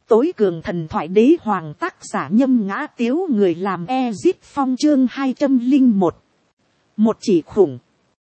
tối cường thần thoại đế hoàng, tác giả Nhâm Ngã Tiếu, người làm Ezip Phong, chương 201. Một chỉ khủng.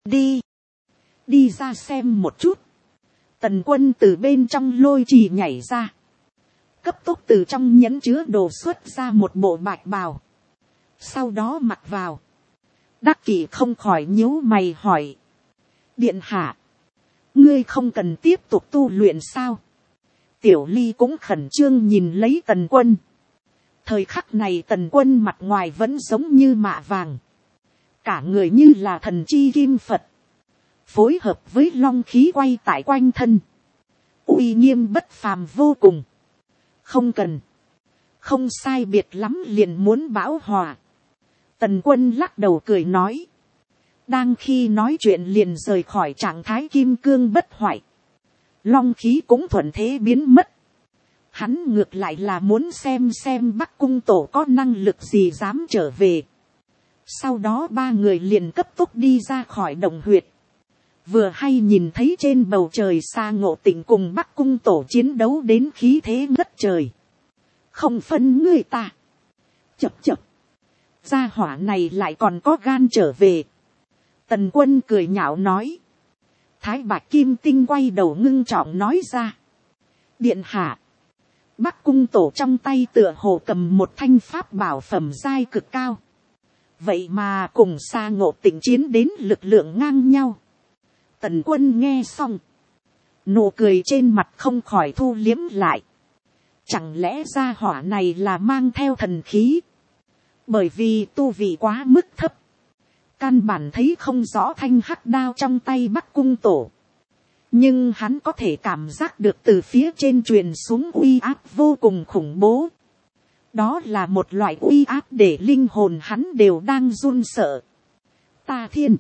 Đi ra xem một chút. Tần Quân từ bên trong lôi trì nhảy ra, cấp tốc từ trong nhẫn chứa đồ xuất ra một bộ bạch bào, sau đó mặc vào. Đắc Kỷ không khỏi nhíu mày hỏi: điện hạ, ngươi không cần tiếp tục tu luyện sao? Tiểu Ly cũng khẩn trương nhìn lấy Tần Quân. Thời khắc này Tần Quân mặt ngoài vẫn giống như mạ vàng, cả người như là thần chi kim Phật, phối hợp với long khí quay tại quanh thân, uy nghiêm bất phàm vô cùng. Không cần, không sai biệt lắm liền muốn bão hòa. Tần Quân lắc đầu cười nói. Đang khi nói chuyện liền rời khỏi trạng thái kim cương bất hoại, long khí cũng thuận thế biến mất. Hắn ngược lại là muốn xem Bắc Cung Tổ có năng lực gì dám trở về. Sau đó ba người liền cấp tốc đi ra khỏi động huyệt. Vừa hay nhìn thấy trên bầu trời xa Ngộ Tịnh cùng Bắc Cung Tổ chiến đấu đến khí thế ngất trời. Không phân người ta. Chập. Gia hỏa này lại còn có gan trở về. Tần Quân cười nhạo nói. Thái Bạch Kim Tinh quay đầu ngưng trọng nói ra. Điện hạ, Bắc Cung Tổ trong tay tựa hồ cầm một thanh pháp bảo phẩm giai cực cao. Vậy mà cùng xa Ngộ Tịnh chiến đến lực lượng ngang nhau. Tần Quân nghe xong, nụ cười trên mặt không khỏi thu liếm lại. Chẳng lẽ gia hỏa này là mang theo thần khí? Bởi vì tu vị quá mức thấp, căn bản thấy không rõ thanh hắc đao trong tay Bắc Cung Tổ. Nhưng hắn có thể cảm giác được từ phía trên truyền xuống uy áp vô cùng khủng bố. Đó là một loại uy áp để linh hồn hắn đều đang run sợ. Ta thiên!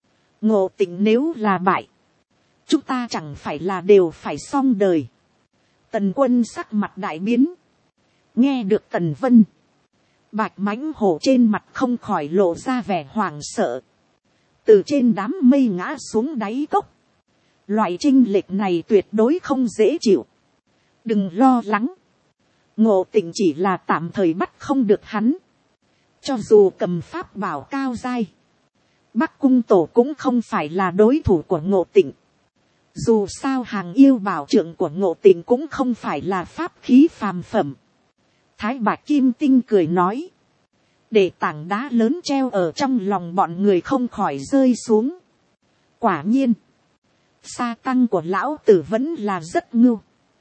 Ngộ Tịnh nếu là bại, chúng ta chẳng phải là đều phải xong đời. Tần Quân sắc mặt đại biến. Nghe được Tần Vân, Bạch Mãnh Hổ trên mặt không khỏi lộ ra vẻ hoảng sợ. Từ trên đám mây ngã xuống đáy cốc. Loại chênh lệch này tuyệt đối không dễ chịu. Đừng lo lắng. Ngộ Tịnh chỉ là tạm thời bắt không được hắn. Cho dù cầm pháp bảo cao giai, Bắc Cung Tổ cũng không phải là đối thủ của Ngộ Tịnh. Dù sao hàng yêu bảo trượng của Ngộ Tịnh cũng không phải là pháp khí phàm phẩm. Thái Bạch Kim Tinh cười nói. Để tảng đá lớn treo ở trong lòng bọn người không khỏi rơi xuống. Quả nhiên, sa tăng của lão tử vẫn là rất ngưu.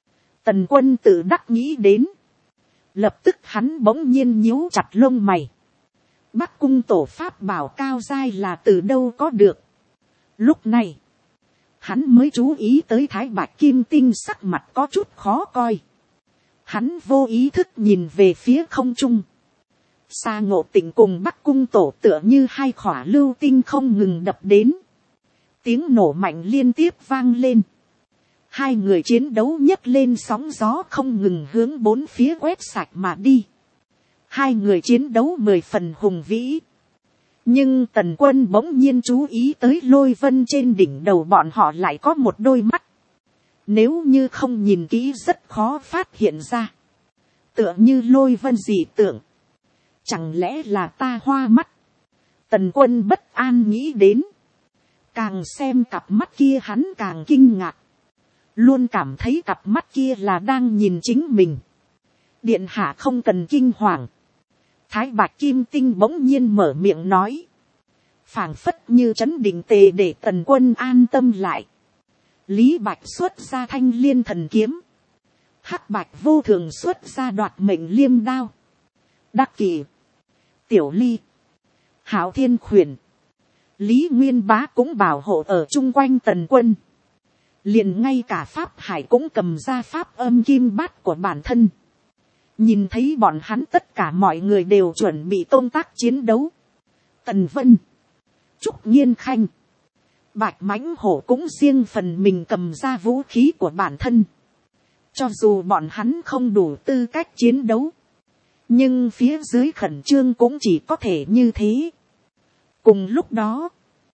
Tần Quân tự đắc nghĩ đến. Lập tức hắn bỗng nhiên nhíu chặt lông mày. Bắc Cung Tổ pháp bảo cao giai là từ đâu có được. Lúc này, hắn mới chú ý tới Thái Bạch Kim Tinh sắc mặt có chút khó coi. Hắn vô ý thức nhìn về phía không trung. Sa Ngộ Tịnh cùng Bắc Cung Tổ tựa như hai khỏa lưu tinh không ngừng đập đến. Tiếng nổ mạnh liên tiếp vang lên. Hai người chiến đấu nhấc lên sóng gió không ngừng hướng bốn phía quét sạch mà đi. Hai người chiến đấu 10 phần hùng vĩ. Nhưng Tần Quân bỗng nhiên chú ý tới lôi vân trên đỉnh đầu bọn họ lại có một đôi mắt. Nếu như không nhìn kỹ rất khó phát hiện ra. Tựa như lôi vân dị tượng. Chẳng lẽ là ta hoa mắt? Tần Quân bất an nghĩ đến. Càng xem cặp mắt kia hắn càng kinh ngạc. Luôn cảm thấy cặp mắt kia là đang nhìn chính mình. Điện hạ không cần kinh hoàng. Thái Bạch Kim Tinh bỗng nhiên mở miệng nói. Phảng phất như trấn định tề để Tần Quân an tâm lại. Lý Bạch xuất ra thanh liên thần kiếm. Hắc Bạch vô thường xuất ra đoạt mệnh liêm đao. Đắc Kỷ, Tiểu Ly, Hạo Thiên Khuyển, Lý Nguyên Bá cũng bảo hộ ở chung quanh Tần Quân. Liền ngay cả Pháp Hải cũng cầm ra pháp âm kim bát của bản thân. Nhìn thấy bọn hắn tất cả mọi người đều chuẩn bị công tác chiến đấu. Tần Vân, Trúc Nhiên Khanh, Bạch Mãnh Hổ cũng riêng phần mình cầm ra vũ khí của bản thân. Cho dù bọn hắn không đủ tư cách chiến đấu, nhưng phía dưới khẩn trương cũng chỉ có thể như thế. Cùng lúc đó,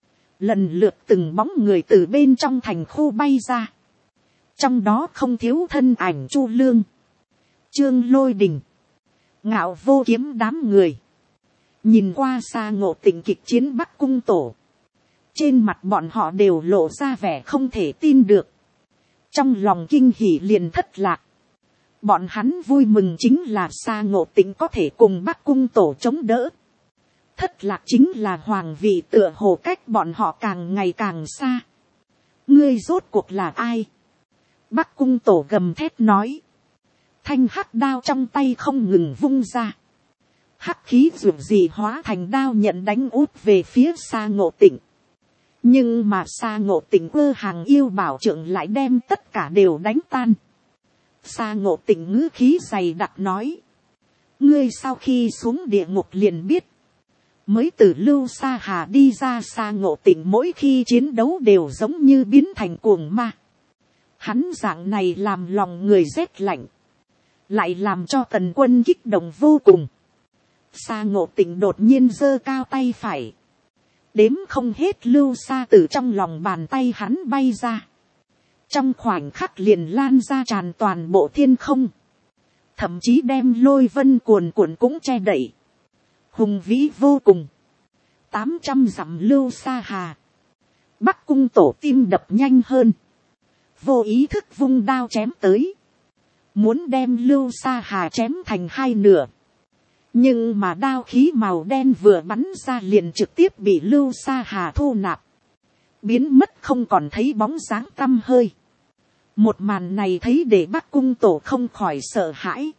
lần lượt từng bóng người từ bên trong thành khu bay ra. Trong đó không thiếu thân ảnh Chu Lương. Trương Lôi Đình, Ngạo Vô Kiếm đám người, nhìn qua Sa Ngộ Tịnh kịch chiến Bắc Cung Tổ, trên mặt bọn họ đều lộ ra vẻ không thể tin được, trong lòng kinh hỉ liền thất lạc. Bọn hắn vui mừng chính là Sa Ngộ Tịnh có thể cùng Bắc Cung Tổ chống đỡ, thất lạc chính là hoàng vị tựa hồ cách bọn họ càng ngày càng xa. Ngươi rốt cuộc là ai? Bắc Cung Tổ gầm thét nói, thanh hắc đao trong tay không ngừng vung ra, hắc khí dù gì hóa thành đao nhận đánh út về phía Sa Ngộ Tịnh. Nhưng mà Sa Ngộ Tịnh cơ hàng yêu bảo trượng lại đem tất cả đều đánh tan. Sa Ngộ Tịnh ngữ khí dày đặc nói, ngươi sau khi xuống địa ngục liền biết, mới từ Lưu Sa Hà đi ra Sa Ngộ Tịnh mỗi khi chiến đấu đều giống như biến thành cuồng ma. Hắn dạng này làm lòng người rét lạnh, lại làm cho Tần Quân kích động vô cùng. Sa Ngộ Tịnh đột nhiên giơ cao tay phải, đếm không hết lưu sa từ trong lòng bàn tay hắn bay ra, trong khoảnh khắc liền lan ra tràn toàn bộ thiên không, thậm chí đem lôi vân cuồn cuộn cũng che đậy, hùng vĩ vô cùng. 800 dặm lưu sa hà, Bắc Cung Tổ tim đập nhanh hơn, vô ý thức vung đao chém tới, muốn đem lưu sa hà chém thành hai nửa. Nhưng mà đao khí màu đen vừa bắn ra liền trực tiếp bị lưu sa hà thu nạp, biến mất không còn thấy bóng dáng tăm hơi. Một màn này thấy để Bắc Cung Tổ không khỏi sợ hãi,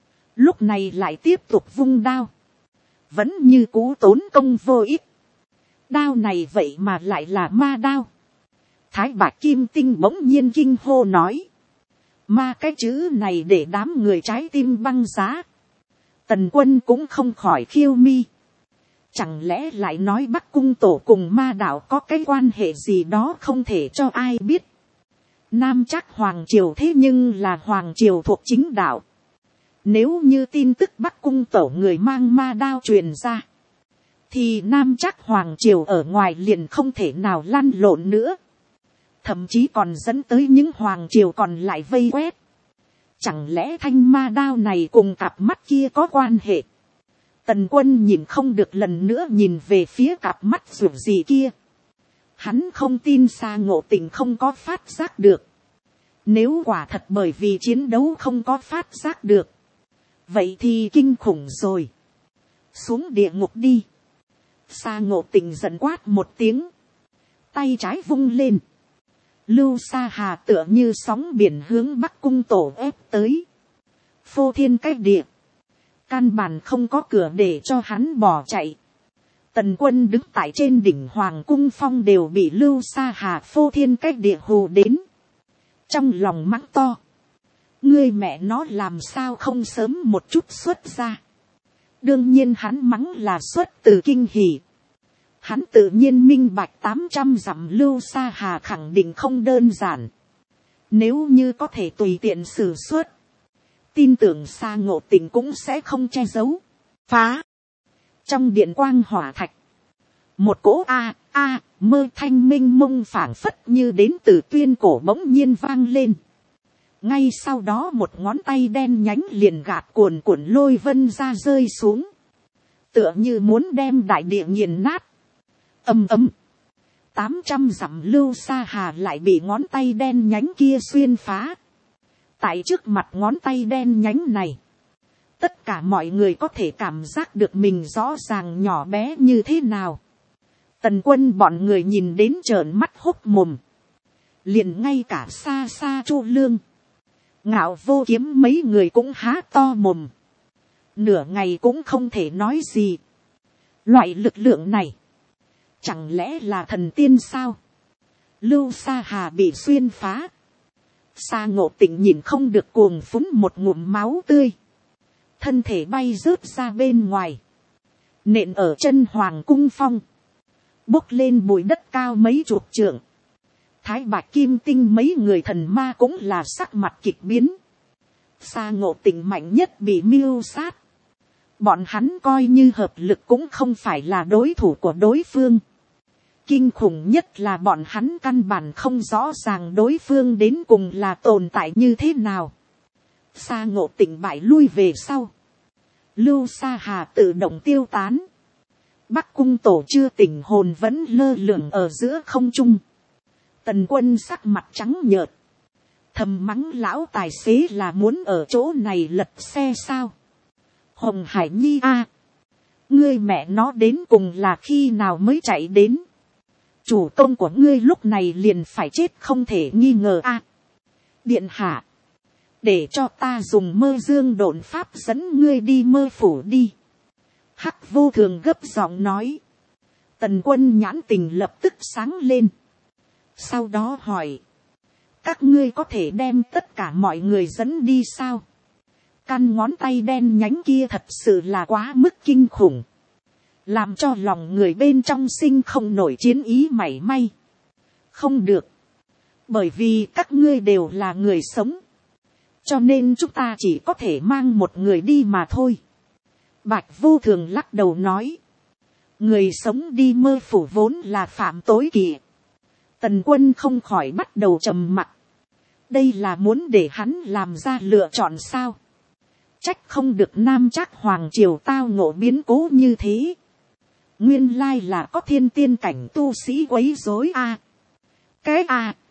lúc này lại tiếp tục vung đao, vẫn như cú tốn công vô ích. Đao này vậy mà lại là ma đao. Thái Bạch Kim Tinh bỗng nhiên kinh hô nói, ma cái chữ này để đám người trái tim băng giá. Tần Quân cũng không khỏi khiêu mi, chẳng lẽ lại nói Bắc Cung Tổ cùng ma đạo có cái quan hệ gì đó không thể cho ai biết. Nam Trác Hoàng Triều thế nhưng là Hoàng Triều thuộc chính đạo, nếu như tin tức Bắc Cung Tổ người mang ma đao truyền ra, thì Nam Trác Hoàng Triều ở ngoài liền không thể nào lăn lộn nữa, thậm chí còn dẫn tới những Hoàng Triều còn lại vây quét. Chẳng lẽ thanh ma đao này cùng cặp mắt kia có quan hệ? Tần Quân nhìn không được lần nữa nhìn về phía cặp mắt dù gì kia. Hắn không tin Sa Ngộ Tịnh không có phát giác được. Nếu quả thật bởi vì chiến đấu không có phát giác được, vậy thì kinh khủng rồi. Xuống địa ngục đi. Sa Ngộ Tịnh giận quát một tiếng, tay trái vung lên. Lưu Sa Hà tựa như sóng biển hướng Bắc Cung Tổ ép tới, phô thiên cách địa, căn bản không có cửa để cho hắn bỏ chạy. Tần Quân đứng tại trên đỉnh Hoàng Cung Phong đều bị Lưu Sa Hà phô thiên cách địa hù đến, trong lòng mắng to, ngươi mẹ nó làm sao không sớm một chút xuất ra. Đương nhiên hắn mắng là xuất từ kinh hỉ. Hắn tự nhiên minh bạch 800 dặm Lưu Sa Hà khẳng định không đơn giản. Nếu như có thể tùy tiện sử xuất, tin tưởng Sa Ngộ Tịnh cũng sẽ không che giấu. Phá! Trong điện quang hỏa thạch, một cỗ mơ thanh minh mông phảng phất như đến từ tuyên cổ bỗng nhiên vang lên. Ngay sau đó một ngón tay đen nhánh liền gạt cuồn cuộn lôi vân ra rơi xuống, tựa như muốn đem đại địa nghiền nát. Ầm ầm, 800 dặm Lưu Sa Hà lại bị ngón tay đen nhánh kia xuyên phá. Tại trước mặt ngón tay đen nhánh này, tất cả mọi người có thể cảm giác được mình rõ ràng nhỏ bé như thế nào. Tần Quân bọn người nhìn đến trợn mắt hốc mồm, liền ngay cả xa xa Chu Lương, Ngạo Vô Kiếm mấy người cũng há to mồm, nửa ngày cũng không thể nói gì. Loại lực lượng này, chẳng lẽ là thần tiên sao? Lưu Sa Hà bị xuyên phá, Sa Ngộ Tịnh nhìn không được cuồng phúng một ngụm máu tươi, thân thể bay rớt ra bên ngoài, nện ở chân Hoàng Cung Phong, bốc lên bụi đất cao mấy chục trượng. Thái Bạch Kim Tinh mấy người thần ma cũng là sắc mặt kịch biến. Sa Ngộ Tịnh mạnh nhất bị mưu sát, bọn hắn coi như hợp lực cũng không phải là đối thủ của đối phương. Kinh khủng nhất là bọn hắn căn bản không rõ ràng đối phương đến cùng là tồn tại như thế nào. Sa Ngộ Tịnh bại lui về sau, Lưu Sa Hà tự động tiêu tán, Bắc Cung Tổ chưa tỉnh hồn vẫn lơ lửng ở giữa không trung. Tần Quân sắc mặt trắng nhợt, thầm mắng lão tài xế là muốn ở chỗ này lật xe sao. Hồng Hải Nhi a, ngươi mẹ nó đến cùng là khi nào mới chạy đến. Chủ công của ngươi lúc này liền phải chết không thể nghi ngờ a. Điện hạ, để cho ta dùng mơ dương độn pháp dẫn ngươi đi mơ phủ đi. Hắc Vô Thường gấp giọng nói. Tần Quân nhãn tình lập tức sáng lên. Sau đó hỏi, các ngươi có thể đem tất cả mọi người dẫn đi sao? Căn ngón tay đen nhánh kia thật sự là quá mức kinh khủng, làm cho lòng người bên trong sinh không nổi chiến ý mảy may. Không được, bởi vì các ngươi đều là người sống, cho nên chúng ta chỉ có thể mang một người đi mà thôi. Bạch Vô Thường lắc đầu nói, người sống đi mơ phủ vốn là phạm tối kỵ. Tần Quân không khỏi bắt đầu trầm mặc. Đây là muốn để hắn làm ra lựa chọn sao? Trách không được Nam Trác Hoàng triều tao ngộ biến cố như thế. Nguyên lai là có thiên tiên cảnh tu sĩ quấy rối a. Cái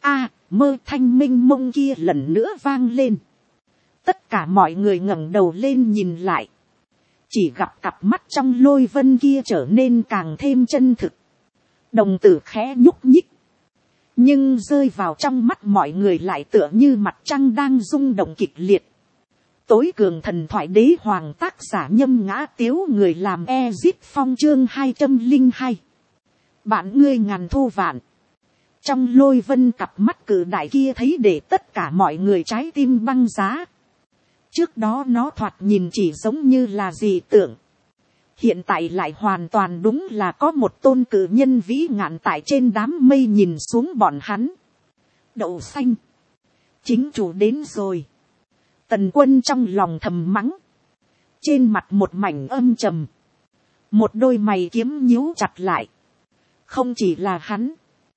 mơ thanh minh mông kia lần nữa vang lên. Tất cả mọi người ngẩng đầu lên nhìn lại. Chỉ gặp cặp mắt trong Lôi Vân kia trở nên càng thêm chân thực. Đồng tử khẽ nhúc nhích. Nhưng rơi vào trong mắt mọi người lại tựa như mặt trăng đang rung động kịch liệt. Tối cường thần thoại đế hoàng tác giả Nhâm Ngã Tiếu, người làm Ezip Phong chương 202. Bạn ngươi ngàn thu vạn. Trong Lôi Vân cặp mắt cử đại kia thấy để tất cả mọi người trái tim băng giá. Trước đó nó thoạt nhìn chỉ giống như là dị tưởng. Hiện tại lại hoàn toàn đúng là có một tôn cử nhân vĩ ngạn tại trên đám mây nhìn xuống bọn hắn. Đậu xanh, chính chủ đến rồi. Tần Quân trong lòng thầm mắng. Trên mặt một mảnh âm trầm. Một đôi mày kiếm nhíu chặt lại. Không chỉ là hắn,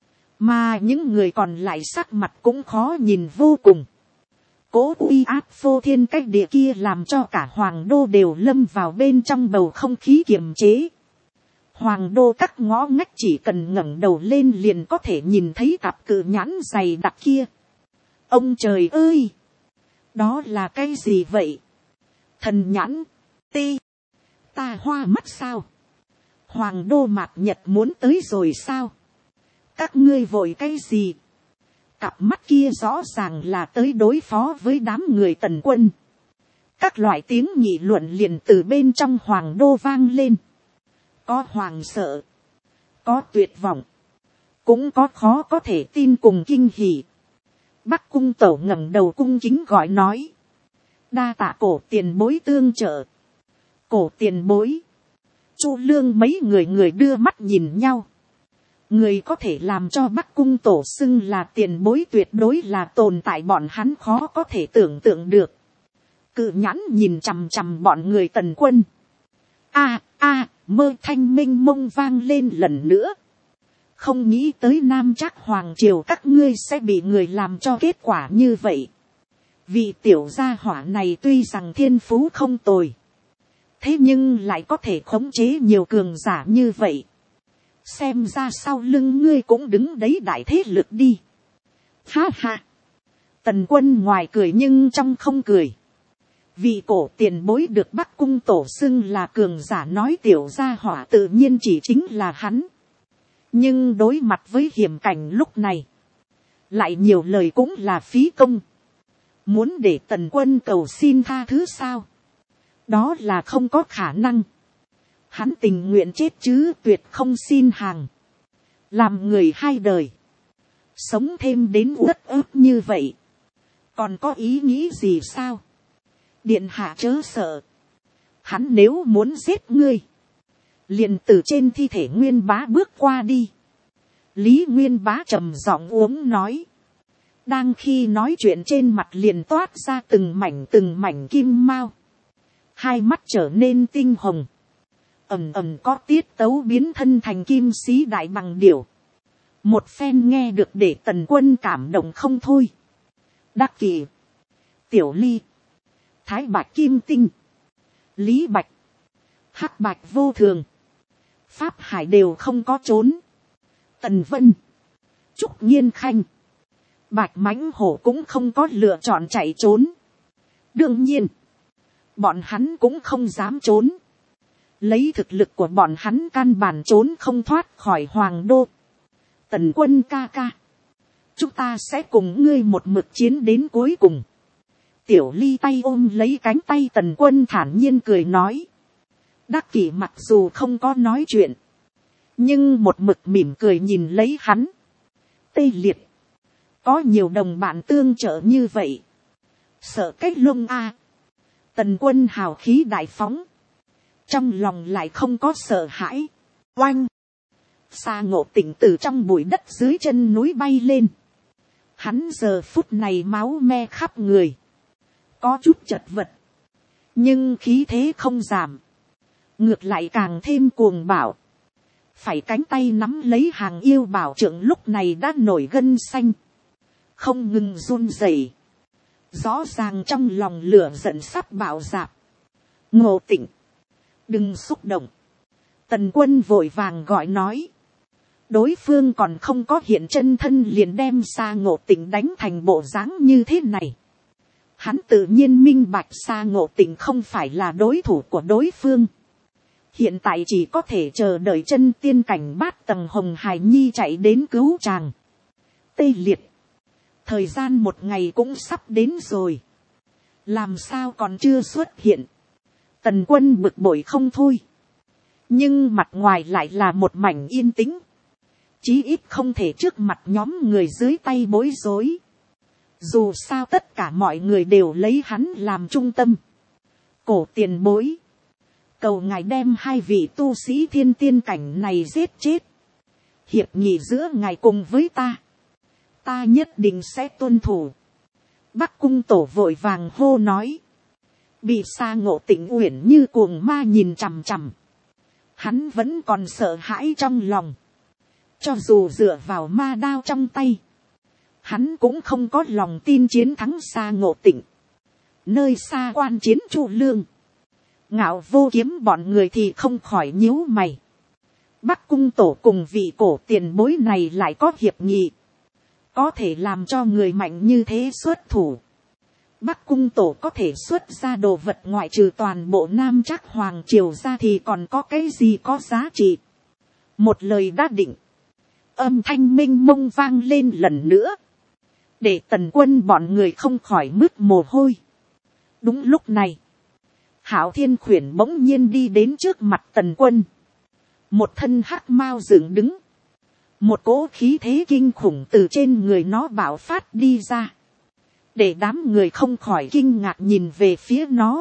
mà những người còn lại sắc mặt cũng khó nhìn vô cùng. Cố uy áp phô thiên cách địa kia làm cho cả hoàng đô đều lâm vào bên trong bầu không khí kiềm chế. Hoàng đô các ngõ ngách chỉ cần ngẩng đầu lên liền có thể nhìn thấy cặp cự nhãn dày đặc kia. Ông trời ơi! Đó là cái gì vậy? Thần nhãn, ti, ta hoa mắt sao? Hoàng đô mạt nhật muốn tới rồi sao? Các ngươi vội cái gì? Cặp mắt kia rõ ràng là tới đối phó với đám người Tần Quân. Các loại tiếng nghị luận liền từ bên trong hoàng đô vang lên. Có hoàng sợ, có tuyệt vọng, cũng có khó có thể tin cùng kinh hỉ. Bắc Cung Tẩu ngẩng đầu cung kính gọi nói. Đa tạ cổ tiền bối tương trợ. Cổ tiền bối. Chu Lương mấy người đưa mắt nhìn nhau. Người có thể làm cho Bắc Cung Tổ xưng là tiền bối tuyệt đối là tồn tại bọn hắn khó có thể tưởng tượng được. Cự nhãn nhìn chằm chằm bọn người Tần Quân. Mơ thanh minh mông vang lên lần nữa. Không nghĩ tới Nam Trác Hoàng triều các ngươi sẽ bị người làm cho kết quả như vậy. Vị tiểu gia hỏa này tuy rằng thiên phú không tồi, thế nhưng lại có thể khống chế nhiều cường giả như vậy. Xem ra sau lưng ngươi cũng đứng đấy đại thế lực đi. Ha ha. Tần Quân ngoài cười nhưng trong không cười. Vị cổ tiền bối được Bắc Cung Tổ xưng là cường giả nói tiểu gia hỏa tự nhiên chỉ chính là hắn. Nhưng đối mặt với hiểm cảnh lúc này, lại nhiều lời cũng là phí công. Muốn để Tần Quân cầu xin tha thứ sao? Đó là không có khả năng. Hắn tình nguyện chết chứ tuyệt không xin hàng. Làm người hai đời, sống thêm đến uất ức như vậy, còn có ý nghĩ gì sao? Điện hạ chớ sợ. Hắn nếu muốn giết ngươi, liền từ trên thi thể Nguyên Bá bước qua đi. Lý Nguyên Bá trầm giọng uống nói. Đang khi nói chuyện trên mặt liền toát ra từng mảnh kim mao. Hai mắt trở nên tinh hồng. Ầm ầm có tiết tấu biến thân thành kim sĩ đại bằng điểu. Một phen nghe được để Tần Quân cảm động không thôi. Đắc Kỷ, Tiểu Ly, Thái Bạch Kim Tinh, Lý Bạch, Hắc Bạch Vô Thường, Pháp Hải đều không có trốn. Tần Vân, Trúc Nhiên Khanh, Bạch Mãnh Hổ cũng không có lựa chọn chạy trốn. Đương nhiên, bọn hắn cũng không dám trốn. Lấy thực lực của bọn hắn căn bản trốn không thoát khỏi Hoàng Đô. Tần Quân ca ca, chúng ta sẽ cùng ngươi một mực chiến đến cuối cùng. Tiểu Ly tay ôm lấy cánh tay Tần Quân thản nhiên cười nói. Đắc Kỷ mặc dù không có nói chuyện, nhưng một mực mỉm cười nhìn lấy hắn. Tê Liệt, có nhiều đồng bạn tương trợ như vậy, sợ cách lông a. Tần Quân hào khí đại phóng, trong lòng lại không có sợ hãi. Oanh, Sa Ngộ Tĩnh từ trong bụi đất dưới chân núi bay lên. Hắn giờ phút này máu me khắp người, có chút chật vật, nhưng khí thế không giảm, ngược lại càng thêm cuồng bạo. Phải cánh tay nắm lấy Hàng Yêu Bảo Trượng lúc này đã nổi gân xanh, không ngừng run rẩy. Rõ ràng trong lòng lửa giận sắp bạo dạp. Ngộ Tĩnh, đừng xúc động. Tần Quân vội vàng gọi nói. Đối phương còn không có hiện chân thân liền đem Sa Ngộ Tĩnh đánh thành bộ dáng như thế này. Hắn tự nhiên minh bạch Sa Ngộ Tĩnh không phải là đối thủ của đối phương. Hiện tại chỉ có thể chờ đợi chân tiên cảnh bát tầng Hồng Hải Nhi chạy đến cứu chàng. Tê Liệt, thời gian một ngày cũng sắp đến rồi, làm sao còn chưa xuất hiện. Tần Quân bực bội không thôi, nhưng mặt ngoài lại là một mảnh yên tĩnh. Chí ít không thể trước mặt nhóm người dưới tay bối rối. Dù sao tất cả mọi người đều lấy hắn làm trung tâm. Cổ tiền bối, cầu ngài đem hai vị tu sĩ thiên tiên cảnh này giết chết. Hiệp nghị giữa ngài cùng với ta nhất định sẽ tuân thủ. Bắc Cung Tổ vội vàng hô nói. Bị Sa Ngộ Tĩnh uyển như cuồng ma nhìn chằm chằm, hắn vẫn còn sợ hãi trong lòng. Cho dù dựa vào ma đao trong tay, hắn cũng không có lòng tin chiến thắng Sa Ngộ Tĩnh. Nơi xa quan chiến Chu Lương, Ngạo Vô Kiếm bọn người thì không khỏi nhíu mày. Bắc Cung Tổ cùng vị cổ tiền bối này lại có hiệp nghị, có thể làm cho người mạnh như thế xuất thủ. Bắc Cung Tổ có thể xuất ra đồ vật ngoại trừ toàn bộ Nam Trác Hoàng triều ra thì còn có cái gì có giá trị. Một lời đã định, âm thanh minh mông vang lên lần nữa, để Tần Quân bọn người không khỏi mướt mồ hôi. Đúng lúc này, Hạo Thiên Khuyển bỗng nhiên đi đến trước mặt Tần Quân. Một thân hắc mao dựng đứng, một cỗ khí thế kinh khủng từ trên người nó bạo phát đi ra, để đám người không khỏi kinh ngạc nhìn về phía nó.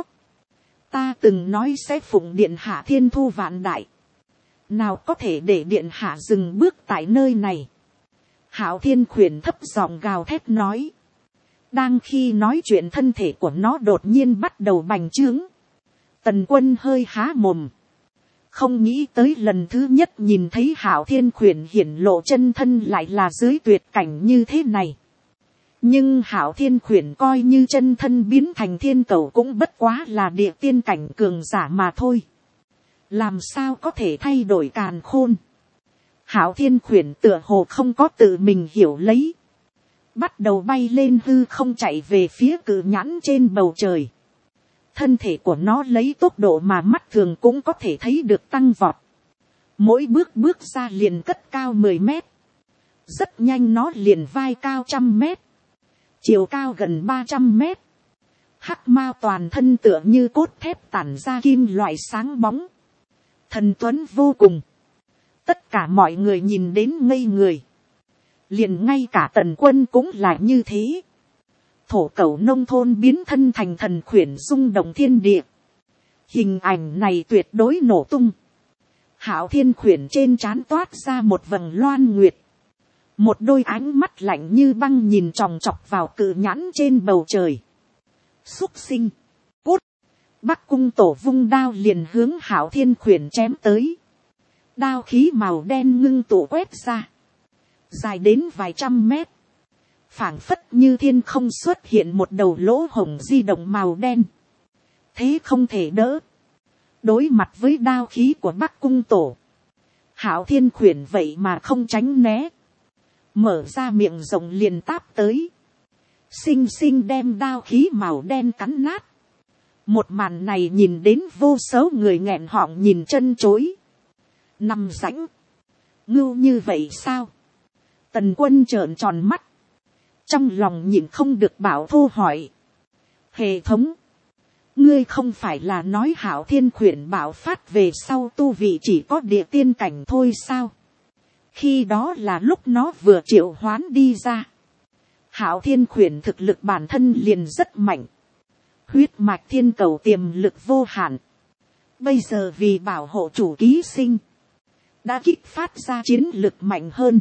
Ta từng nói sẽ phụng điện hạ thiên thu vạn đại, nào có thể để điện hạ dừng bước tại nơi này. Hạo Thiên Khuyển thấp giọng gào thét nói. Đang khi nói chuyện thân thể của nó đột nhiên bắt đầu bành trướng. Tần Quân hơi há mồm, không nghĩ tới lần thứ nhất nhìn thấy Hạo Thiên Khuyển hiển lộ chân thân lại là dưới tuyệt cảnh như thế này. Nhưng Hạo Thiên Khuyển coi như chân thân biến thành thiên cầu cũng bất quá là địa tiên cảnh cường giả mà thôi. Làm sao có thể thay đổi càn khôn. Hạo Thiên Khuyển tựa hồ không có tự mình hiểu lấy, bắt đầu bay lên hư không chạy về phía cự nhãn trên bầu trời. Thân thể của nó lấy tốc độ mà mắt thường cũng có thể thấy được tăng vọt. Mỗi bước ra liền cất cao 10 mét. Rất nhanh nó liền vai cao 100 mét. Chiều cao gần 300 mét. Hắc mao toàn thân tựa như cốt thép tản ra kim loại sáng bóng. Thần tuấn vô cùng. Tất cả mọi người nhìn đến ngây người. Liền ngay cả Tần Quân cũng là như thế. Thổ cẩu nông thôn biến thân thành thần khuyển rung động thiên địa. Hình ảnh này tuyệt đối nổ tung. Hạo Thiên Khuyển trên trán toát ra một vầng loan nguyệt. Một đôi ánh mắt lạnh như băng nhìn chòng chọc vào cự nhãn trên bầu trời. Xúc sinh, cút. Bắc Cung Tổ vung đao liền hướng Hạo Thiên Khuyển chém tới. Đao khí màu đen ngưng tụ quét ra, dài đến vài trăm mét, phảng phất như thiên không xuất hiện một đầu lỗ hổng di động màu đen. thế không thể đỡ. Đối mặt với đao khí của Bắc Cung Tổ, Hạo Thiên Khuyển vậy mà không tránh né, mở ra miệng rộng liền táp tới, xinh xinh đem đao khí màu đen cắn nát. Một màn này nhìn đến vô số người nghẹn họng nhìn chân chối. Nằm rãnh, ngưu như vậy sao? Tần Quân trợn tròn mắt, trong lòng nhịn không được bảo thô hỏi: hệ thống, ngươi không phải là nói Hạo Thiên Khuyển bạo phát về sau tu vị chỉ có địa tiên cảnh thôi sao? Khi đó là lúc nó vừa triệu hoán đi ra. Hạo Thiên Khuyển thực lực bản thân liền rất mạnh, huyết mạch thiên cầu tiềm lực vô hạn. Bây giờ vì bảo hộ chủ ký sinh, đã kích phát ra chiến lực mạnh hơn.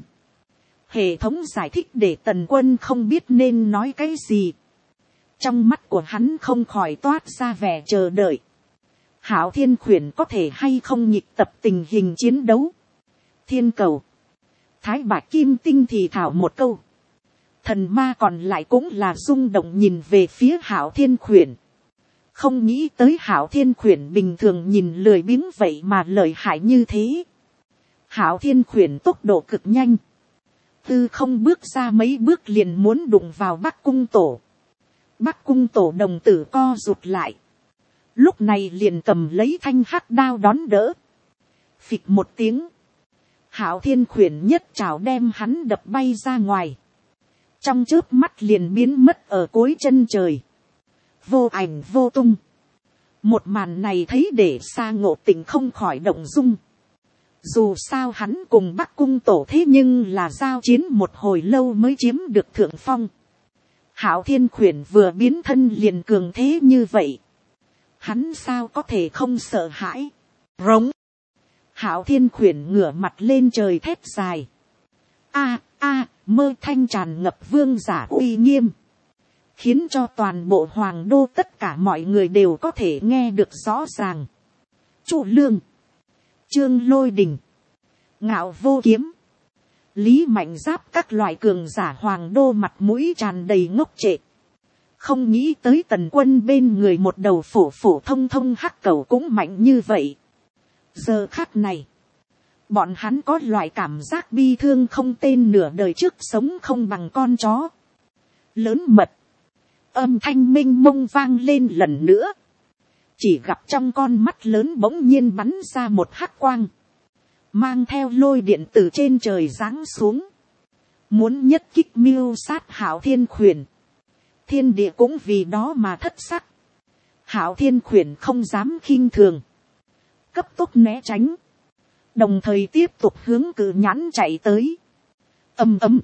Hệ thống giải thích để Tần Quân không biết nên nói cái gì. Trong mắt của hắn không khỏi toát ra vẻ chờ đợi. Hạo Thiên Khuyển có thể hay không nhịp tập tình hình chiến đấu? Thiên cầu, Thái Bạch Kim Tinh thì thảo một câu. Thần ma còn lại cũng là rung động nhìn về phía Hạo Thiên Khuyển. Không nghĩ tới Hạo Thiên Khuyển bình thường nhìn lười biếng vậy mà lợi hại như thế. Hạo Thiên Khuyển tốc độ cực nhanh, tư không bước ra mấy bước liền muốn đụng vào Bắc Cung Tổ. Bắc Cung Tổ đồng tử co rụt lại, lúc này liền cầm lấy thanh hắc đao đón đỡ. Phịch một tiếng, Hạo Thiên Khuyển nhất trảo đem hắn đập bay ra ngoài, trong chớp mắt liền biến mất ở cuối chân trời, vô ảnh vô tung. Một màn này thấy để Sa Ngộ Tịnh không khỏi động dung. Dù sao hắn cùng Bắc Cung Tổ thế nhưng là giao chiến một hồi lâu mới chiếm được thượng phong. Hạo Thiên Khuyển vừa biến thân liền cường thế như vậy, hắn sao có thể không sợ hãi? Rống. Hạo Thiên Khuyển ngửa mặt lên trời thét dài. A a, mơ thanh tràn ngập vương giả uy nghiêm, khiến cho toàn bộ hoàng đô tất cả mọi người đều có thể nghe được rõ ràng. Chu Lương, Trương Lôi Đình, Ngạo Vô Kiếm, Lý Mạnh Giáp các loại cường giả hoàng đô mặt mũi tràn đầy ngốc trệ. Không nghĩ tới Tần Quân bên người một đầu phổ phổ thông thông hắc cẩu cũng mạnh như vậy. Giờ khắc này, bọn hắn có loại cảm giác bi thương không tên, nửa đời trước sống không bằng con chó. Lớn mật, âm thanh minh mông vang lên lần nữa. Chỉ gặp trong con mắt lớn bỗng nhiên bắn ra một hắc quang, mang theo lôi điện từ trên trời giáng xuống, muốn nhất kích mưu sát Hạo Thiên Khuyển. Thiên địa cũng vì đó mà thất sắc. Hạo Thiên Khuyển không dám khinh thường, cấp tốc né tránh, đồng thời tiếp tục hướng Cự Nhãn chạy tới. Ầm ầm,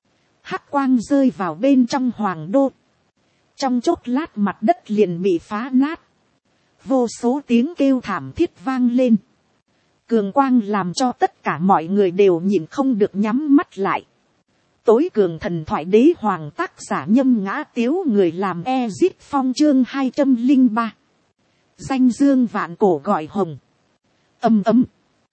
hắc quang rơi vào bên trong hoàng đô, trong chốc lát mặt đất liền bị phá nát, vô số tiếng kêu thảm thiết vang lên. Cường quang làm cho tất cả mọi người đều nhìn không được nhắm mắt lại. Tối cường thần thoại đế hoàng, tác giả Nhâm Ngã Tiếu, người làm Ezit Phong, chương 203. Danh dương vạn cổ gọi hồng. Ầm ầm,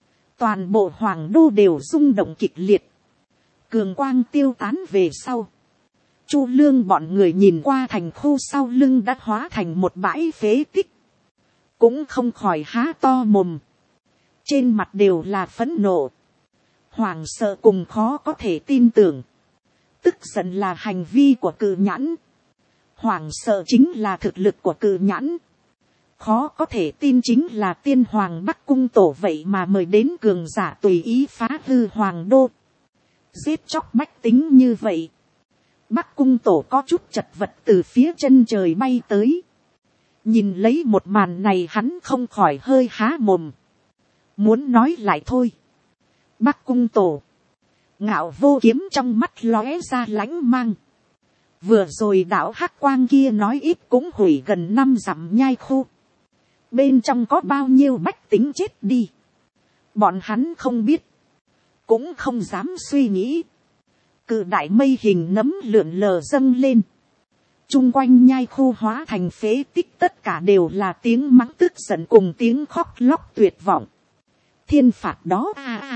toàn bộ hoàng đô đều rung động kịch liệt. Cường quang tiêu tán về sau, Chu Lương bọn người nhìn qua thành khu sau lưng đã hóa thành một bãi phế tích, cũng không khỏi há to mồm, trên mặt đều là phẫn nộ, hoảng sợ cùng khó có thể tin tưởng. Tức giận là hành vi của Cự Nhãn, hoảng sợ chính là thực lực của Cự Nhãn, khó có thể tin chính là tiên hoàng Bắc Cung Tổ vậy mà mời đến cường giả tùy ý phá hư hoàng đô, giết chóc bách tính như vậy. Bắc Cung Tổ có chút chật vật từ phía chân trời bay tới, nhìn lấy một màn này hắn không khỏi hơi há mồm, muốn nói lại thôi. Bắc Cung Tổ, Ngạo Vô Kiếm trong mắt lóe ra lãnh mang. Vừa rồi đạo hắc quang kia nói ít cũng hủy gần 5 dặm nhai khu, bên trong có bao nhiêu bách tính chết đi, bọn hắn không biết, cũng không dám suy nghĩ. Cự đại mây hình nấm lượn lờ dâng lên, chung quanh nhai khu hóa thành phế tích, tất cả đều là tiếng mắng tức giận cùng tiếng khóc lóc tuyệt vọng. Thiên phạt đó,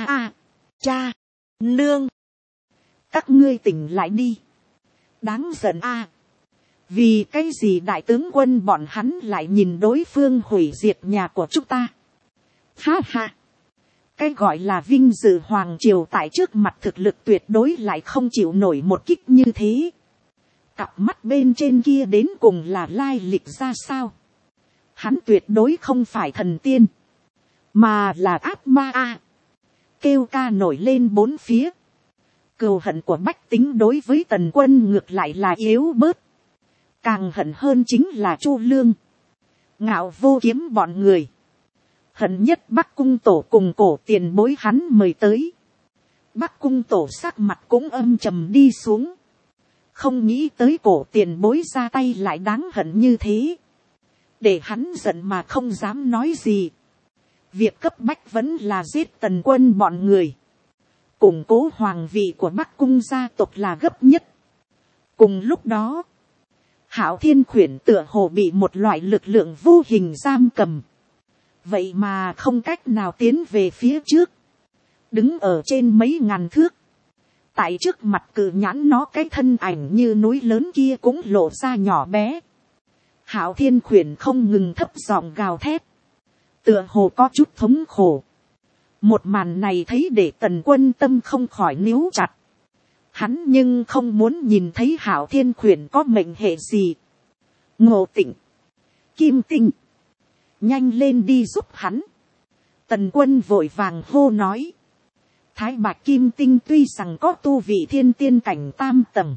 cha, nương, các ngươi tỉnh lại đi, đáng giận a. Vì cái gì đại tướng quân bọn hắn lại nhìn đối phương hủy diệt nhà của chúng ta. Ha ha. Cái gọi là vinh dự hoàng triều tại trước mặt thực lực tuyệt đối lại không chịu nổi một kích như thế. Cặp mắt bên trên kia đến cùng là lai lịch ra sao. Hắn tuyệt đối không phải thần tiên, mà là ác ma a. Kêu ca nổi lên bốn phía. Cừu hận của bách tính đối với Tần Quân ngược lại là yếu bớt. Càng hận hơn chính là Chu Lương, Ngạo Vô Kiếm bọn người. Hận nhất Bắc Cung Tổ cùng Cổ Tiền Bối hắn mời tới. Bắc Cung Tổ sắc mặt cũng âm trầm đi xuống. Không nghĩ tới Cổ Tiền Bối ra tay lại đáng hận như thế. Để hắn giận mà không dám nói gì. Việc cấp bách vẫn là giết Tần Quân bọn người. Củng cố hoàng vị của Bắc Cung gia tộc là gấp nhất. Cùng lúc đó, Hạo Thiên Khuyển tựa hồ bị một loại lực lượng vô hình giam cầm. Vậy mà không cách nào tiến về phía trước. Đứng ở trên mấy ngàn thước. Tại trước mặt cự nhãn nó cái thân ảnh như núi lớn kia cũng lộ ra nhỏ bé. Hạo Thiên Khuyển không ngừng thấp giọng gào thét. Tựa hồ có chút thống khổ. Một màn này thấy để Tần Quân tâm không khỏi níu chặt. Hắn nhưng không muốn nhìn thấy Hạo Thiên Khuyển có mệnh hệ gì. Ngộ Tịnh, Kim Tinh, nhanh lên đi giúp hắn. Tần Quân vội vàng hô nói. Thái Bạch Kim Tinh tuy rằng có tu vị thiên tiên cảnh tam tầng,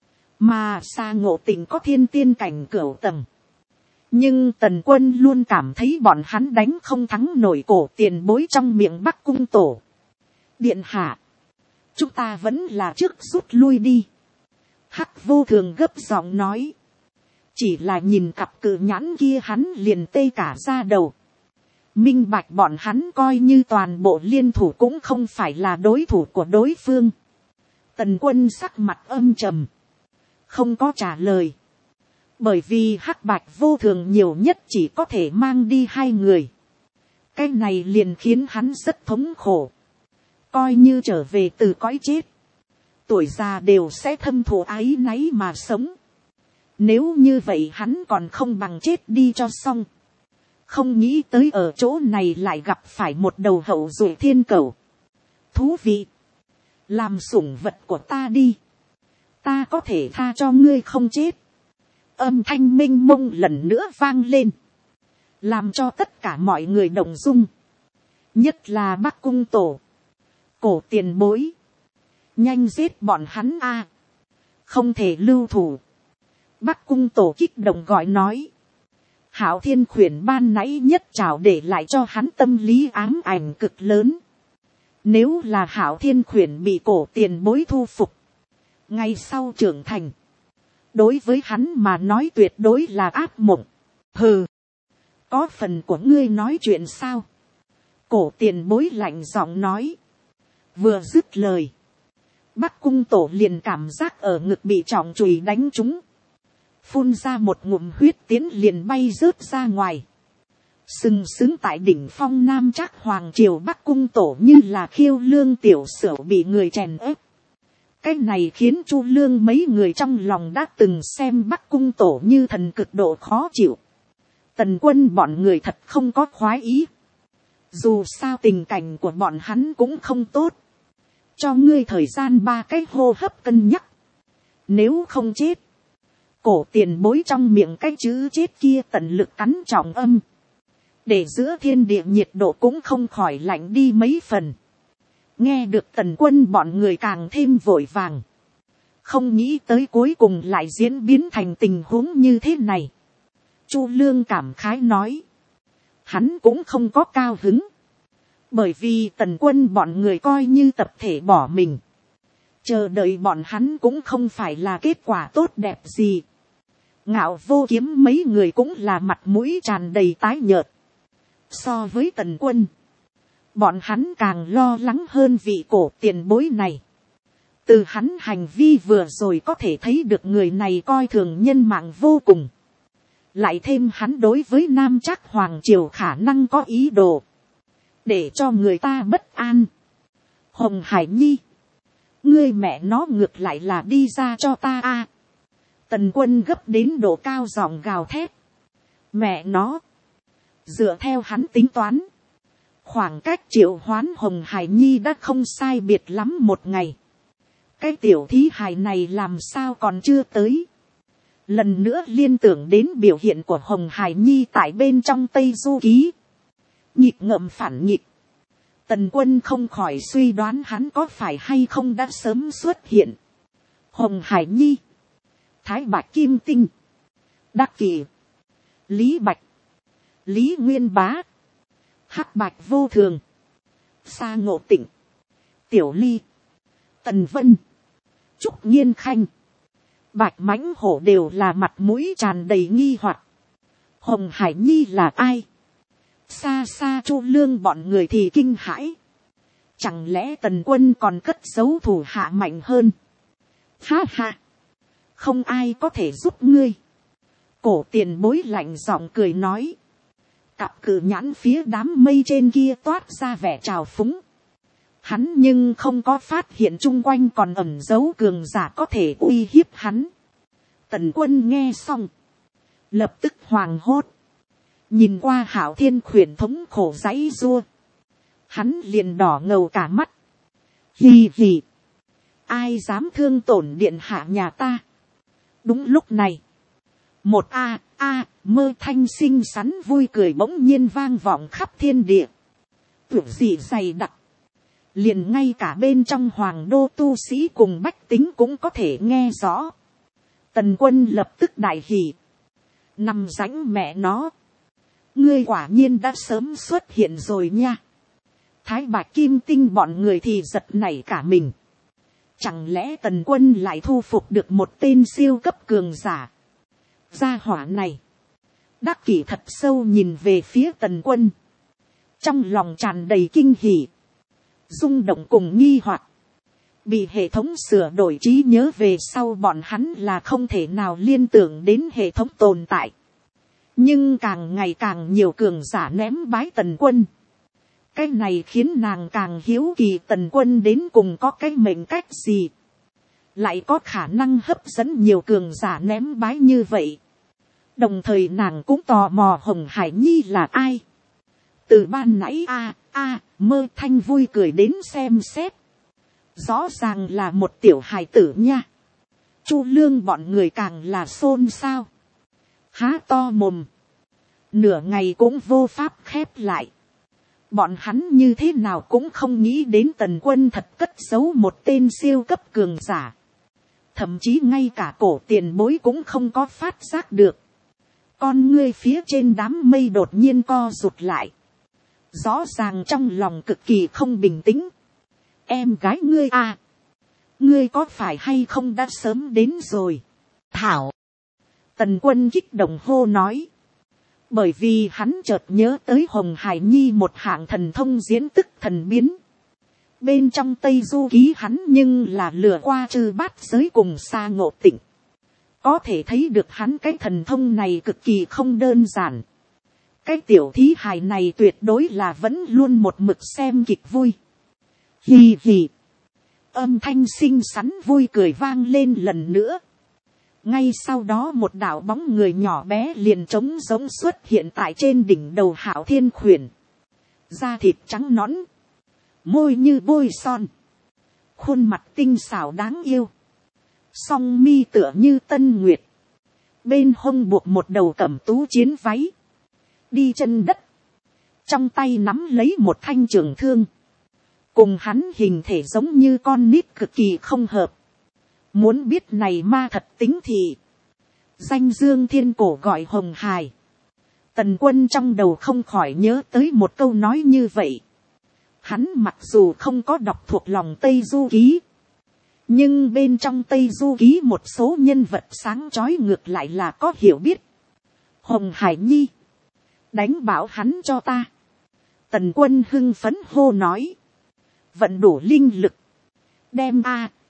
mà Sa Ngộ Tịnh có thiên tiên cảnh cửu tầng. Nhưng Tần Quân luôn cảm thấy bọn hắn đánh không thắng nổi Cổ Tiền Bối trong miệng Bắc Cung Tổ. Điện hạ, chúng ta vẫn là trước rút lui đi. Hắc Vô Thường gấp giọng nói. Chỉ là nhìn cặp cự nhãn kia hắn liền tê cả da đầu. Minh bạch bọn hắn coi như toàn bộ liên thủ cũng không phải là đối thủ của đối phương. Tần Quân sắc mặt âm trầm, không có trả lời. Bởi vì Hắc Bạch Vô Thường nhiều nhất chỉ có thể mang đi 2 người. Cái này liền khiến hắn rất thống khổ. Coi như trở về từ cõi chết, tuổi già đều sẽ thâm thù áy náy mà sống. Nếu như vậy hắn còn không bằng chết đi cho xong. Không nghĩ tới ở chỗ này lại gặp phải một đầu hậu duệ thiên cẩu. Thú vị. Làm sủng vật của ta đi. Ta có thể tha cho ngươi không chết. Âm thanh minh mông lần nữa vang lên. Làm cho tất cả mọi người động dung. Nhất là Bắc Cung Tổ, Cổ Tiền Bối. Nhanh giết bọn hắn a. Không thể lưu thủ. Bắc Cung Tổ kích động gọi nói. Hạo Thiên Khuyển ban nãy nhất trảo để lại cho hắn tâm lý ám ảnh cực lớn. Nếu là Hạo Thiên Khuyển bị Cổ Tiền Bối thu phục, ngay sau trưởng thành, đối với hắn mà nói tuyệt đối là ác mộng. Hừ, có phần của ngươi nói chuyện sao? Cổ Tiền Bối lạnh giọng nói. Vừa dứt lời, Bắc Cung Tổ liền cảm giác ở ngực bị trọng chùy đánh trúng. Phun ra một ngụm huyết tiến liền bay rớt ra ngoài. Sừng sững tại đỉnh phong Nam Trác Hoàng Triều Bắc Cung Tổ như là khiêu lương tiểu sửu bị người chèn ép. Cái này khiến Chu Lương mấy người trong lòng đã từng xem Bắc Cung Tổ như thần cực độ khó chịu. Tần Quân bọn người thật không có khoái ý. Dù sao tình cảnh của bọn hắn cũng không tốt. Cho ngươi thời gian 3 cái hô hấp cân nhắc. Nếu không chết, Cổ Tiền Bối trong miệng cái chữ chết kia tận lực cắn trọng âm. Để giữa thiên địa nhiệt độ cũng không khỏi lạnh đi mấy phần. Nghe được Tần Quân bọn người càng thêm vội vàng. Không nghĩ tới cuối cùng lại diễn biến thành tình huống như thế này. Chu Lương cảm khái nói. Hắn cũng không có cao hứng. Bởi vì Tần Quân bọn người coi như tập thể bỏ mình. Chờ đợi bọn hắn cũng không phải là kết quả tốt đẹp gì. Ngạo Vô Kiếm mấy người cũng là mặt mũi tràn đầy tái nhợt. So với Tần Quân, bọn hắn càng lo lắng hơn vị Cổ Tiền Bối này. Từ hắn hành vi vừa rồi có thể thấy được người này coi thường nhân mạng vô cùng. Lại thêm hắn đối với Nam Trác Hoàng Triều khả năng có ý đồ. Để cho người ta bất an. Hồng Hải Nhi, ngươi mẹ nó ngược lại là đi ra cho ta a. Tần Quân gấp đến độ cao giọng gào thét. Mẹ nó. Dựa theo hắn tính toán. Khoảng cách triệu hoán Hồng Hải Nhi đã không sai biệt lắm một ngày. Cái tiểu thí hài này làm sao còn chưa tới. Lần nữa liên tưởng đến biểu hiện của Hồng Hải Nhi tại bên trong Tây Du Ký. Nhịp ngợm phản nhịp. Tần Quân không khỏi suy đoán hắn có phải hay không đã sớm xuất hiện. Hồng Hải Nhi, Thái Bạch Kim Tinh, Đắc Kỷ, Lý Bạch, Lý Nguyên Bá, Hắc Bạch Vô Thường, Sa Ngộ Tịnh, Tiểu Ly, Tần Vân, Trúc Nhiên Khanh, Bạch Mãnh Hổ đều là mặt mũi tràn đầy nghi hoặc. Hồng Hải Nhi là ai? Xa xa Chu Lương bọn người thì kinh hãi. Chẳng lẽ Tần Quân còn cất giấu thủ hạ mạnh hơn? Ha ha! Không ai có thể giúp ngươi. Cổ tiền bối lạnh giọng cười nói. Cặp cử nhãn phía đám mây trên kia toát ra vẻ trào phúng. Hắn nhưng không có phát hiện chung quanh còn ẩn giấu cường giả có thể uy hiếp hắn. Tần Quân nghe xong. Lập tức hoảng hốt. Nhìn qua Hạo Thiên khuyển thống khổ giãy giụa. Hắn liền đỏ ngầu cả mắt. Hì hì. Ai dám thương tổn điện hạ nhà ta. Đúng lúc này. Một mơ thanh xinh xắn vui cười bỗng nhiên vang vọng khắp thiên địa. Tưởng gì dày đặc. Liền ngay cả bên trong hoàng đô tu sĩ cùng bách tính cũng có thể nghe rõ. Tần Quân lập tức đại hỉ. Nằm rãnh mẹ nó. Ngươi quả nhiên đã sớm xuất hiện rồi nha. Thái Bạch Kim Tinh bọn người thì giật nảy cả mình. Chẳng lẽ Tần Quân lại thu phục được một tên siêu cấp cường giả. Gia hỏa này. Đắc Kỷ thật sâu nhìn về phía Tần Quân. Trong lòng tràn đầy kinh hỉ. Rung động cùng nghi hoặc. Bị hệ thống sửa đổi trí nhớ về sau bọn hắn là không thể nào liên tưởng đến hệ thống tồn tại. Nhưng càng ngày càng nhiều cường giả ném bái Tần Quân. Cái này khiến nàng càng hiếu kỳ Tần Quân đến cùng có cái mệnh cách gì. Lại có khả năng hấp dẫn nhiều cường giả ném bái như vậy. Đồng thời nàng cũng tò mò Hồng Hải Nhi là ai. Từ ban nãy mơ thanh vui cười đến xem xét. Rõ ràng là một tiểu hài tử nha. Chu Lương bọn người càng là xôn xao. Há to mồm. Nửa ngày cũng vô pháp khép lại. Bọn hắn như thế nào cũng không nghĩ đến Tần Quân thật cất giấu một tên siêu cấp cường giả. Thậm chí ngay cả cổ tiền bối cũng không có phát giác được. Con ngươi phía trên đám mây đột nhiên co rụt lại. Rõ ràng trong lòng cực kỳ không bình tĩnh. Em gái ngươi ngươi có phải hay không đã sớm đến rồi. Thảo. Tần Quân kích động hô nói. Bởi vì hắn chợt nhớ tới Hồng Hải Nhi một hạng thần thông diễn tức thần biến. Bên trong Tây Du Ký hắn nhưng là lừa qua Trư Bát Giới cùng Sa Ngộ Tịnh. Có thể thấy được hắn cái thần thông này cực kỳ không đơn giản. Cái tiểu thí hài này tuyệt đối là vẫn luôn một mực xem kịch vui. Hì hì. Âm thanh xinh xắn vui cười vang lên lần nữa. Ngay sau đó một đạo bóng người nhỏ bé liền trống giống xuất hiện tại trên đỉnh đầu Hạo Thiên khuyển. Da thịt trắng nõn. Môi như bôi son. Khuôn mặt tinh xảo đáng yêu. Song mi tựa như tân nguyệt. Bên hông buộc một đầu cẩm tú chiến váy. Đi chân đất. Trong tay nắm lấy một thanh trường thương. Cùng hắn hình thể giống như con nít cực kỳ không hợp. Muốn biết này ma thật tính thì. Danh dương thiên cổ gọi Hồng Hải. Tần Quân trong đầu không khỏi nhớ tới một câu nói như vậy. Hắn mặc dù không có đọc thuộc lòng Tây Du Ký. Nhưng bên trong Tây Du Ký một số nhân vật sáng chói ngược lại là có hiểu biết. Hồng Hải Nhi. Đánh bảo hắn cho ta. Tần Quân hưng phấn hô nói. Vận đủ linh lực. Đem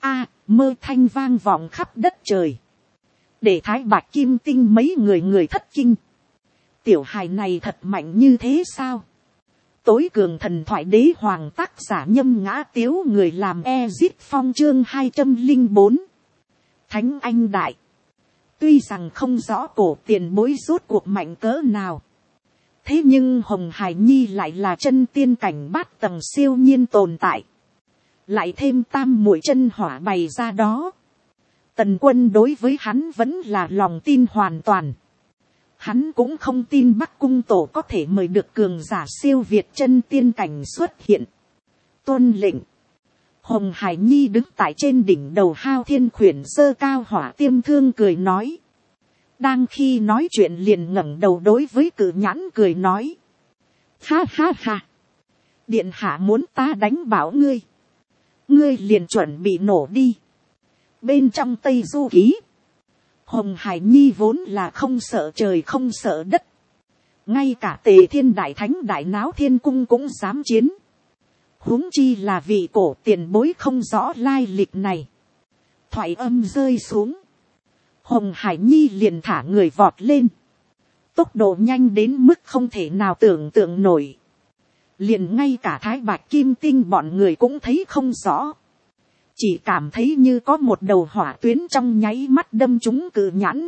mơ thanh vang vọng khắp đất trời. Để Thái Bạch Kim Tinh mấy người thất kinh. Tiểu hài này thật mạnh như thế sao? Tối cường thần thoại đế hoàng tác giả Nhâm Ngã Tiếu người làm Ezit Phong chương 204. Thánh Anh Đại. Tuy rằng không rõ cổ tiền bối rốt cuộc mạnh cỡ nào. Thế nhưng Hồng Hải Nhi lại là chân tiên cảnh bát tầng siêu nhiên tồn tại. Lại thêm tam muội chân hỏa bày ra đó. Tần Quân đối với hắn vẫn là lòng tin hoàn toàn. Hắn cũng không tin Bắc Cung Tổ có thể mời được cường giả siêu việt chân tiên cảnh xuất hiện. Tuân lệnh. Hồng Hải Nhi đứng tại trên đỉnh đầu Hao Thiên Khuyển giơ cao hỏa tiêm thương cười nói. Đang khi nói chuyện liền ngẩng đầu đối với Cự Nhãn cười nói. Ha ha ha. Điện hạ muốn ta đánh bảo ngươi. Ngươi liền chuẩn bị nổ đi. Bên trong Tây Du Ký. Hồng Hải Nhi vốn là không sợ trời không sợ đất. Ngay cả Tề Thiên Đại Thánh Đại Náo Thiên Cung cũng dám chiến. Huống chi là vị cổ tiền bối không rõ lai lịch này. Thoại âm rơi xuống. Hồng Hải Nhi liền thả người vọt lên. Tốc độ nhanh đến mức không thể nào tưởng tượng nổi. Liền ngay cả Thái Bạch Kim Tinh bọn người cũng thấy không rõ. Chỉ cảm thấy như có một đầu hỏa tuyến trong nháy mắt đâm trúng Cự Nhãn.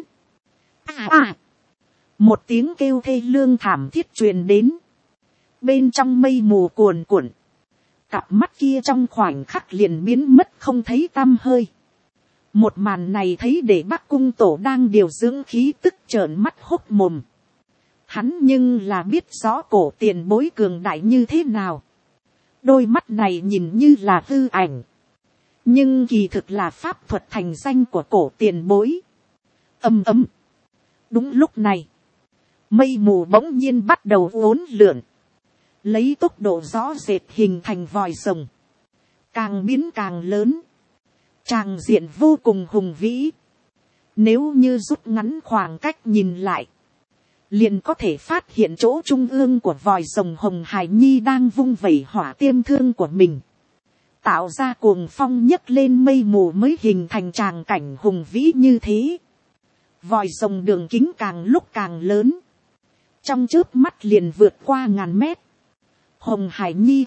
Một tiếng kêu thê lương thảm thiết truyền đến. Bên trong mây mù cuồn cuộn. Cặp mắt kia trong khoảnh khắc liền biến mất không thấy tăm hơi. Một màn này thấy để Bắc Cung Tổ đang điều dưỡng khí tức trợn mắt hốc mồm. Hắn nhưng là biết rõ cổ tiền bối cường đại như thế nào. Đôi mắt này nhìn như là hư ảnh. Nhưng kỳ thực là pháp thuật thành danh của cổ tiền bối. Ầm ầm. Đúng lúc này. Mây mù bỗng nhiên bắt đầu uốn lượn. Lấy tốc độ rõ rệt hình thành vòi rồng. Càng biến càng lớn. Tràng diện vô cùng hùng vĩ. Nếu như rút ngắn khoảng cách nhìn lại. Liền có thể phát hiện chỗ trung ương của vòi rồng Hồng Hải Nhi đang vung vẩy hỏa tiêm thương của mình. Tạo ra cuồng phong nhấc lên mây mù mới hình thành tràng cảnh hùng vĩ như thế. Vòi rồng đường kính càng lúc càng lớn. Trong chớp mắt liền vượt qua ngàn mét. Hồng Hải Nhi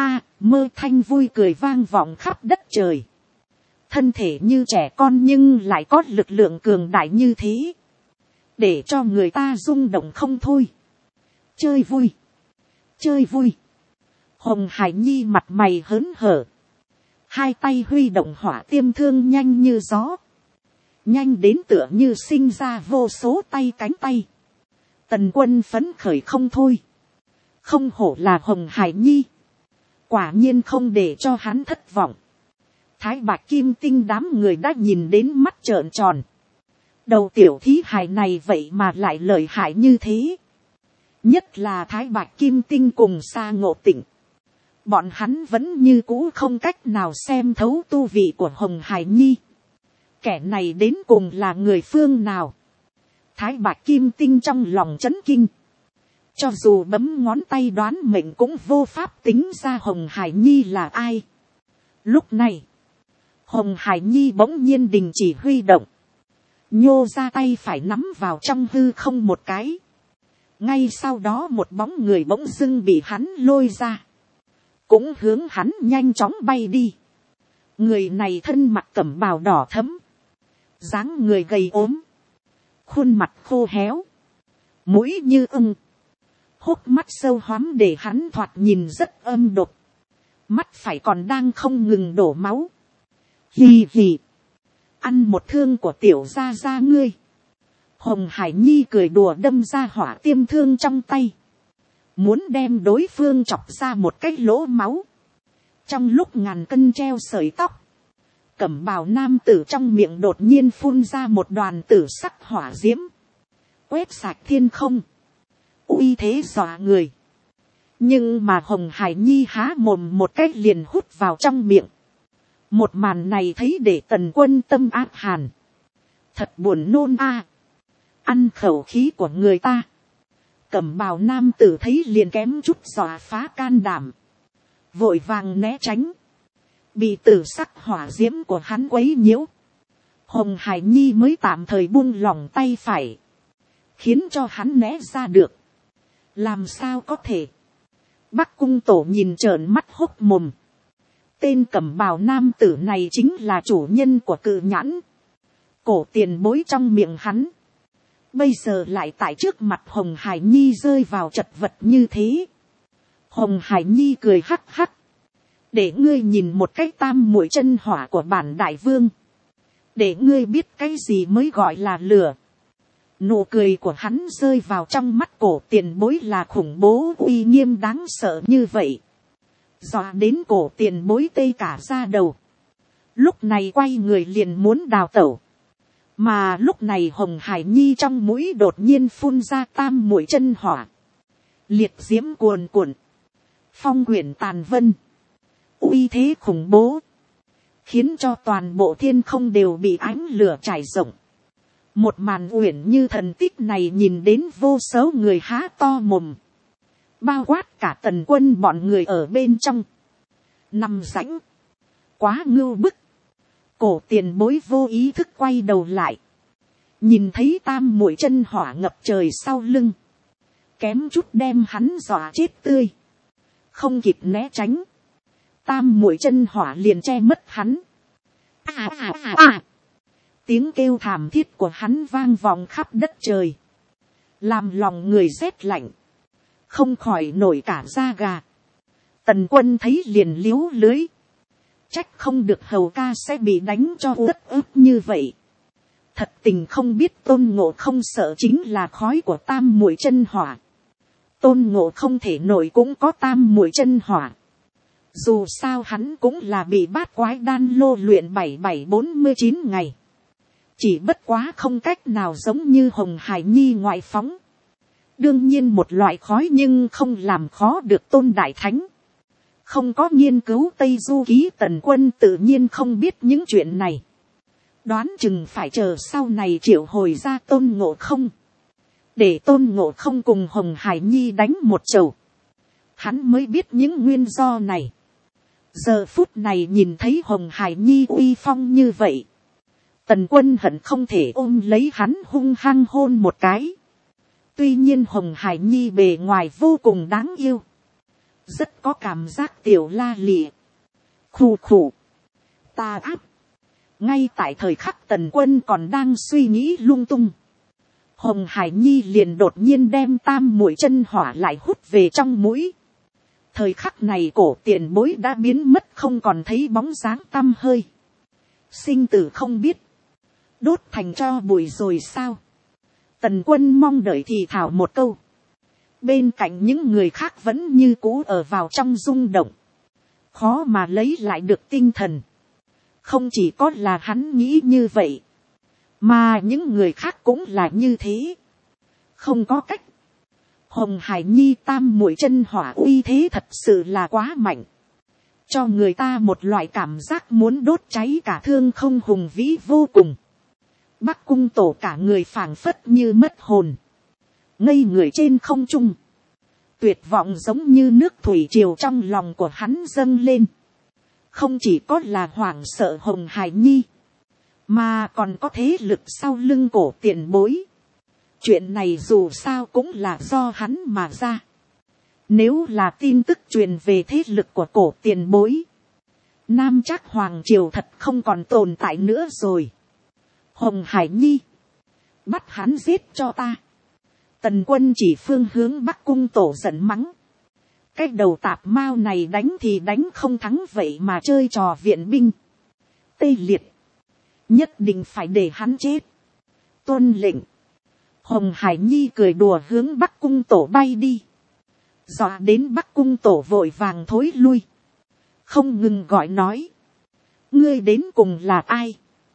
mơ thanh vui cười vang vọng khắp đất trời. Thân thể như trẻ con nhưng lại có lực lượng cường đại như thế. Để cho người ta rung động không thôi. Chơi vui. Chơi vui. Hồng Hải Nhi mặt mày hớn hở. Hai tay huy động hỏa tiêm thương nhanh như gió. Nhanh đến tựa như sinh ra vô số tay cánh tay. Tần Quân phấn khởi không thôi. Không hổ là Hồng Hải Nhi. Quả nhiên không để cho hắn thất vọng. Thái Bạch Kim Tinh đám người đã nhìn đến mắt trợn tròn. Đầu tiểu thí hài này vậy mà lại lợi hại như thế. Nhất là Thái Bạch Kim Tinh cùng Sa Ngộ Tịnh. Bọn hắn vẫn như cũ không cách nào xem thấu tu vị của Hồng Hải Nhi. Kẻ này đến cùng là người phương nào? Thái Bạch Kim Tinh trong lòng chấn kinh. Cho dù bấm ngón tay đoán mệnh cũng vô pháp tính ra Hồng Hải Nhi là ai. Lúc này, Hồng Hải Nhi bỗng nhiên đình chỉ huy động. Nhô ra tay phải nắm vào trong hư không một cái. Ngay sau đó một bóng người bỗng dưng bị hắn lôi ra. Cũng hướng hắn nhanh chóng bay đi. Người này thân mặc cẩm bào đỏ thẫm. Dáng người gầy ốm. Khuôn mặt khô héo. Mũi như ưng. Hốc mắt sâu hoắm để hắn thoạt nhìn rất âm độc. Mắt phải còn đang không ngừng đổ máu. Hì hì. Ăn một thương của tiểu gia gia ngươi. Hồng Hải Nhi cười đùa đâm ra hỏa tiêm thương trong tay. Muốn đem đối phương chọc ra một cái lỗ máu. Trong lúc ngàn cân treo sợi tóc. Cẩm bào nam tử trong miệng đột nhiên phun ra một đoàn tử sắc hỏa diễm. Quét sạch thiên không. Uy thế dọa người. Nhưng mà Hồng Hải Nhi há mồm một cách liền hút vào trong miệng. Một màn này thấy để Tần Quân tâm ác hàn. Thật buồn nôn a. Ăn khẩu khí của người ta. Cẩm bào nam tử thấy liền kém chút dọa phá can đảm. Vội vàng né tránh. Bị tử sắc hỏa diễm của hắn quấy nhiễu. Hồng Hải Nhi mới tạm thời buông lỏng tay phải. Khiến cho hắn né ra được. Làm sao có thể. Bắc Cung Tổ nhìn trợn mắt hốc mồm. Tên cẩm bào nam tử này chính là chủ nhân của Cự Nhãn. cổ tiền bối trong miệng hắn, bây giờ lại tại trước mặt Hồng Hải Nhi rơi vào chật vật như thế. Hồng Hải Nhi cười hắc hắc, để ngươi nhìn một cái tam muội chân hỏa của bản đại vương, để ngươi biết cái gì mới gọi là lửa. Nụ cười của hắn rơi vào trong mắt cổ tiền bối là khủng bố uy nghiêm đáng sợ như vậy, dọa đến cổ tiền bối tê cả da đầu. Lúc này quay người liền muốn đào tẩu, mà lúc này Hồng Hải Nhi trong mũi đột nhiên phun ra tam muội chân hỏa, liệt diễm cuồn cuộn, phong quyển tàn vân, uy thế khủng bố, khiến cho toàn bộ thiên không đều bị ánh lửa trải rộng. Một màn uyển như thần tích này nhìn đến vô số người há to mồm, bao quát cả Tần Quân bọn người ở bên trong. Nằm rãnh, quá ngưu bức. Cổ tiền bối vô ý thức quay đầu lại, nhìn thấy tam muội chân hỏa ngập trời sau lưng, kém chút đem hắn dọa chết tươi. Không kịp né tránh, tam muội chân hỏa liền che mất hắn. Tiếng kêu thảm thiết của hắn vang vọng khắp đất trời, làm lòng người rét lạnh, không khỏi nổi cả da gà. Tần Quân thấy liền liếu lưới, trách không được hầu ca sẽ bị đánh cho uất ức như vậy. Thật tình không biết Tôn Ngộ Không sợ chính là khói của tam muội chân hỏa. Tôn Ngộ Không thể nổi cũng có tam muội chân hỏa. Dù sao hắn cũng là bị bát quái đan lô luyện 7749 ngày. Chỉ bất quá không cách nào giống như Hồng Hải Nhi ngoại phóng. Đương nhiên một loại khói nhưng không làm khó được Tôn Đại Thánh. Không có nghiên cứu Tây Du Ký Tần Quân tự nhiên không biết những chuyện này. Đoán chừng phải chờ sau này triệu hồi ra Tôn Ngộ Không, để Tôn Ngộ Không cùng Hồng Hải Nhi đánh một chầu, hắn mới biết những nguyên do này. Giờ phút này nhìn thấy Hồng Hải Nhi uy phong như vậy, Tần Quân hận không thể ôm lấy hắn hung hăng hôn một cái. Tuy nhiên Hồng Hải Nhi bề ngoài vô cùng đáng yêu, rất có cảm giác tiểu la lịa, khù khù, ta áp. Ngay tại thời khắc Tần Quân còn đang suy nghĩ lung tung, Hồng Hải Nhi liền đột nhiên đem tam muội chân hỏa lại hút về trong mũi. Thời khắc này cổ tiền bối đã biến mất không còn thấy bóng dáng tăm hơi. Sinh tử không biết, đốt thành tro bụi rồi sao? Tần Quân mong đợi thì thảo một câu. Bên cạnh những người khác vẫn như cũ ở vào trong rung động, khó mà lấy lại được tinh thần. Không chỉ có là hắn nghĩ như vậy, mà những người khác cũng là như thế. Không có cách, Hồng Hải Nhi tam muội chân hỏa uy thế thật sự là quá mạnh, cho người ta một loại cảm giác muốn đốt cháy cả thương không hùng vĩ vô cùng. Bắc Cung Tổ cả người phảng phất như mất hồn, ngây người trên không trung. Tuyệt vọng giống như nước thủy triều trong lòng của hắn dâng lên. Không chỉ có là hoảng sợ Hồng Hải Nhi, mà còn có thế lực sau lưng cổ tiền bối. Chuyện này dù sao cũng là do hắn mà ra. Nếu là tin tức truyền về thế lực của cổ tiền bối, Nam Trác Hoàng Triều thật không còn tồn tại nữa rồi. Hồng Hải Nhi, bắt hắn giết cho ta. Tần Quân chỉ phương hướng Bắc Cung Tổ giận mắng. Cái đầu tạp mao này đánh thì đánh không thắng vậy mà chơi trò viện binh. Tê liệt, nhất định phải để hắn chết. Tuân lệnh. Hồng Hải Nhi cười đùa hướng Bắc Cung Tổ bay đi. Dọa đến Bắc Cung Tổ vội vàng thối lui, không ngừng gọi nói: ngươi đến cùng là ai?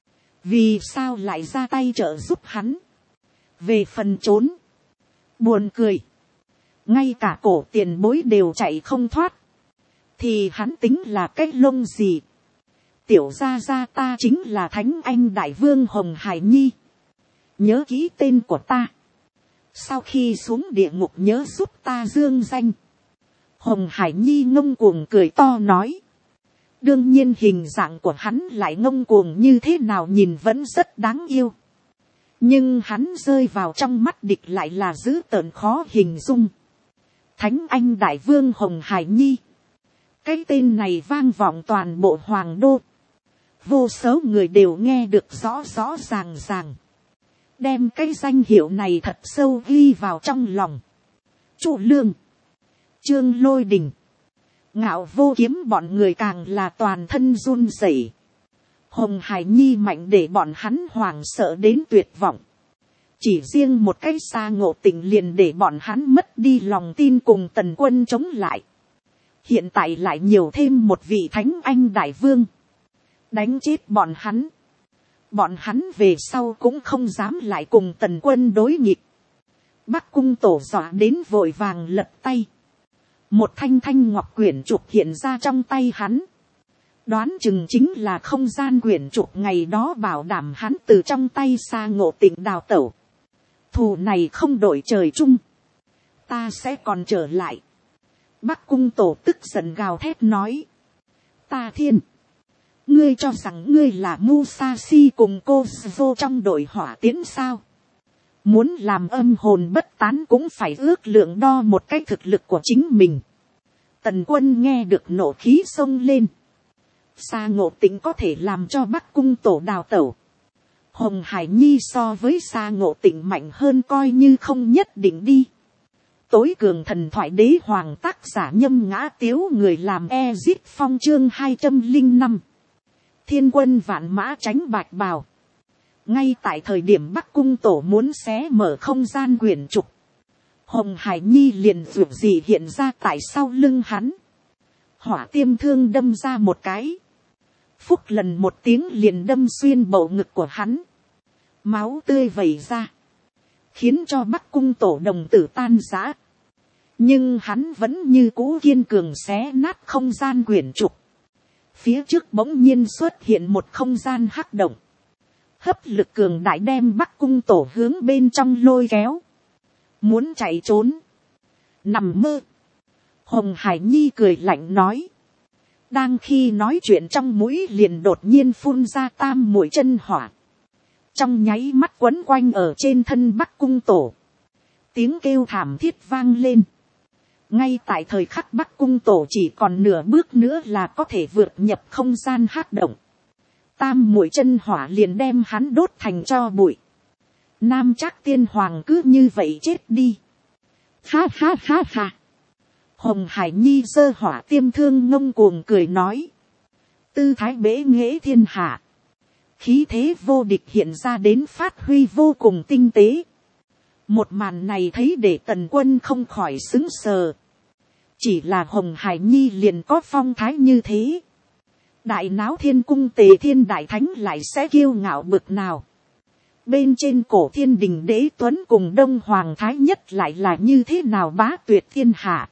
Vì sao lại ra tay trợ giúp hắn? Về phần trốn, buồn cười, ngay cả cổ tiền bối đều chạy không thoát, thì hắn tính là cái lông gì? Tiểu gia gia ta chính là Thánh Anh Đại Vương Hồng Hải Nhi, nhớ kỹ tên của ta, sau khi xuống địa ngục nhớ giúp ta dương danh. Hồng Hải Nhi ngông cuồng cười to nói. Đương nhiên hình dạng của hắn lại ngông cuồng như thế nào nhìn vẫn rất đáng yêu, nhưng hắn rơi vào trong mắt địch lại là dữ tợn khó hình dung. Thánh Anh Đại Vương Hồng Hải Nhi, cái tên này vang vọng toàn bộ Hoàng Đô. Vô số người đều nghe được rõ rõ ràng ràng. Đem cái danh hiệu này thật sâu ghi vào trong lòng. Trụ Lương, Trương Lôi Đình, Ngạo Vô Kiếm bọn người càng là toàn thân run rẩy. Hồng Hải Nhi mạnh để bọn hắn hoảng sợ đến tuyệt vọng. Chỉ riêng một cái Sa Ngộ Tịnh liền để bọn hắn mất đi lòng tin cùng Tần Quân chống lại. Hiện tại lại nhiều thêm một vị Thánh Anh Đại Vương. Đánh chết bọn hắn. Bọn hắn về sau cũng không dám lại cùng Tần Quân đối nghịch. Bắc Cung Tổ dọa đến vội vàng lật tay. Một thanh thanh ngọc quyển trục hiện ra trong tay hắn. Đoán chừng chính là không gian quyển trục ngày đó bảo đảm hắn từ trong tay Sa Ngộ Tịnh đào tẩu. Thù này không đổi trời chung. Ta sẽ còn trở lại. Bắc Cung Tổ tức giận gào thét nói. Ta thiên. Ngươi cho rằng ngươi là Musashi cùng cô vô trong đội hỏa tiến sao? Muốn làm âm hồn bất tán cũng phải ước lượng đo một cái thực lực của chính mình. Tần Quân nghe được nộ khí xông lên. Sa Ngộ Tịnh có thể làm cho Bắc Cung Tổ đào tẩu. Hồng Hải Nhi so với Sa Ngộ Tịnh mạnh hơn coi như không nhất định đi. Tối cường thần thoại đế hoàng tác giả Nhâm Ngã Tiếu người làm Ezit Phong chương 205. Thiên quân vạn mã tránh bạch bào. Ngay tại thời điểm Bắc Cung Tổ muốn xé mở không gian quyển trục. Hồng Hải Nhi liền vượt gì hiện ra tại sau lưng hắn. Hỏa tiêm thương đâm ra một cái. Phúc lần một tiếng liền đâm xuyên bầu ngực của hắn. Máu tươi vẩy ra. Khiến cho Bắc Cung Tổ đồng tử tan rã. Nhưng hắn vẫn như cũ kiên cường xé nát không gian quyển trục. Phía trước bỗng nhiên xuất hiện một không gian hắc động. Hấp lực cường đại đem Bắc Cung Tổ hướng bên trong lôi kéo. Muốn chạy trốn. Nằm mơ. Hồng Hải Nhi cười lạnh nói. Đang khi nói chuyện trong mũi liền đột nhiên phun ra tam mũi chân hỏa. Trong nháy mắt quấn quanh ở trên thân Bắc Cung Tổ. Tiếng kêu thảm thiết vang lên. Ngay tại thời khắc Bắc Cung Tổ chỉ còn nửa bước nữa là có thể vượt nhập không gian hắc động. Tam mũi chân hỏa liền đem hắn đốt thành tro bụi. Nam Trác Tiên Hoàng cứ như vậy chết đi. Ha ha ha ha. Hồng Hải Nhi giơ hỏa tiêm thương ngông cuồng cười nói. Tư thái bế nghệ thiên hạ. Khí thế vô địch hiện ra đến phát huy vô cùng tinh tế. Một màn này thấy để Tần Quân không khỏi sững sờ. Chỉ là Hồng Hải Nhi liền có phong thái như thế. Đại náo thiên cung Tề Thiên Đại Thánh lại sẽ kiêu ngạo bực nào. Bên trên cổ Thiên Đình Đế Tuấn cùng Đông Hoàng Thái Nhất lại là như thế nào bá tuyệt thiên hạ.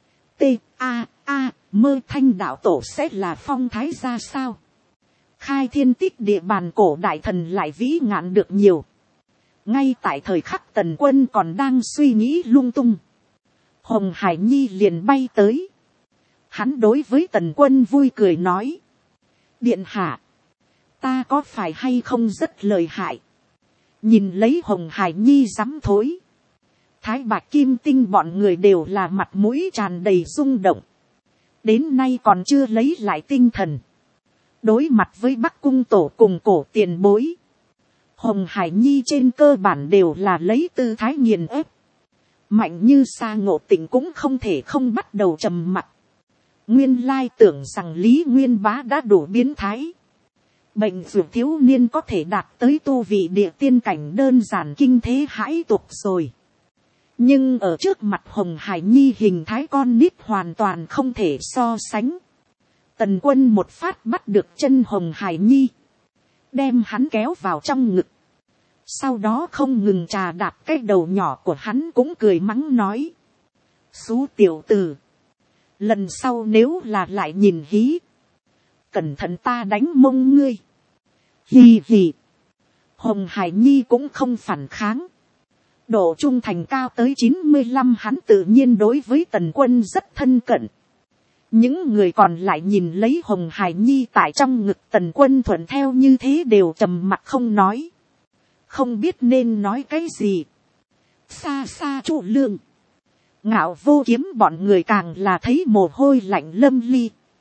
Mơ Thanh đạo tổ sẽ là phong thái ra sao? Khai thiên tích địa bàn cổ đại thần lại vĩ ngạn được nhiều. Ngay tại thời khắc Tần Quân còn đang suy nghĩ lung tung. Hồng Hải Nhi liền bay tới. Hắn đối với Tần Quân vui cười nói. Điện hạ. Ta có phải hay không rất lợi hại. Nhìn lấy Hồng Hải Nhi dám thối. Thái Bạch Kim Tinh bọn người đều là mặt mũi tràn đầy rung động. Đến nay còn chưa lấy lại tinh thần. Đối mặt với Bắc Cung Tổ cùng cổ tiền bối. Hồng Hải Nhi trên cơ bản đều là lấy tư thái nghiền ép. Mạnh như Sa Ngộ Tịnh cũng không thể không bắt đầu trầm mặc. Nguyên lai tưởng rằng Lý Nguyên Bá đã đủ biến thái. Bệnh vượt thiếu niên có thể đạt tới tu vị địa tiên cảnh đơn giản kinh thế hãi tục rồi. Nhưng ở trước mặt Hồng Hải Nhi hình thái con nít hoàn toàn không thể so sánh. Tần Quân một phát bắt được chân Hồng Hải Nhi. Đem hắn kéo vào trong ngực. Sau đó không ngừng trà đạp cái đầu nhỏ của hắn cũng cười mắng nói. Xú tiểu tử. Lần sau nếu là lại nhìn hí. Cẩn thận ta đánh mông ngươi. Hì hì. Hồng Hải Nhi cũng không phản kháng. Độ trung thành cao tới 95 hắn tự nhiên đối với Tần Quân rất thân cận. Những người còn lại nhìn lấy Hồng Hải Nhi tại trong ngực Tần Quân thuận theo như thế đều trầm mặc không nói. Không biết nên nói cái gì. Xa xa Trụ Lương. Ngạo Vô Kiếm bọn người càng là thấy mồ hôi lạnh lâm ly.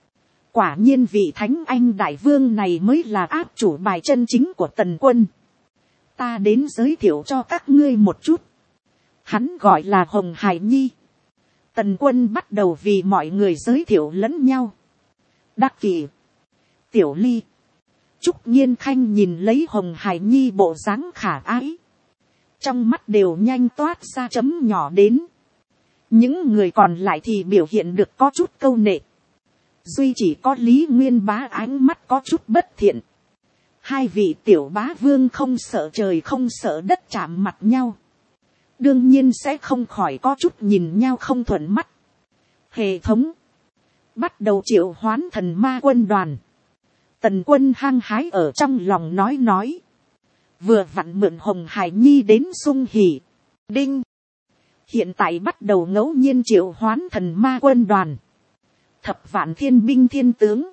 Quả nhiên vị thánh anh đại vương này mới là áp chủ bài chân chính của tần quân. Ta đến giới thiệu cho các ngươi một chút. Hắn gọi là Hồng Hải Nhi. Tần quân bắt đầu vì mọi người giới thiệu lẫn nhau. Đắc Kỷ, Tiểu Ly, Trúc Nhiên Khanh nhìn lấy Hồng Hải Nhi bộ dáng khả ái. Trong mắt đều nhanh toát ra chấm nhỏ đến. Những người còn lại thì biểu hiện được có chút câu nệ. Duy chỉ có Lý Nguyên Bá ánh mắt có chút bất thiện. Hai vị tiểu bá vương không sợ trời không sợ đất chạm mặt nhau. Đương nhiên sẽ không khỏi có chút nhìn nhau không thuận mắt. Hệ thống. Bắt đầu triệu hoán thần ma quân đoàn. Tần quân hăng hái ở trong lòng nói. Vừa vặn mượn Hồng Hải Nhi đến sung hỉ. Đinh. Hiện tại bắt đầu ngẫu nhiên triệu hoán thần ma quân đoàn. Thập vạn thiên binh thiên tướng.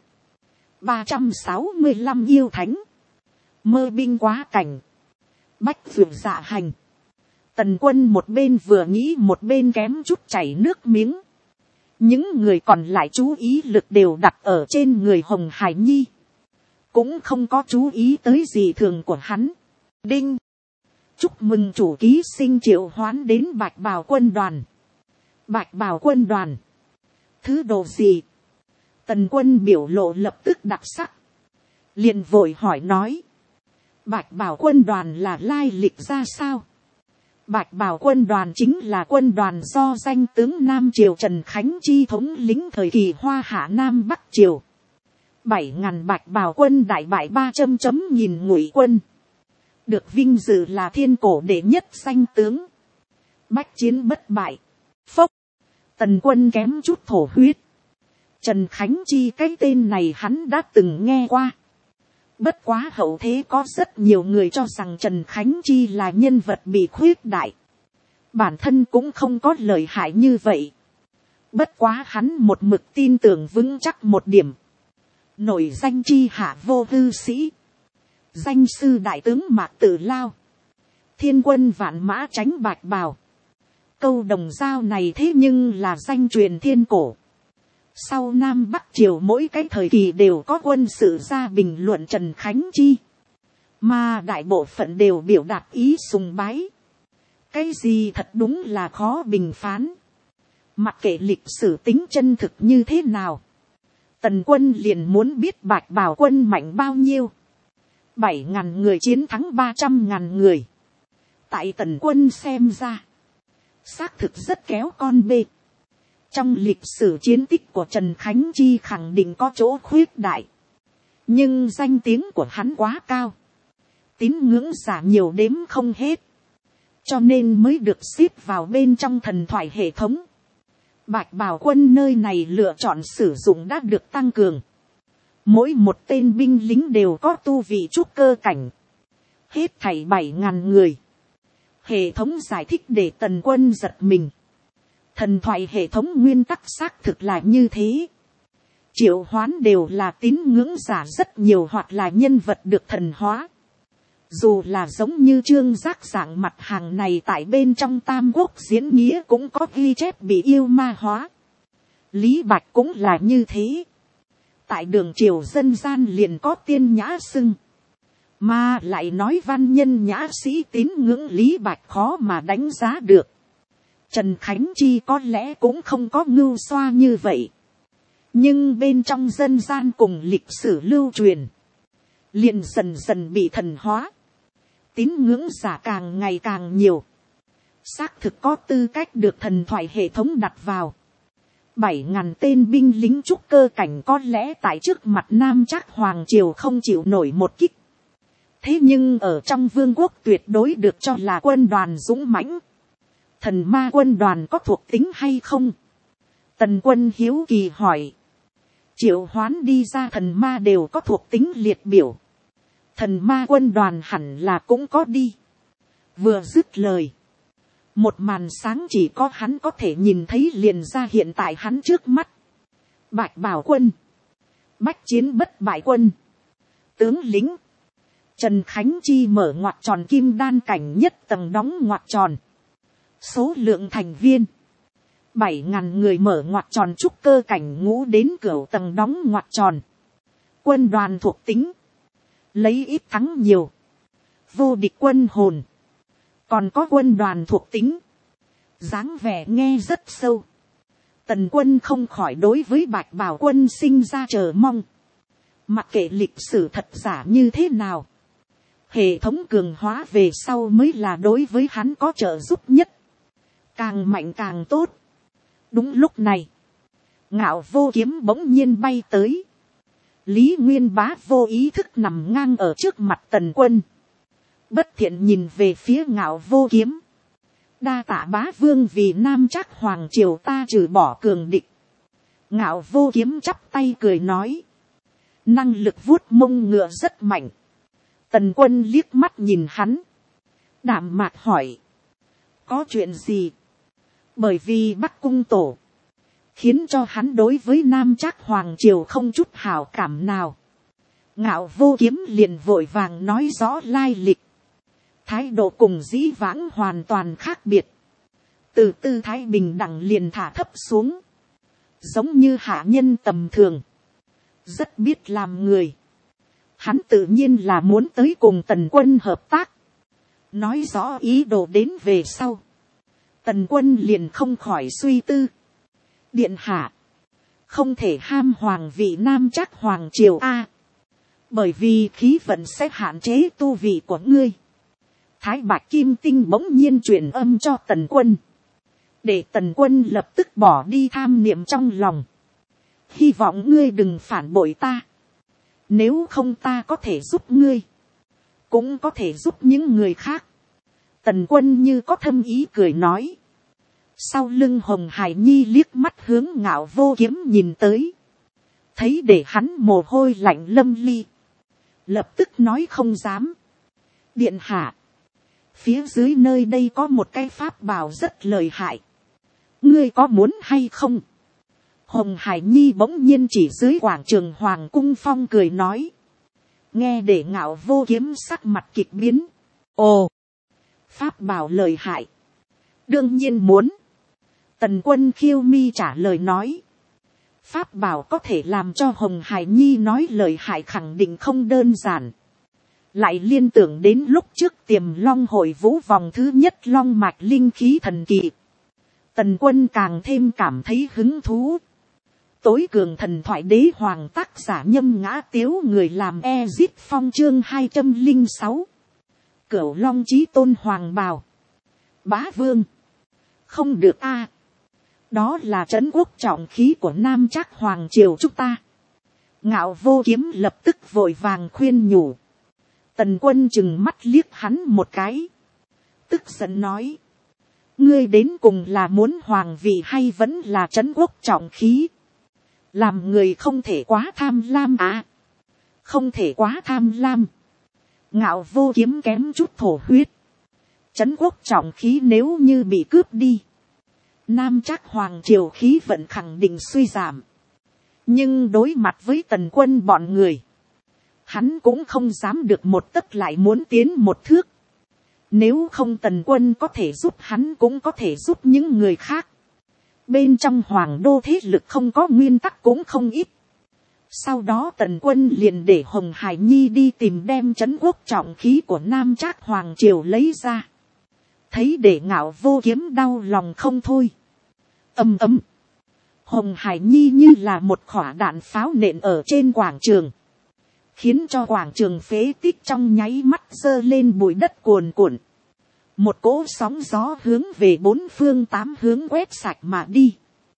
365 yêu thánh. Mơ binh quá cảnh. Bách vượt dạ hành. Tần quân một bên vừa nghĩ một bên kém chút chảy nước miếng. Những người còn lại chú ý lực đều đặt ở trên người Hồng Hải Nhi. Cũng không có chú ý tới gì thường của hắn. Đinh. Chúc mừng chủ ký sinh triệu hoán đến Bạch Bào quân đoàn. Bạch Bào quân đoàn. Thứ đồ gì? Tần quân biểu lộ lập tức đặc sắc. Liền vội hỏi nói. Bạch Bào quân đoàn là lai lịch ra sao? Bạch Bào quân đoàn chính là quân đoàn do danh tướng Nam Triều Trần Khánh Chi thống lĩnh thời kỳ Hoa Hạ Nam Bắc Triều. 7.000 Bạch Bào quân đại bại 300 nghìn Ngụy quân. Được vinh dự là thiên cổ đệ nhất danh tướng. Bách chiến bất bại. Phốc. Tần quân kém chút thổ huyết. Trần Khánh Chi cái tên này hắn đã từng nghe qua. Bất quá hậu thế có rất nhiều người cho rằng Trần Khánh Chi là nhân vật bị khuyết đại. Bản thân cũng không có lợi hại như vậy. Bất quá hắn một mực tin tưởng vững chắc một điểm. Nổi danh chi hạ vô hư sĩ. Danh sư đại tướng Mạc Tử Lao. Thiên quân vạn mã tránh Bạch Bào. Câu đồng dao này thế nhưng là danh truyền thiên cổ. Sau Nam Bắc Triều mỗi cái thời kỳ đều có quân sự ra bình luận Trần Khánh Chi. Mà đại bộ phận đều biểu đạt ý sùng bái. Cái gì thật đúng là khó bình phán. Mặc kệ lịch sử tính chân thực như thế nào. Tần quân liền muốn biết Bạch Bào quân mạnh bao nhiêu. 7.000 người chiến thắng 300.000 người. Tại tần quân xem ra. Xác thực rất kéo con bê. Trong lịch sử chiến tích của Trần Khánh Chi khẳng định có chỗ khuyết đại. Nhưng danh tiếng của hắn quá cao. Tín ngưỡng giả nhiều đếm không hết. Cho nên mới được xếp vào bên trong thần thoại hệ thống. Bạch Bào quân nơi này lựa chọn sử dụng đã được tăng cường. Mỗi một tên binh lính đều có tu vị trúc cơ cảnh. Hết thảy 7.000 người. Hệ thống giải thích để tần quân giật mình. Thần thoại hệ thống nguyên tắc xác thực là như thế. Triệu hoán đều là tín ngưỡng giả rất nhiều hoặc là nhân vật được thần hóa. Dù là giống như Trương Giác dạng mặt hàng này tại bên trong Tam Quốc diễn nghĩa cũng có ghi chép bị yêu ma hóa. Lý Bạch cũng là như thế. Tại đường triều dân gian liền có tiên nhã xưng. Mà lại nói văn nhân nhã sĩ tín ngưỡng Lý Bạch khó mà đánh giá được. Trần Khánh Chi có lẽ cũng không có ngưu xoa như vậy. Nhưng bên trong dân gian cùng lịch sử lưu truyền. Liền dần dần bị thần hóa. Tín ngưỡng giả càng ngày càng nhiều. Xác thực có tư cách được thần thoại hệ thống đặt vào. 7.000 tên binh lính trúc cơ cảnh có lẽ tại trước mặt Nam Trác Hoàng Triều không chịu nổi một kích. Thế nhưng ở trong vương quốc tuyệt đối được cho là quân đoàn dũng mãnh. Thần ma quân đoàn có thuộc tính hay không? Tần quân hiếu kỳ hỏi. Triệu hoán đi ra thần ma đều có thuộc tính liệt biểu. Thần ma quân đoàn hẳn là cũng có đi. Vừa dứt lời. Một màn sáng chỉ có hắn có thể nhìn thấy liền ra hiện tại hắn trước mắt. Bạch Bào quân. Bách chiến bất bại quân. Tướng lĩnh. Trần Khánh Chi mở ngoặc tròn kim đan cảnh nhất tầng đóng ngoặc tròn. Số lượng thành viên. 7.000 người mở ngoặc tròn trúc cơ cảnh ngũ đến cửu tầng đóng ngoặc tròn. Quân đoàn thuộc tính. Lấy ít thắng nhiều. Vô địch quân hồn. Còn có quân đoàn thuộc tính. Dáng vẻ nghe rất sâu. Tần Quân không khỏi đối với Bạch Bào Quân sinh ra chờ mong. Mặc kệ lịch sử thật giả như thế nào. Hệ thống cường hóa về sau mới là đối với hắn có trợ giúp nhất. Càng mạnh càng tốt. Đúng lúc này. Ngạo Vô Kiếm bỗng nhiên bay tới. Lý Nguyên Bá vô ý thức nằm ngang ở trước mặt Tần Quân. Bất thiện nhìn về phía Ngạo Vô Kiếm. Đa tạ bá vương vì Nam Trác Hoàng triều ta trừ bỏ cường địch. Ngạo Vô Kiếm chắp tay cười nói. Năng lực vuốt mông ngựa rất mạnh. Tần Quân liếc mắt nhìn hắn. Đạm mạc hỏi. Có chuyện gì? Bởi vì Bắc Cung Tổ. Khiến cho hắn đối với Nam Trác Hoàng triều không chút hảo cảm nào. Ngạo Vô Kiếm liền vội vàng nói rõ lai lịch. Thái độ cùng dĩ vãng hoàn toàn khác biệt. Từ tư thái bình đẳng liền thả thấp xuống. Giống như hạ nhân tầm thường. Rất biết làm người. Hắn tự nhiên là muốn tới cùng Tần Quân hợp tác. Nói rõ ý đồ đến về sau. Tần Quân liền không khỏi suy tư. Điện hạ. Không thể ham hoàng vị Nam Trác Hoàng triều A. Bởi vì khí vận sẽ hạn chế tu vị của ngươi. Thái Bạch Kim Tinh bỗng nhiên truyền âm cho Tần Quân. Để Tần Quân lập tức bỏ đi tham niệm trong lòng. Hy vọng ngươi đừng phản bội ta. Nếu không ta có thể giúp ngươi. Cũng có thể giúp những người khác. Tần Quân như có thâm ý cười nói. Sau lưng Hồng Hải Nhi liếc mắt hướng Ngạo Vô Kiếm nhìn tới. Thấy để hắn mồ hôi lạnh lâm ly. Lập tức nói không dám. Điện hạ. Phía dưới nơi đây có một cái pháp bảo rất lợi hại. Ngươi có muốn hay không? Hồng Hải Nhi bỗng nhiên chỉ dưới quảng trường Hoàng Cung Phong cười nói. Nghe để Ngạo Vô Kiếm sắc mặt kịch biến. Ồ! Pháp bảo lợi hại. Đương nhiên muốn. Tần Quân khiêu mi trả lời nói. Pháp bảo có thể làm cho Hồng Hải Nhi nói lợi hại khẳng định không đơn giản. Lại liên tưởng đến lúc trước Tiềm Long hội vũ vòng thứ nhất long mạch linh khí thần kỳ. Tần Quân càng thêm cảm thấy hứng thú. Tối cường thần thoại đế hoàng tác giả Nhâm Ngã Tiếu người làm Ezit Phong chương 206. Cửu Long Chí Tôn Hoàng bào. Bá vương. Không được a. Đó là trấn quốc trọng khí của Nam Trác Hoàng triều chúng ta. Ngạo Vô Kiếm lập tức vội vàng khuyên nhủ. Tần Quân chừng mắt liếc hắn một cái. Tức giận nói. Ngươi đến cùng là muốn hoàng vị hay vẫn là trấn quốc trọng khí? Làm người không thể quá tham lam à? Không thể quá tham lam. Ngạo Vô Kiếm kém chút thổ huyết. Trấn quốc trọng khí nếu như bị cướp đi. Nam Trác Hoàng triều khí vận khẳng định suy giảm. Nhưng đối mặt với Tần Quân bọn người. Hắn cũng không dám được một tấc lại muốn tiến một thước. Nếu không Tần Quân có thể giúp hắn cũng có thể giúp những người khác. Bên trong hoàng đô thế lực không có nguyên tắc cũng không ít. Sau đó Tần Quân liền để Hồng Hải Nhi đi tìm đem trấn quốc trọng khí của Nam Trác Hoàng triều lấy ra. Thấy để Ngạo Vô Kiếm đau lòng không thôi. Ầm ầm. Hồng Hải Nhi như là một quả đạn pháo nện ở trên quảng trường. Khiến cho quảng trường phế tích trong nháy mắt giơ lên bụi đất cuồn cuộn. Một cỗ sóng gió hướng về bốn phương tám hướng quét sạch mà đi.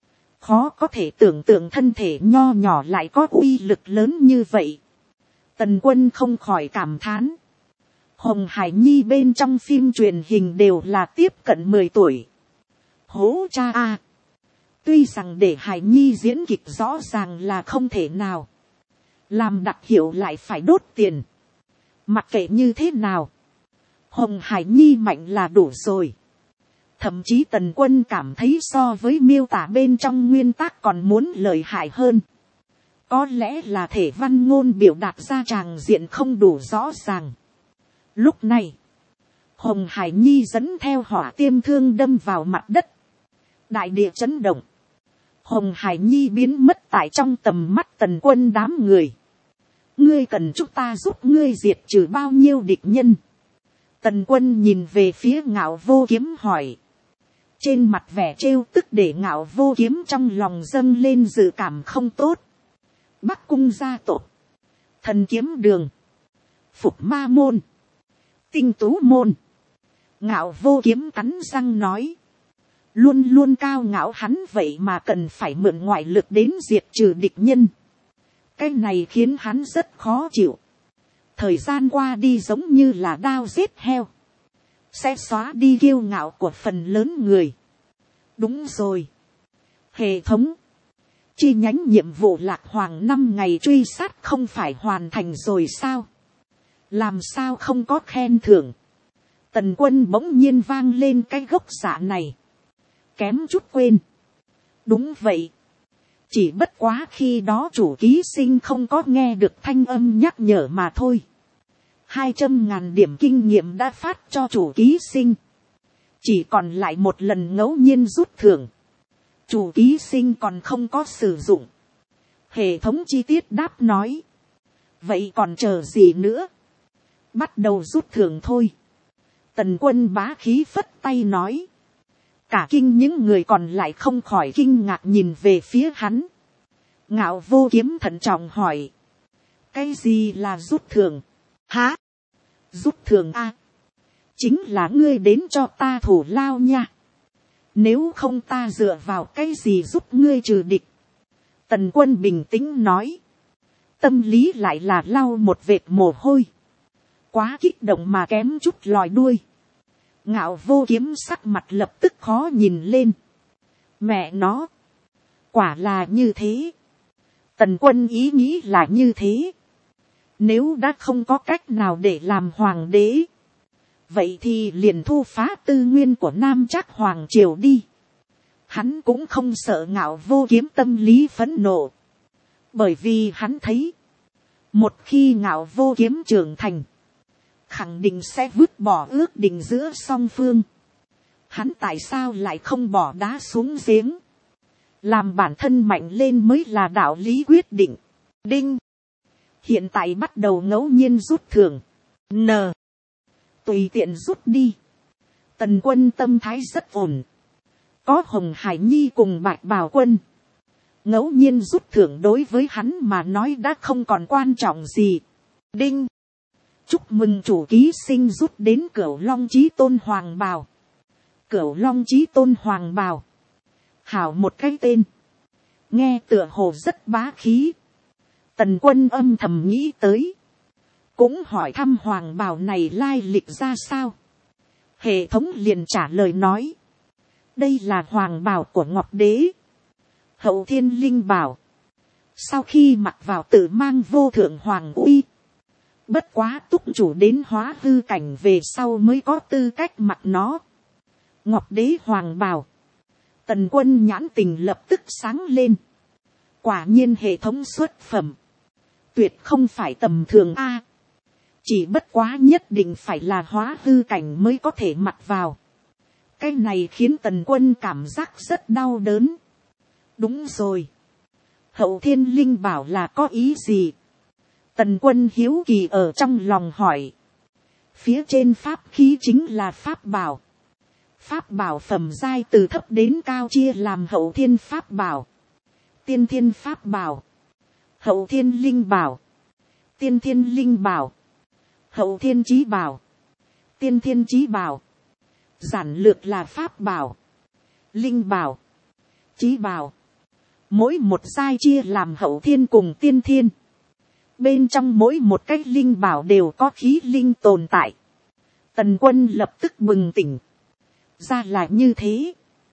Khó có thể tưởng tượng thân thể nho nhỏ lại có uy lực lớn như vậy. Tần Quân không khỏi cảm thán. Hồng Hải Nhi bên trong phim truyền hình đều là tiếp cận 10 tuổi. Hố cha a. Tuy rằng để Hải Nhi diễn kịch rõ ràng là không thể nào. Làm đặc hiệu lại phải đốt tiền. Mặc kệ như thế nào. Hồng Hải Nhi mạnh là đủ rồi. Thậm chí Tần Quân cảm thấy so với miêu tả bên trong nguyên tác còn muốn lợi hại hơn. Có lẽ là thể văn ngôn biểu đạt ra tràng diện không đủ rõ ràng. Lúc này, Hồng Hải Nhi dẫn theo hỏa tiêm thương đâm vào mặt đất. Đại địa chấn động. Hồng Hải Nhi biến mất tại trong tầm mắt Tần Quân đám người. Ngươi cần chúng ta giúp ngươi diệt trừ bao nhiêu địch nhân? Tần Quân nhìn về phía Ngạo Vô Kiếm hỏi. Trên mặt vẻ trêu tức để Ngạo Vô Kiếm trong lòng dâng lên dự cảm không tốt. Bắc Cung gia tộc, Thần Kiếm Đường, Phục Ma Môn, Tinh Tú Môn. Ngạo Vô Kiếm cắn răng nói. Luôn luôn cao ngạo hắn vậy mà cần phải mượn ngoại lực đến diệt trừ địch nhân. Cái này khiến hắn rất khó chịu. Thời gian qua đi giống như là đao giết heo. Sẽ xóa đi kiêu ngạo của phần lớn người. Đúng rồi. Hệ thống. Chi nhánh nhiệm vụ Lạc Hoàng 5 ngày truy sát không phải hoàn thành rồi sao? Làm sao không có khen thưởng? Tần Quân bỗng nhiên vang lên cái gốc dạ này. Kém chút quên. Đúng vậy. Chỉ bất quá khi đó chủ ký sinh không có nghe được thanh âm nhắc nhở mà thôi. 200.000 điểm kinh nghiệm đã phát cho chủ ký sinh. Chỉ còn lại một lần ngẫu nhiên rút thưởng. Chủ ký sinh còn không có sử dụng. Hệ thống chi tiết đáp nói. Vậy còn chờ gì nữa? Bắt đầu rút thưởng thôi. Tần Quân bá khí phất tay nói. Cả kinh những người còn lại không khỏi kinh ngạc nhìn về phía hắn. Ngạo Vô Kiếm thận trọng hỏi. Cái gì là rút thưởng? Hả? Rút thưởng a? Chính là ngươi đến cho ta thủ lao nha. Nếu không ta dựa vào cái gì giúp ngươi trừ địch? Tần Quân bình tĩnh nói. Tâm lý lại là lau một vệt mồ hôi. Quá kích động mà kém chút lòi đuôi. Ngạo Vô Kiếm sắc mặt lập tức khó nhìn lên. Mẹ nó. Quả là như thế. Tần Quân ý nghĩ là như thế. Nếu đã không có cách nào để làm hoàng đế. Vậy thì liền thu phá tư nguyên của Nam Trác Hoàng Triều đi. Hắn cũng không sợ Ngạo Vô Kiếm tâm lý phẫn nộ. Bởi vì hắn thấy. Một khi Ngạo Vô Kiếm trưởng thành. Khẳng định sẽ vứt bỏ ước định giữa song phương. Hắn tại sao lại không bỏ đá xuống giếng? Làm bản thân mạnh lên mới là đạo lý quyết định. Đinh. Hiện tại bắt đầu ngẫu nhiên rút thưởng. N. Tùy tiện rút đi. Tần Quân tâm thái rất ổn. Có Hồng Hải Nhi cùng Bạch Bào Quân. Ngẫu nhiên rút thưởng đối với hắn mà nói đã không còn quan trọng gì. Đinh. Chúc mừng chủ ký sinh rút đến Cửu Long Chí Tôn Hoàng Bào. Cửu Long Chí Tôn Hoàng Bào. Hảo một cái tên. Nghe tựa hồ rất bá khí. Tần Quân âm thầm nghĩ tới. Cũng hỏi thăm Hoàng Bào này lai lịch ra sao. Hệ thống liền trả lời nói. Đây là Hoàng Bào của Ngọc Đế. Hậu Thiên Linh Bảo. Sau khi mặc vào tự mang vô thượng hoàng uy. Bất quá túc chủ đến hóa hư cảnh về sau mới có tư cách mặc nó. Ngọc Đế Hoàng Bào. Tần Quân nhãn tình lập tức sáng lên. Quả nhiên hệ thống xuất phẩm. Tuyệt không phải tầm thường a. Chỉ bất quá nhất định phải là hóa hư cảnh mới có thể mặc vào. Cái này khiến Tần Quân cảm giác rất đau đớn. Đúng rồi. Hậu Thiên Linh Bảo là có ý gì? Tần Quân hiếu kỳ ở trong lòng hỏi. Phía trên pháp khí chính là pháp bảo. Pháp bảo phẩm giai từ thấp đến cao chia làm hậu thiên pháp bảo. Tiên thiên pháp bảo. Hậu thiên linh bảo. Tiên thiên linh bảo. Hậu thiên chí bảo. Tiên thiên chí bảo. Giản lược là pháp bảo. Linh bảo. Chí bảo. Mỗi một giai chia làm hậu thiên cùng tiên thiên. Bên trong mỗi một cái linh bảo đều có khí linh tồn tại. Tần Quân lập tức bừng tỉnh. Ra là như thế.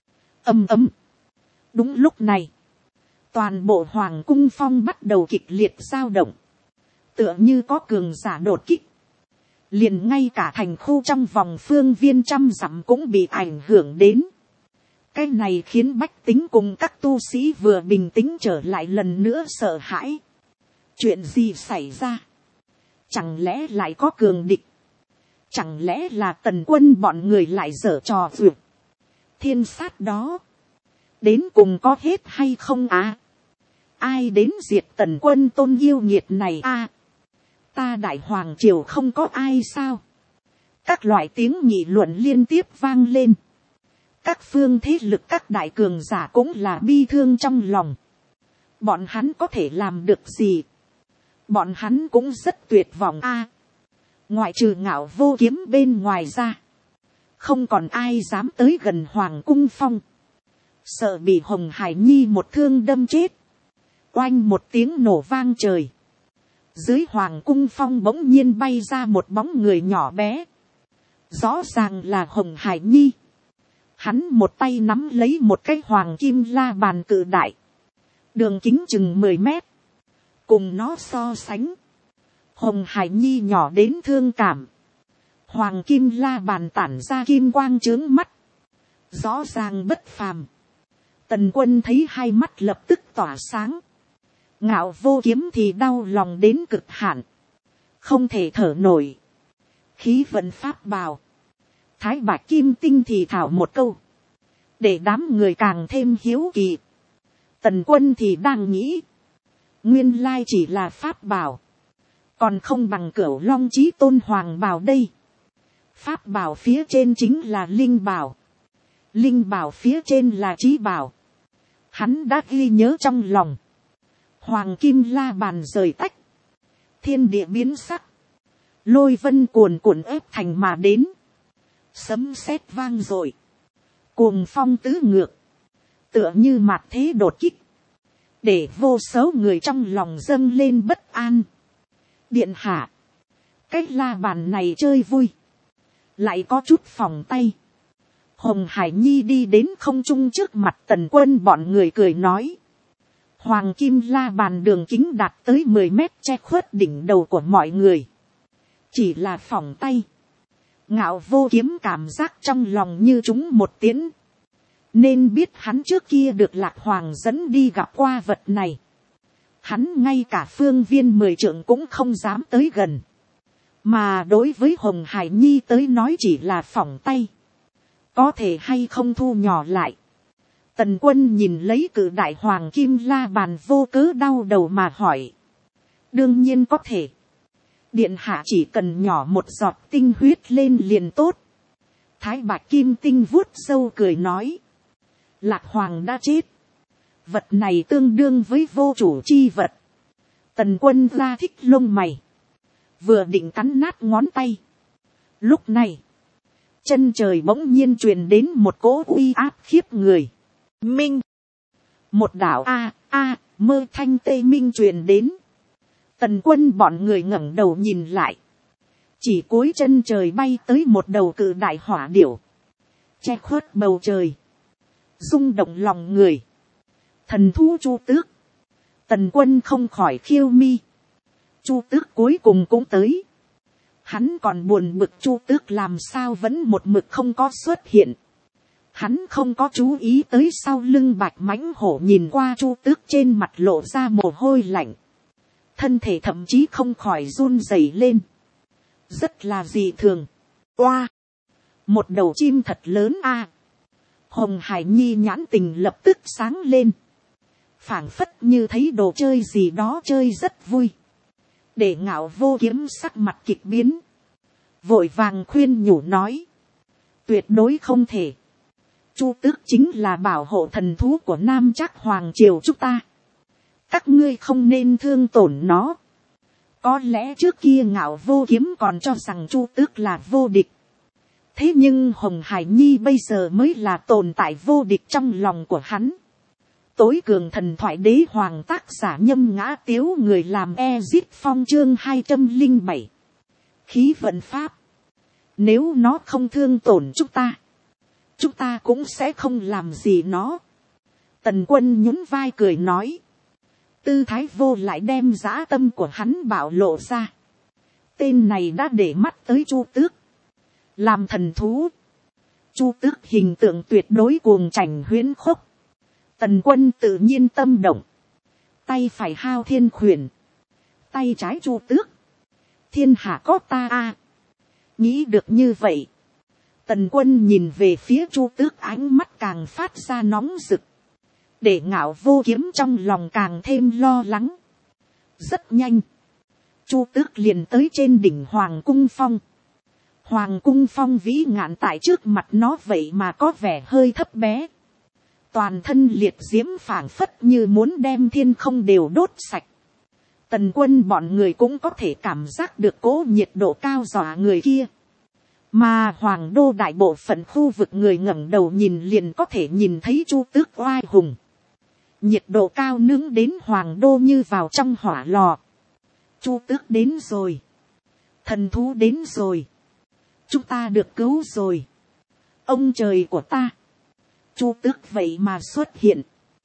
Ầm ầm. Đúng lúc này. Toàn bộ hoàng cung phong bắt đầu kịch liệt dao động. Tựa như có cường giả đột kích. Liền ngay cả thành khu trong vòng phương viên 100 dặm cũng bị ảnh hưởng đến. Cái này khiến bách tính cùng các tu sĩ vừa bình tĩnh trở lại lần nữa sợ hãi. Chuyện gì xảy ra? Chẳng lẽ lại có cường địch? Chẳng lẽ là Tần Quân bọn người lại giở trò vượt? Thiên sát đó. đến cùng có hết hay không à? Ai đến diệt Tần Quân tôn yêu nghiệt này à? Ta Đại Hoàng triều không có ai sao? Các loại tiếng nghị luận liên tiếp vang lên. Các phương thế lực các đại cường giả cũng là bi thương trong lòng. Bọn hắn có thể làm được gì? Bọn hắn cũng rất tuyệt vọng a. Ngoại trừ Ngạo Vô Kiếm bên ngoài ra, không còn ai dám tới gần Hoàng cung phong. Sợ bị Hồng Hải Nhi một thương đâm chết. Oanh một tiếng nổ vang trời. Dưới Hoàng cung phong bỗng nhiên bay ra một bóng người nhỏ bé. Rõ ràng là Hồng Hải Nhi. Hắn một tay nắm lấy một cái hoàng kim la bàn cự đại. Đường kính chừng 10 mét. Cùng nó so sánh. Hồng Hải Nhi nhỏ đến thương cảm. Hoàng kim la bàn tản ra kim quang chướng mắt. Rõ ràng bất phàm. Tần Quân thấy hai mắt lập tức tỏa sáng. Ngạo Vô Kiếm thì đau lòng đến cực hạn. Không thể thở nổi. Khí vận pháp bào. Thái Bạch Kim Tinh thì thảo một câu. Để đám người càng thêm hiếu kỳ. Tần Quân thì đang nghĩ. Nguyên lai chỉ là pháp bảo. Còn không bằng Cửu Long Chí Tôn Hoàng bào đây. Pháp bảo phía trên chính là linh bảo. Linh bảo phía trên là chí bảo. Hắn đã ghi nhớ trong lòng. Hoàng kim la bàn rời tách. Thiên địa biến sắc. Lôi vân cuồn cuộn ép thành mà đến. Sấm sét vang dội. Cuồng phong tứ ngược. Tựa như mạt thế đột kích. Để vô số người trong lòng dâng lên bất an. Điện hạ. Cái la bàn này chơi vui. Lại có chút phòng tay. Hồng Hải Nhi đi đến không trung trước mặt Tần Quân bọn người cười nói. Hoàng kim la bàn đường kính đạt tới 10 mét che khuất đỉnh đầu của mọi người. Chỉ là phòng tay. Ngạo Vô Kiếm cảm giác trong lòng như trúng một tiễn. Nên biết hắn trước kia được Lạc Hoàng dẫn đi gặp qua vật này. Hắn ngay cả phương viên 10 trượng cũng không dám tới gần. Mà đối với Hồng Hải Nhi tới nói chỉ là phỏng tay. Có thể hay không thu nhỏ lại. Tần Quân nhìn lấy cự đại hoàng kim la bàn vô cớ đau đầu mà hỏi. Đương nhiên có thể. Điện hạ chỉ cần nhỏ một giọt tinh huyết lên liền tốt. Thái Bạch Kim Tinh vuốt râu cười nói. Lạc Hoàng đã chết. Vật này tương đương với vô chủ chi vật. Tần Quân ra thích lông mày. Vừa định cắn nát ngón tay. Lúc này. Chân trời bỗng nhiên truyền đến một cỗ uy áp khiếp người. Minh. Một đạo mơ thanh tê minh truyền đến. Tần Quân bọn người ngẩng đầu nhìn lại. Chỉ cuối chân trời bay tới một đầu cự đại hỏa điểu. Che khuất bầu trời. Rung động lòng người. Thần thú Chu Tước. Tần Quân không khỏi khiêu mi. Chu Tước cuối cùng cũng tới. Hắn còn buồn bực Chu Tước làm sao vẫn một mực không có xuất hiện. Hắn không có chú ý tới sau lưng Bạch Mãnh Hổ nhìn qua Chu Tước trên mặt lộ ra mồ hôi lạnh. Thân thể thậm chí không khỏi run rẩy lên. Rất là dị thường. Oa! Một đầu chim thật lớn a. Hồng Hải Nhi nhãn tình lập tức sáng lên. Phảng phất như thấy đồ chơi gì đó chơi rất vui. Để Ngạo Vô Kiếm sắc mặt kịch biến. Vội vàng khuyên nhủ nói. Tuyệt đối không thể. Chu Tước chính là bảo hộ thần thú của Nam Trác Hoàng triều chúng ta. Các ngươi không nên thương tổn nó. Có lẽ trước kia Ngạo Vô Kiếm còn cho rằng Chu Tước là vô địch. Thế nhưng Hồng Hải Nhi bây giờ mới là tồn tại vô địch trong lòng của hắn. Tối cường thần thoại đế hoàng tác giả Nhâm Ngã Tiếu người làm Ezit Phong chương 207. Khí vận pháp. Nếu nó không thương tổn chúng ta cũng sẽ không làm gì nó. Tần Quân nhún vai cười nói. Tư thái vô lại đem dã tâm của hắn bạo lộ ra. Tên này đã để mắt tới Chu Tước. Làm thần thú. Chu Tước hình tượng tuyệt đối cuồng chảnh huyễn khốc. Tần Quân tự nhiên tâm động. Tay phải Hao Thiên Khuyển. Tay trái Chu Tước. Thiên hạ có ta a. Nghĩ được như vậy. Tần Quân nhìn về phía Chu Tước ánh mắt càng phát ra nóng rực. để Ngạo Vô Kiếm trong lòng càng thêm lo lắng. Rất nhanh, Chu Tước liền tới trên đỉnh Hoàng Cung Phong. Hoàng Cung Phong vĩ ngạn tại trước mặt nó vậy mà có vẻ hơi thấp bé. Toàn thân liệt diễm phảng phất như muốn đem thiên không đều đốt sạch. Tần Quân bọn người cũng có thể cảm giác được cỗ nhiệt độ cao dọa người kia. Mà Hoàng Đô đại bộ phận khu vực người ngẩng đầu nhìn liền có thể nhìn thấy Chu Tước oai hùng. Nhiệt độ cao nướng đến Hoàng Đô như vào trong hỏa lò. Chu Tước đến rồi. Thần thú đến rồi. Chúng ta được cứu rồi. Ông trời của ta. Chu Tước vậy mà xuất hiện.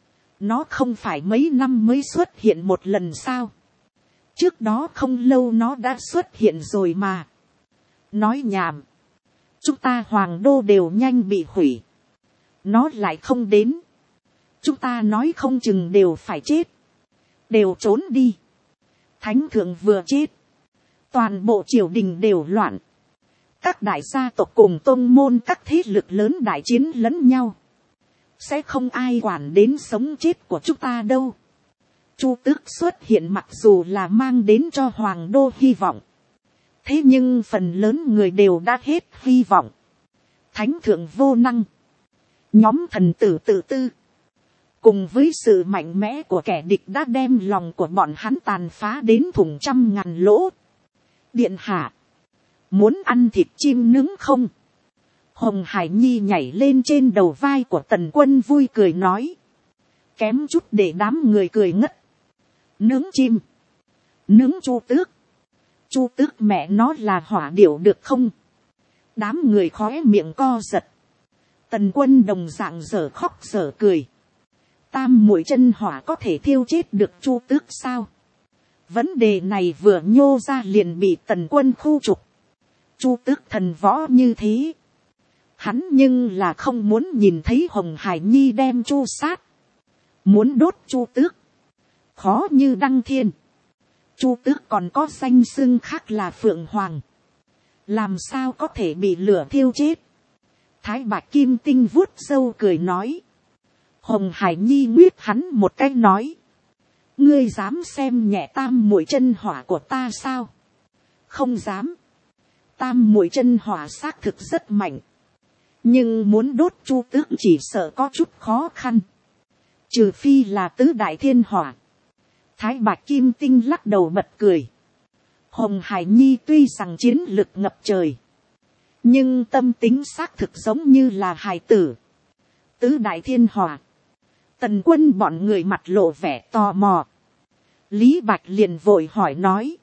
Nó không phải mấy năm mới xuất hiện một lần sao? Trước đó không lâu nó đã xuất hiện rồi mà. Nói nhảm. Chúng ta Hoàng Đô đều nhanh bị hủy. Nó lại không đến. Chúng ta nói không chừng đều phải chết. Đều trốn đi. Thánh thượng vừa chết. Toàn bộ triều đình đều loạn. Các đại gia tộc cùng tôn môn các thế lực lớn đại chiến lẫn nhau. Sẽ không ai quản đến sống chết của chúng ta đâu. Chu Tước xuất hiện mặc dù là mang đến cho Hoàng Đô hy vọng. Thế nhưng phần lớn người đều đã hết hy vọng. Thánh thượng vô năng. Nhóm thần tử tự tư. Cùng với sự mạnh mẽ của kẻ địch đã đem lòng của bọn hắn tàn phá đến thủng 100.000 lỗ. Điện hạ. Muốn ăn thịt chim nướng không? Hồng Hải Nhi nhảy lên trên đầu vai của Tần Quân vui cười nói. Kém chút để đám người cười ngất. Nướng chim. Nướng Chu Tước. Chu Tước mẹ nó là hỏa điểu được không? Đám người khóe miệng co giật. Tần Quân đồng dạng dở khóc dở cười. Tam muội chân hỏa có thể thiêu chết được Chu Tước sao? Vấn đề này vừa nhô ra liền bị Tần Quân khu trục. Chu Tước thần võ như thế. Hắn nhưng là không muốn nhìn thấy Hồng Hải Nhi đem Chu sát. Muốn đốt Chu Tước. Khó như đăng thiên. Chu Tước còn có danh xưng khác là Phượng Hoàng. Làm sao có thể bị lửa thiêu chết? Thái Bạch Kim Tinh vuốt râu cười nói. Hồng Hải Nhi nguyết hắn một cái nói. Ngươi dám xem nhẹ tam muội chân hỏa của ta sao? Không dám. Tam muội chân hỏa xác thực rất mạnh. Nhưng muốn đốt Chu Tước chỉ sợ có chút khó khăn. Trừ phi là tứ đại thiên hỏa. Thái Bạch Kim Tinh lắc đầu bật cười. Hồng Hải Nhi tuy rằng chiến lực ngập trời. Nhưng tâm tính xác thực giống như là hài tử. Tứ đại thiên hỏa. Tần Quân bọn người mặt lộ vẻ tò mò. Lý Bạch liền vội hỏi nói.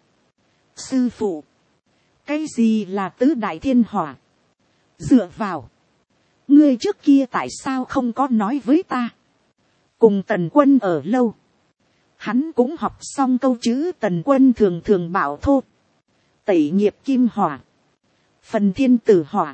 Sư phụ. Cái gì là tứ đại thiên hỏa? Dựa vào. Ngươi trước kia tại sao không có nói với ta? Cùng Tần Quân ở lâu. Hắn cũng học xong câu chữ Tần Quân thường thường bảo thô. Tẩy nghiệp kim hỏa. Phần thiên tử hỏa.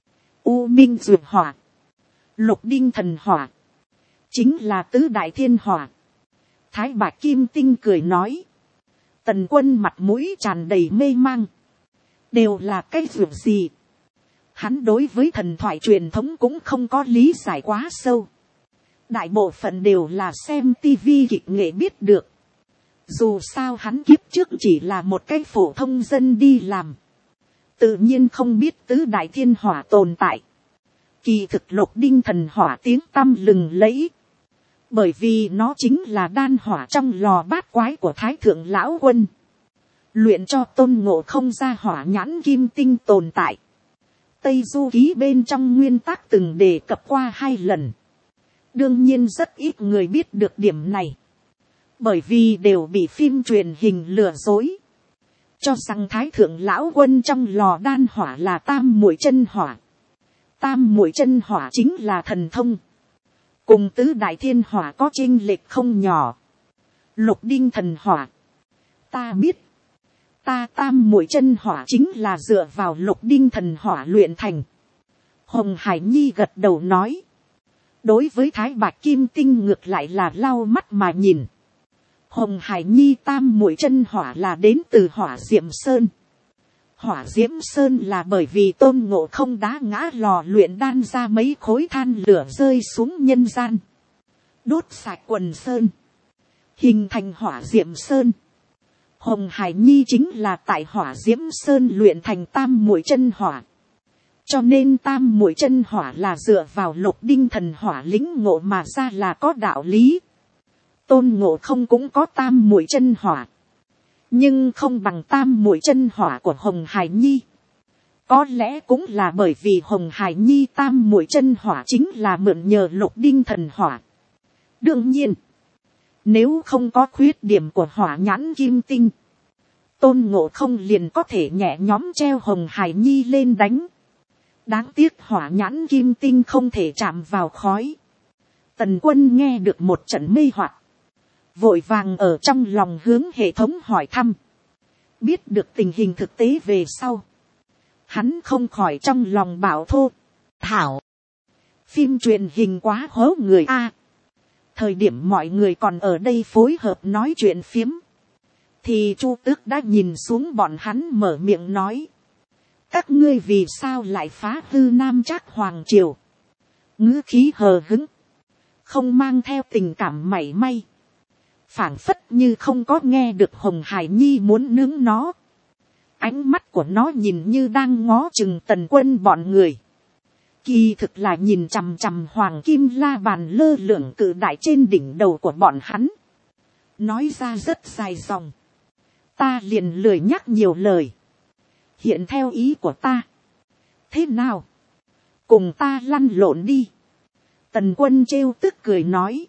U minh dược hỏa. Lục đinh thần hỏa. Chính là tứ đại thiên hỏa. Thái Bạch Kim Tinh cười nói. Tần Quân mặt mũi tràn đầy mê mang. Đều là cái dược gì? Hắn đối với thần thoại truyền thống cũng không có lý giải quá sâu. Đại bộ phận đều là xem tivi kịch nghệ biết được. Dù sao hắn kiếp trước chỉ là một cái phổ thông dân đi làm. Tự nhiên không biết tứ đại thiên hỏa tồn tại. Kỳ thực lục đinh thần hỏa tiếng tăm lừng lẫy. Bởi vì nó chính là đan hỏa trong lò bát quái của Thái Thượng Lão Quân. Luyện cho Tôn Ngộ Không ra hỏa nhãn kim tinh tồn tại. Tây Du Ký bên trong nguyên tắc từng đề cập qua 2 lần. Đương nhiên rất ít người biết được điểm này. Bởi vì đều bị phim truyền hình lừa dối. Cho rằng Thái Thượng Lão Quân trong lò đan hỏa là tam muội chân hỏa. Tam muội chân hỏa chính là thần thông. Cùng tứ đại thiên hỏa có chênh lệch không nhỏ. Lục đinh thần hỏa. Ta biết. Ta tam muội chân hỏa chính là dựa vào lục đinh thần hỏa luyện thành. Hồng Hải Nhi gật đầu nói. Đối với Thái Bạch Kim Tinh ngược lại là lau mắt mà nhìn. Hồng Hải Nhi tam muội chân hỏa là đến từ Hỏa Diệm Sơn. Hỏa Diệm Sơn là bởi vì Tôn Ngộ Không đá ngã lò luyện đan ra mấy khối than lửa rơi xuống nhân gian. đốt sạch quần sơn, hình thành hỏa diệm sơn. Hồng Hải Nhi chính là tại hỏa diễm sơn luyện thành tam muội chân hỏa. Cho nên tam muội chân hỏa là dựa vào Lục Đinh thần hỏa lĩnh ngộ mà ra là có đạo lý. Tôn Ngộ Không cũng có tam muội chân hỏa, nhưng không bằng tam muội chân hỏa của Hồng Hải Nhi. Có lẽ cũng là bởi vì Hồng Hải Nhi tam muội chân hỏa chính là mượn nhờ Lục Đinh thần hỏa. Đương nhiên, nếu không có khuyết điểm của hỏa nhãn kim tinh, Tôn Ngộ Không liền có thể nhẹ nhõm treo Hồng Hải Nhi lên đánh. Đáng tiếc hỏa nhãn kim tinh không thể chạm vào khói. Tần Quân nghe được một trận mê hoặc, vội vàng ở trong lòng hướng hệ thống hỏi thăm. Biết được tình hình thực tế về sau, hắn không khỏi trong lòng bảo thô. Thảo, phim truyền hình quá hố người a. Thời điểm mọi người còn ở đây phối hợp nói chuyện phiếm, thì Chu Tước đã nhìn xuống bọn hắn mở miệng nói. Các ngươi vì sao lại phá hư Nam Trác Hoàng Triều? Ngữ khí hờ hững, không mang theo tình cảm mảy may, phảng phất như không có nghe được Hồng Hải Nhi muốn nướng nó. Ánh mắt của nó nhìn như đang ngó chừng Tần Quân bọn người, kỳ thực là nhìn chằm chằm hoàng kim la bàn lơ lửng cự đại trên đỉnh đầu của bọn hắn. Nói ra rất dài dòng, ta liền lười nhắc nhiều lời. Hiện theo ý của ta, thế nào, cùng ta lăn lộn đi. Tần Quân trêu tức cười nói,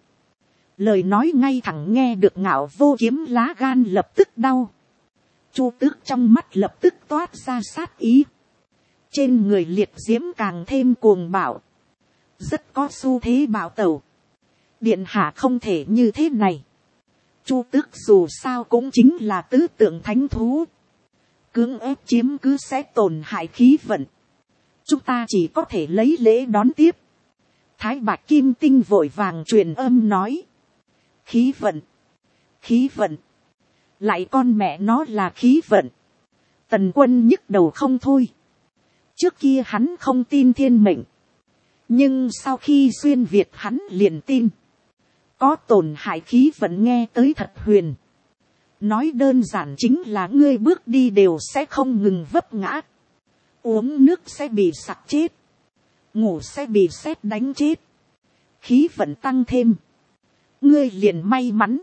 lời nói ngay thẳng nghe được Ngạo Vô Kiếm lá gan lập tức đau. Chu Tước trong mắt lập tức toát ra sát ý, trên người liệt diễm càng thêm cuồng bạo, rất có xu thế bạo tẩu. Điện hạ không thể như thế này. Chu Tước dù sao cũng chính là tứ tượng thánh thú, cưỡng ép chiếm cứ sẽ tổn hại khí vận. Chúng ta chỉ có thể lấy lễ đón tiếp. Thái Bạch Kim Tinh vội vàng truyền âm nói, khí vận, khí vận, lại con mẹ nó là khí vận. Tần Quân nhức đầu không thôi. Trước kia hắn không tin thiên mệnh, nhưng sau khi xuyên Việt hắn liền tin. Có tổn hại khí vận nghe tới thật huyền. Nói đơn giản chính là ngươi bước đi đều sẽ không ngừng vấp ngã, uống nước sẽ bị sặc chết, ngủ sẽ bị sét đánh chết. Khí vận tăng thêm, ngươi liền may mắn.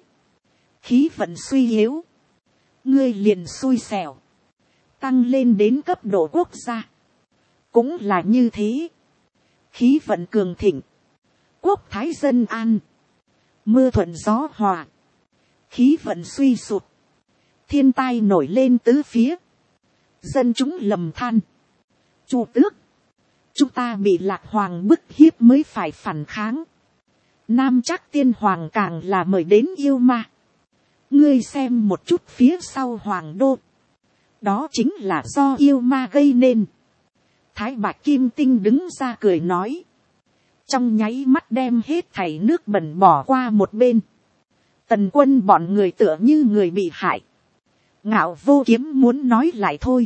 Khí vận suy yếu, ngươi liền xui xẻo. Tăng lên đến cấp độ quốc gia, cũng là như thế. Khí vận cường thịnh, quốc thái dân an, mưa thuận gió hòa. Khí vận suy sụt, thiên tai nổi lên tứ phía, dân chúng lầm than. Chu Tước, chúng ta bị Lạc Hoàng bức hiếp mới phải phản kháng. Nam Trác Tiên Hoàng càng là mời đến yêu ma. Ngươi xem một chút phía sau Hoàng đô, đó chính là do yêu ma gây nên. Thái Bạch Kim Tinh đứng ra cười nói, trong nháy mắt đem hết thảy nước bẩn bỏ qua một bên. Tần Quân bọn người tựa như người bị hại. Ngạo Vô Kiếm muốn nói lại thôi.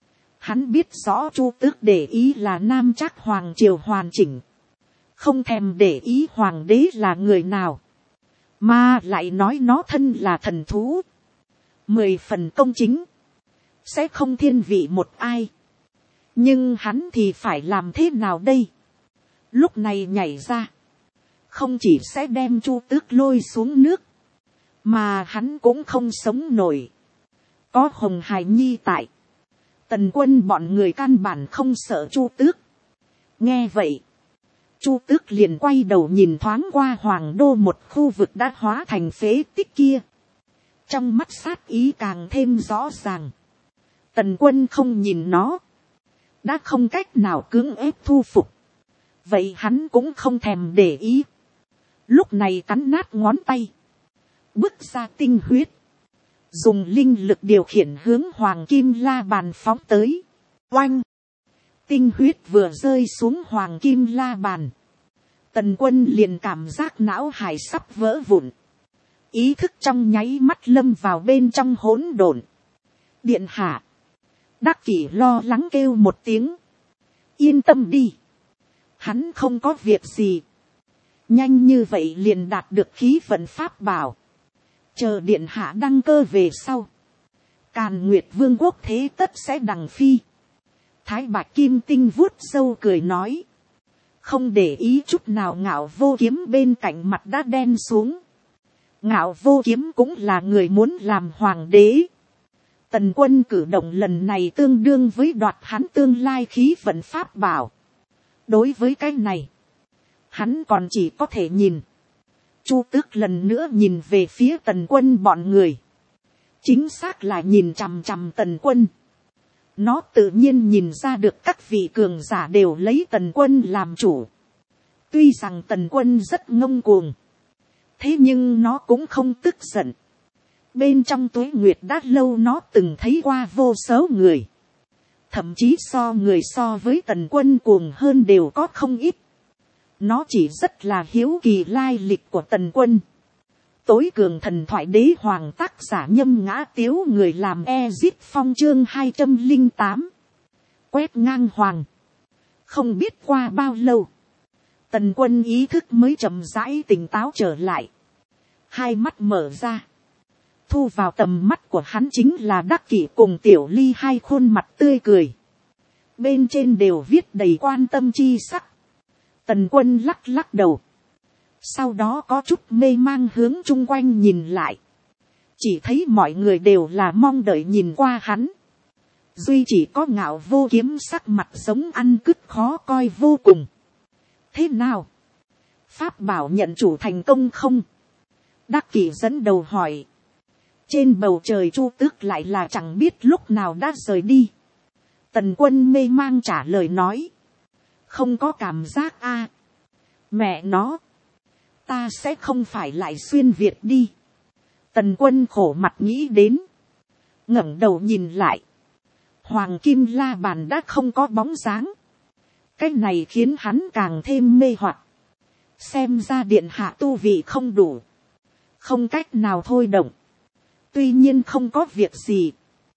Hắn biết rõ Chu Tước để ý là Nam Trác Hoàng Triều hoàn chỉnh, không thèm để ý hoàng đế là người nào, mà lại nói nó thân là thần thú, 10 phần công chính, sẽ không thiên vị một ai. Nhưng hắn thì phải làm thế nào đây? Lúc này nhảy ra, không chỉ sẽ đem Chu Tước lôi xuống nước, mà hắn cũng không sống nổi. Có Hồng Hải Nhi tại, Tần Quân bọn người căn bản không sợ Chu Tước. Nghe vậy, Chu Tước liền quay đầu nhìn thoáng qua Hoàng đô một khu vực đã hóa thành phế tích kia, trong mắt sát ý càng thêm rõ ràng. Tần Quân không nhìn nó, đã không cách nào cưỡng ép thu phục, vậy hắn cũng không thèm để ý. Lúc này cắn nát ngón tay, bước ra tinh huyết, dùng linh lực điều khiển hướng hoàng kim la bàn phóng tới. Oanh, tinh huyết vừa rơi xuống hoàng kim la bàn, Tần Quân liền cảm giác não hải sắp vỡ vụn, ý thức trong nháy mắt lâm vào bên trong hỗn độn. Điện hạ, Đắc Kỷ lo lắng kêu một tiếng, yên tâm đi, hắn không có việc gì. nhanh như vậy liền đạt được khí vận pháp bảo, chờ điện hạ đăng cơ về sau, Càn Nguyệt Vương quốc thế tất sẽ đằng phi. Thái Bạch Kim Tinh vuốt râu cười nói, không để ý chút nào Ngạo Vô Kiếm bên cạnh mặt đã đen xuống. Ngạo Vô Kiếm cũng là người muốn làm hoàng đế. Tần Quân cử động lần này tương đương với đoạt hắn tương lai khí vận pháp bảo. Đối với cái này, hắn còn chỉ có thể nhìn. Chu Tước lần nữa nhìn về phía Tần Quân bọn người. Chính xác là nhìn chằm chằm Tần Quân. Nó tự nhiên nhìn ra được các vị cường giả đều lấy Tần Quân làm chủ. Tuy rằng Tần Quân rất ngông cuồng, thế nhưng nó cũng không tức giận. Bên trong tuế nguyệt đã lâu nó từng thấy qua vô số người. Thậm chí người so với Tần Quân cuồng hơn đều có không ít. Nó chỉ rất là hiếu kỳ lai lịch của Tần Quân. Tối cường thần thoại đế hoàng tác giả Nhâm Ngã Tiếu, người làm Ezit Phong chương 208. Quét ngang hoàng. Không biết qua bao lâu, Tần Quân ý thức mới chậm rãi tỉnh táo trở lại. Hai mắt mở ra. Thu vào tầm mắt của hắn chính là Đắc Kỷ cùng Tiểu Ly hai khuôn mặt tươi cười. Bên trên đều viết đầy quan tâm chi sắc. Tần Quân lắc lắc đầu. Sau đó có chút mê mang hướng chung quanh nhìn lại. Chỉ thấy mọi người đều là mong đợi nhìn qua hắn. Duy chỉ có Ngạo Vô Kiếm sắc mặt giống ăn cứt khó coi vô cùng. Thế nào? Pháp bảo nhận chủ thành công không? Đắc Kỷ dẫn đầu hỏi. Trên bầu trời Chu Tước lại là chẳng biết lúc nào đã rời đi. Tần Quân mê mang trả lời nói. Không có cảm giác a. Mẹ nó. Ta sẽ không phải lại xuyên Việt đi. Tần Quân khổ mặt nghĩ đến. Ngẩng đầu nhìn lại. Hoàng Kim La Bàn đã không có bóng dáng. Cái này khiến hắn càng thêm mê hoặc. Xem ra điện hạ tu vị không đủ. Không cách nào thôi động. Tuy nhiên không có việc gì.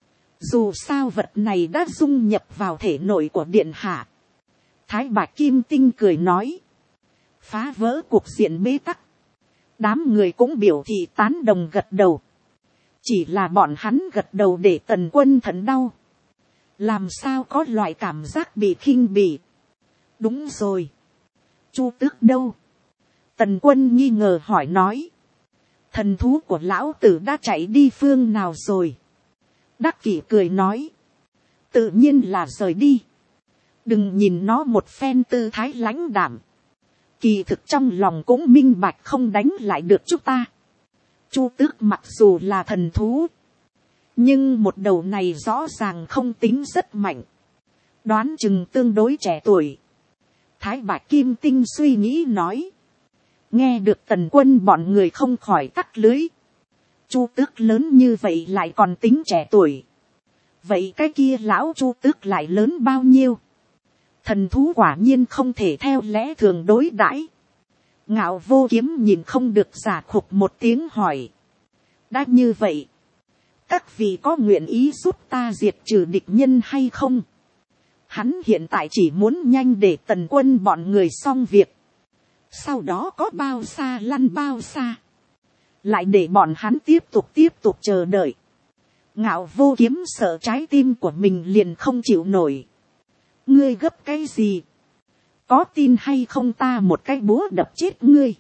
Dù sao vật này đã dung nhập vào thể nội của điện hạ. Thái Bạch Kim Tinh cười nói. Phá vỡ cuộc diện bế tắc. Đám người cũng biểu thị tán đồng gật đầu. Chỉ là bọn hắn gật đầu để Tần Quân thận đau. Làm sao có loại cảm giác bị khinh bỉ. Đúng rồi. Chu Tước đâu? Tần Quân nghi ngờ hỏi nói. Thần thú của lão tử đã chạy đi phương nào rồi? Đắc Kỷ cười nói. Tự nhiên là rời đi. Đừng nhìn nó một phen tư thái lãnh đạm. Kỳ thực trong lòng cũng minh bạch không đánh lại được chúng ta. Chu Tước mặc dù là thần thú. Nhưng một đầu này rõ ràng không tính rất mạnh. Đoán chừng tương đối trẻ tuổi. Thái Bạch Kim Tinh suy nghĩ nói. Nghe được Tần Quân bọn người không khỏi tắt lưới. Chu Tước lớn như vậy lại còn tính trẻ tuổi. Vậy cái kia lão Chu Tước lại lớn bao nhiêu? Thần thú quả nhiên không thể theo lẽ thường đối đãi. Ngạo Vô Kiếm nhìn không được giả khục một tiếng hỏi. Đã như vậy, các vị có nguyện ý giúp ta diệt trừ địch nhân hay không? Hắn hiện tại chỉ muốn nhanh để Tần Quân bọn người xong việc. Sau đó có bao xa lăn bao xa. Lại để bọn hắn tiếp tục chờ đợi. Ngạo Vô Kiếm sợ trái tim của mình liền không chịu nổi. Ngươi gấp cái gì? Có tin hay không ta một cái búa đập chết ngươi?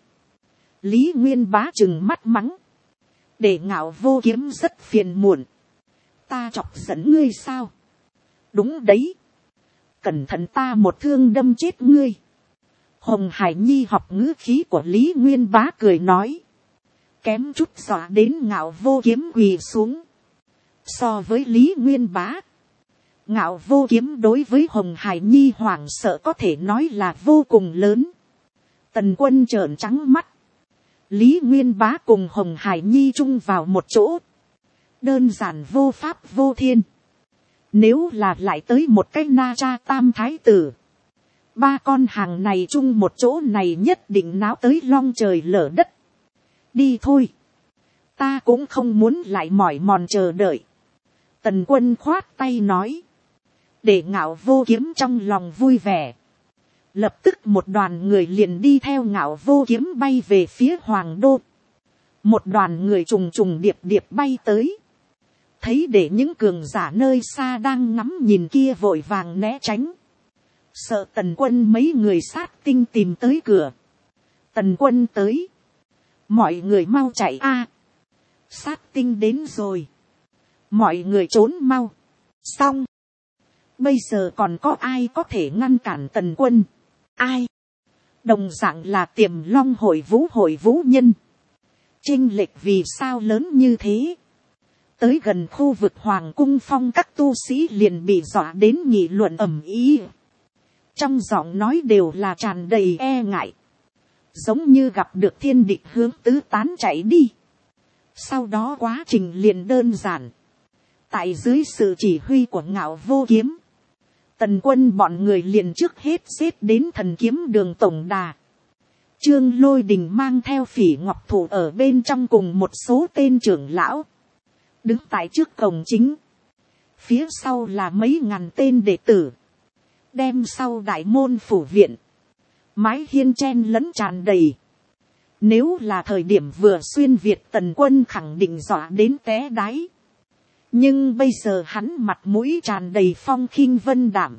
Lý Nguyên Bá trừng mắt mắng. Để Ngạo Vô Kiếm rất phiền muộn. Ta chọc giận ngươi sao? Đúng đấy. Cẩn thận ta một thương đâm chết ngươi. Hồng Hải Nhi học ngữ khí của Lý Nguyên Bá cười nói. Kém chút dọa đến Ngạo Vô Kiếm quỳ xuống. So với Lý Nguyên Bá, Ngạo Vô Kiếm đối với Hồng Hải Nhi hoảng sợ có thể nói là vô cùng lớn. Tần Quân trợn trắng mắt. Lý Nguyên Bá cùng Hồng Hải Nhi chung vào một chỗ. Đơn giản vô pháp vô thiên. Nếu là lại tới một cái Na Cha Tam Thái Tử. Ba con hàng này chung một chỗ này nhất định náo tới long trời lở đất. Đi thôi. Ta cũng không muốn lại mỏi mòn chờ đợi. Tần Quân khoát tay nói. Để Ngạo Vô Kiếm trong lòng vui vẻ. Lập tức một đoàn người liền đi theo Ngạo Vô Kiếm bay về phía Hoàng Đô. Một đoàn người trùng trùng điệp điệp bay tới. Thấy để những cường giả nơi xa đang ngắm nhìn kia vội vàng né tránh. Sợ Tần Quân mấy người sát tinh tìm tới cửa. Tần Quân tới. Mọi người mau chạy a, sát tinh đến rồi. Mọi người trốn mau. Xong. Bây giờ còn có ai có thể ngăn cản Tần Quân? Ai? Đồng dạng là Tiềm Long hội vũ nhân. Chênh lệch vì sao lớn như thế? Tới gần khu vực Hoàng cung phong các tu sĩ liền bị dọa đến nghị luận ầm ĩ. Trong giọng nói đều là tràn đầy e ngại. Giống như gặp được thiên địch hướng tứ tán chạy đi. Sau đó quá trình liền đơn giản. Tại dưới sự chỉ huy của Ngạo Vô Kiếm, Tần Quân bọn người liền trước hết xếp đến Thần Kiếm Đường tổng đà. Trương Lôi Đình mang theo Phỉ Ngọc Thủ ở bên trong cùng một số tên trưởng lão. Đứng tại trước cổng chính. Phía sau là mấy ngàn tên đệ tử. Đem sau đại môn phủ viện. Mái hiên chen lẫn tràn đầy. Nếu là thời điểm vừa xuyên Việt, Tần Quân khẳng định dọa đến té đáy. Nhưng bây giờ hắn mặt mũi tràn đầy phong khinh vân đảm.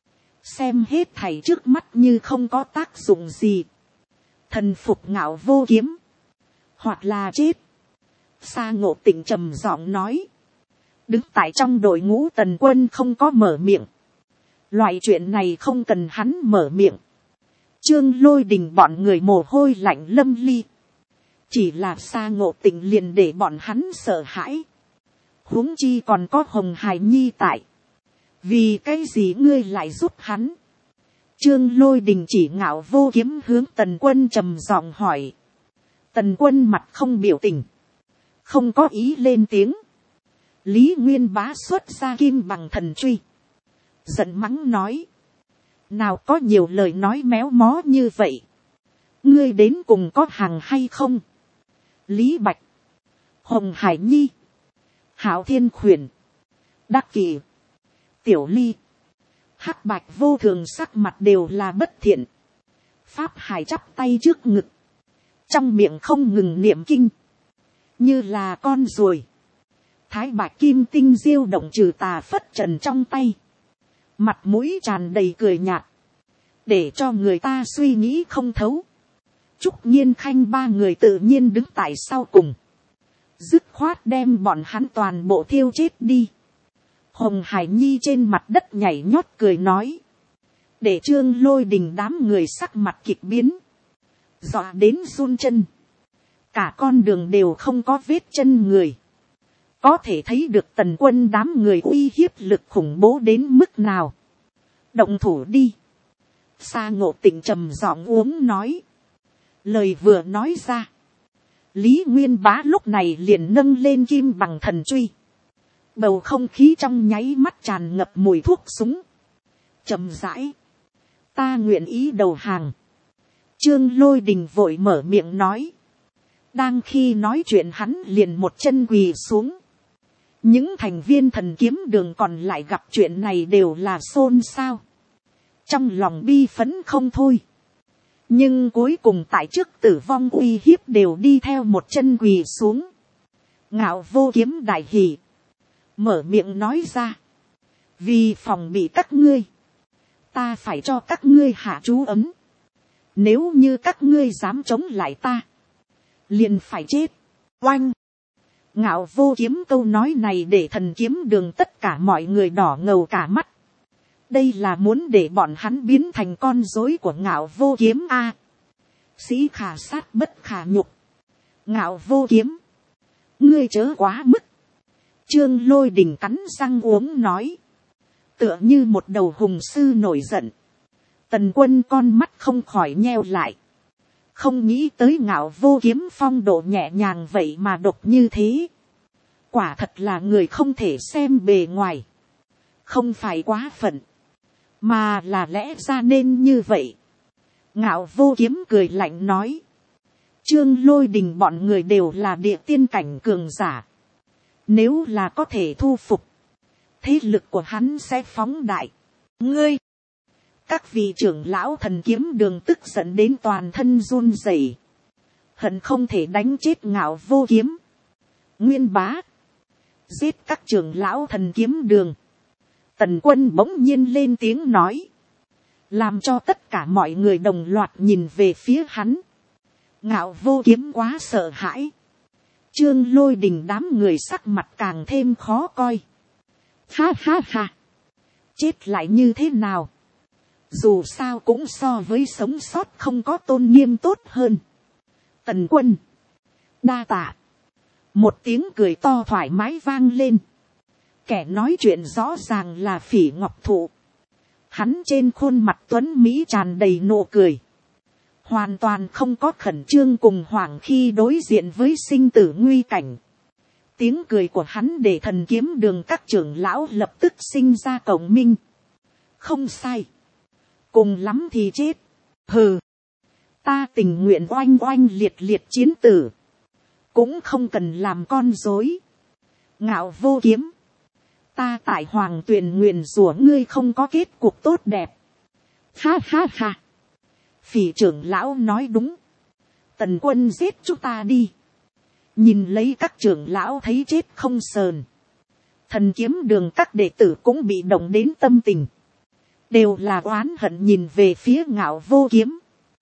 Xem hết thảy trước mắt như không có tác dụng gì. Thần phục Ngạo Vô Kiếm. Hoặc là chết. Sa Ngộ Tịnh trầm giọng nói. Đứng tại trong đội ngũ Tần Quân không có mở miệng. Loại chuyện này không cần hắn mở miệng. Trương Lôi Đình bọn người mồ hôi lạnh lâm ly. Chỉ là Sa Ngộ Tịnh liền để bọn hắn sợ hãi. Huống chi còn có Hồng Hải Nhi tại. Vì cái gì ngươi lại giúp hắn? Trương Lôi Đình chỉ Ngạo Vô Kiếm hướng Tần Quân trầm giọng hỏi. Tần Quân mặt không biểu tình. Không có ý lên tiếng. Lý Nguyên Bá xuất ra kim bằng thần truy. Giận mắng nói. Nào có nhiều lời nói méo mó như vậy. Ngươi đến cùng có hàng hay không? Lý Bạch. Hồng Hải Nhi. Hạo Thiên Khuyển. Đắc Kỳ. Tiểu Ly. Hắc Bạch vô thường sắc mặt đều là bất thiện. Pháp Hải chắp tay trước ngực. Trong miệng không ngừng niệm kinh. Như là con ruồi. Thái Bạch Kim Tinh diêu động trừ tà phất trần trong tay. Mặt mũi tràn đầy cười nhạt. Để cho người ta suy nghĩ không thấu. Trúc Nhiên Khanh ba người tự nhiên đứng tại sau cùng. Dứt khoát đem bọn hắn toàn bộ thiêu chết đi. Hồng Hải Nhi trên mặt đất nhảy nhót cười nói. Để Trương Lôi Đình đám người sắc mặt kịch biến. Dọa đến run chân. Cả con đường đều không có vết chân người. Có thể thấy được Tần Quân đám người uy hiếp lực khủng bố đến mức nào. Động thủ đi. Sa Ngộ Tịnh trầm giọng uống nói. Lời vừa nói ra. Lý Nguyên Bá lúc này liền nâng lên kim bằng thần truy. Bầu không khí trong nháy mắt tràn ngập mùi thuốc súng. Chậm rãi. Ta nguyện ý đầu hàng. Trương Lôi Đình vội mở miệng nói. Đang khi nói chuyện hắn liền một chân quỳ xuống. Những thành viên Thần Kiếm Đường còn lại gặp chuyện này đều là xôn xao. Trong lòng bi phẫn không thôi. Nhưng cuối cùng tại trước tử vong uy hiếp đều đi theo một chân quỳ xuống. Ngạo Vô Kiếm đại hỉ. Mở miệng nói ra. Vì phòng bị các ngươi. Ta phải cho các ngươi hạ chú ấm. Nếu như các ngươi dám chống lại ta. Liền phải chết. Oanh. Ngạo Vô Kiếm câu nói này để Thần Kiếm Đường tất cả mọi người đỏ ngầu cả mắt. Đây là muốn để bọn hắn biến thành con rối của Ngạo Vô Kiếm a. Sĩ khả sát bất khả nhục. Ngạo Vô Kiếm. Ngươi chớ quá mức. Trương Lôi Đình cắn răng uống nói. Tựa như một đầu hùng sư nổi giận. Tần Quân con mắt không khỏi nheo lại. Không nghĩ tới Ngạo Vô Kiếm phong độ nhẹ nhàng vậy mà độc như thế. Quả thật là người không thể xem bề ngoài. Không phải quá phận. Mà là lẽ ra nên như vậy. Ngạo Vô Kiếm cười lạnh nói. Trương Lôi Đình bọn người đều là địa tiên cảnh cường giả. Nếu là có thể thu phục. Thế lực của hắn sẽ phóng đại. Ngươi. Các vị trưởng lão Thần Kiếm Đường tức giận đến toàn thân run rẩy, hận không thể đánh chết Ngạo Vô Kiếm. Nguyên Bá, giết các trưởng lão Thần Kiếm Đường. Tần Quân bỗng nhiên lên tiếng nói, làm cho tất cả mọi người đồng loạt nhìn về phía hắn. Ngạo Vô Kiếm quá sợ hãi. Trương Lôi Đình đám người sắc mặt càng thêm khó coi. Ha ha ha, chết lại như thế nào, dù sao cũng so với sống sót không có tôn nghiêm tốt hơn. Tần Quân, đa tạ. Một tiếng cười to thoải mái vang lên. Kẻ nói chuyện rõ ràng là Phỉ Ngọc Thụ. Hắn trên khuôn mặt tuấn mỹ tràn đầy nụ cười, hoàn toàn không có khẩn trương cùng hoảng khi đối diện với sinh tử nguy cảnh. Tiếng cười của hắn để Thần Kiếm Đường các trưởng lão lập tức sinh ra cộng minh. Không sai, cùng lắm thì chết. Hừ, ta tình nguyện oanh oanh liệt liệt chiến tử, cũng không cần làm con dối. Ngạo Vô Kiếm, ta tại Hoàng Tuyền nguyền rủa ngươi không có kết cục tốt đẹp. Ha ha ha, Phỉ trưởng lão nói đúng. Tần Quân giết chúng ta đi. Nhìn lấy các trưởng lão thấy chết không sờn. Thần Kiếm Đường các đệ tử cũng bị động đến tâm tình, đều là oán hận nhìn về phía Ngạo Vô Kiếm.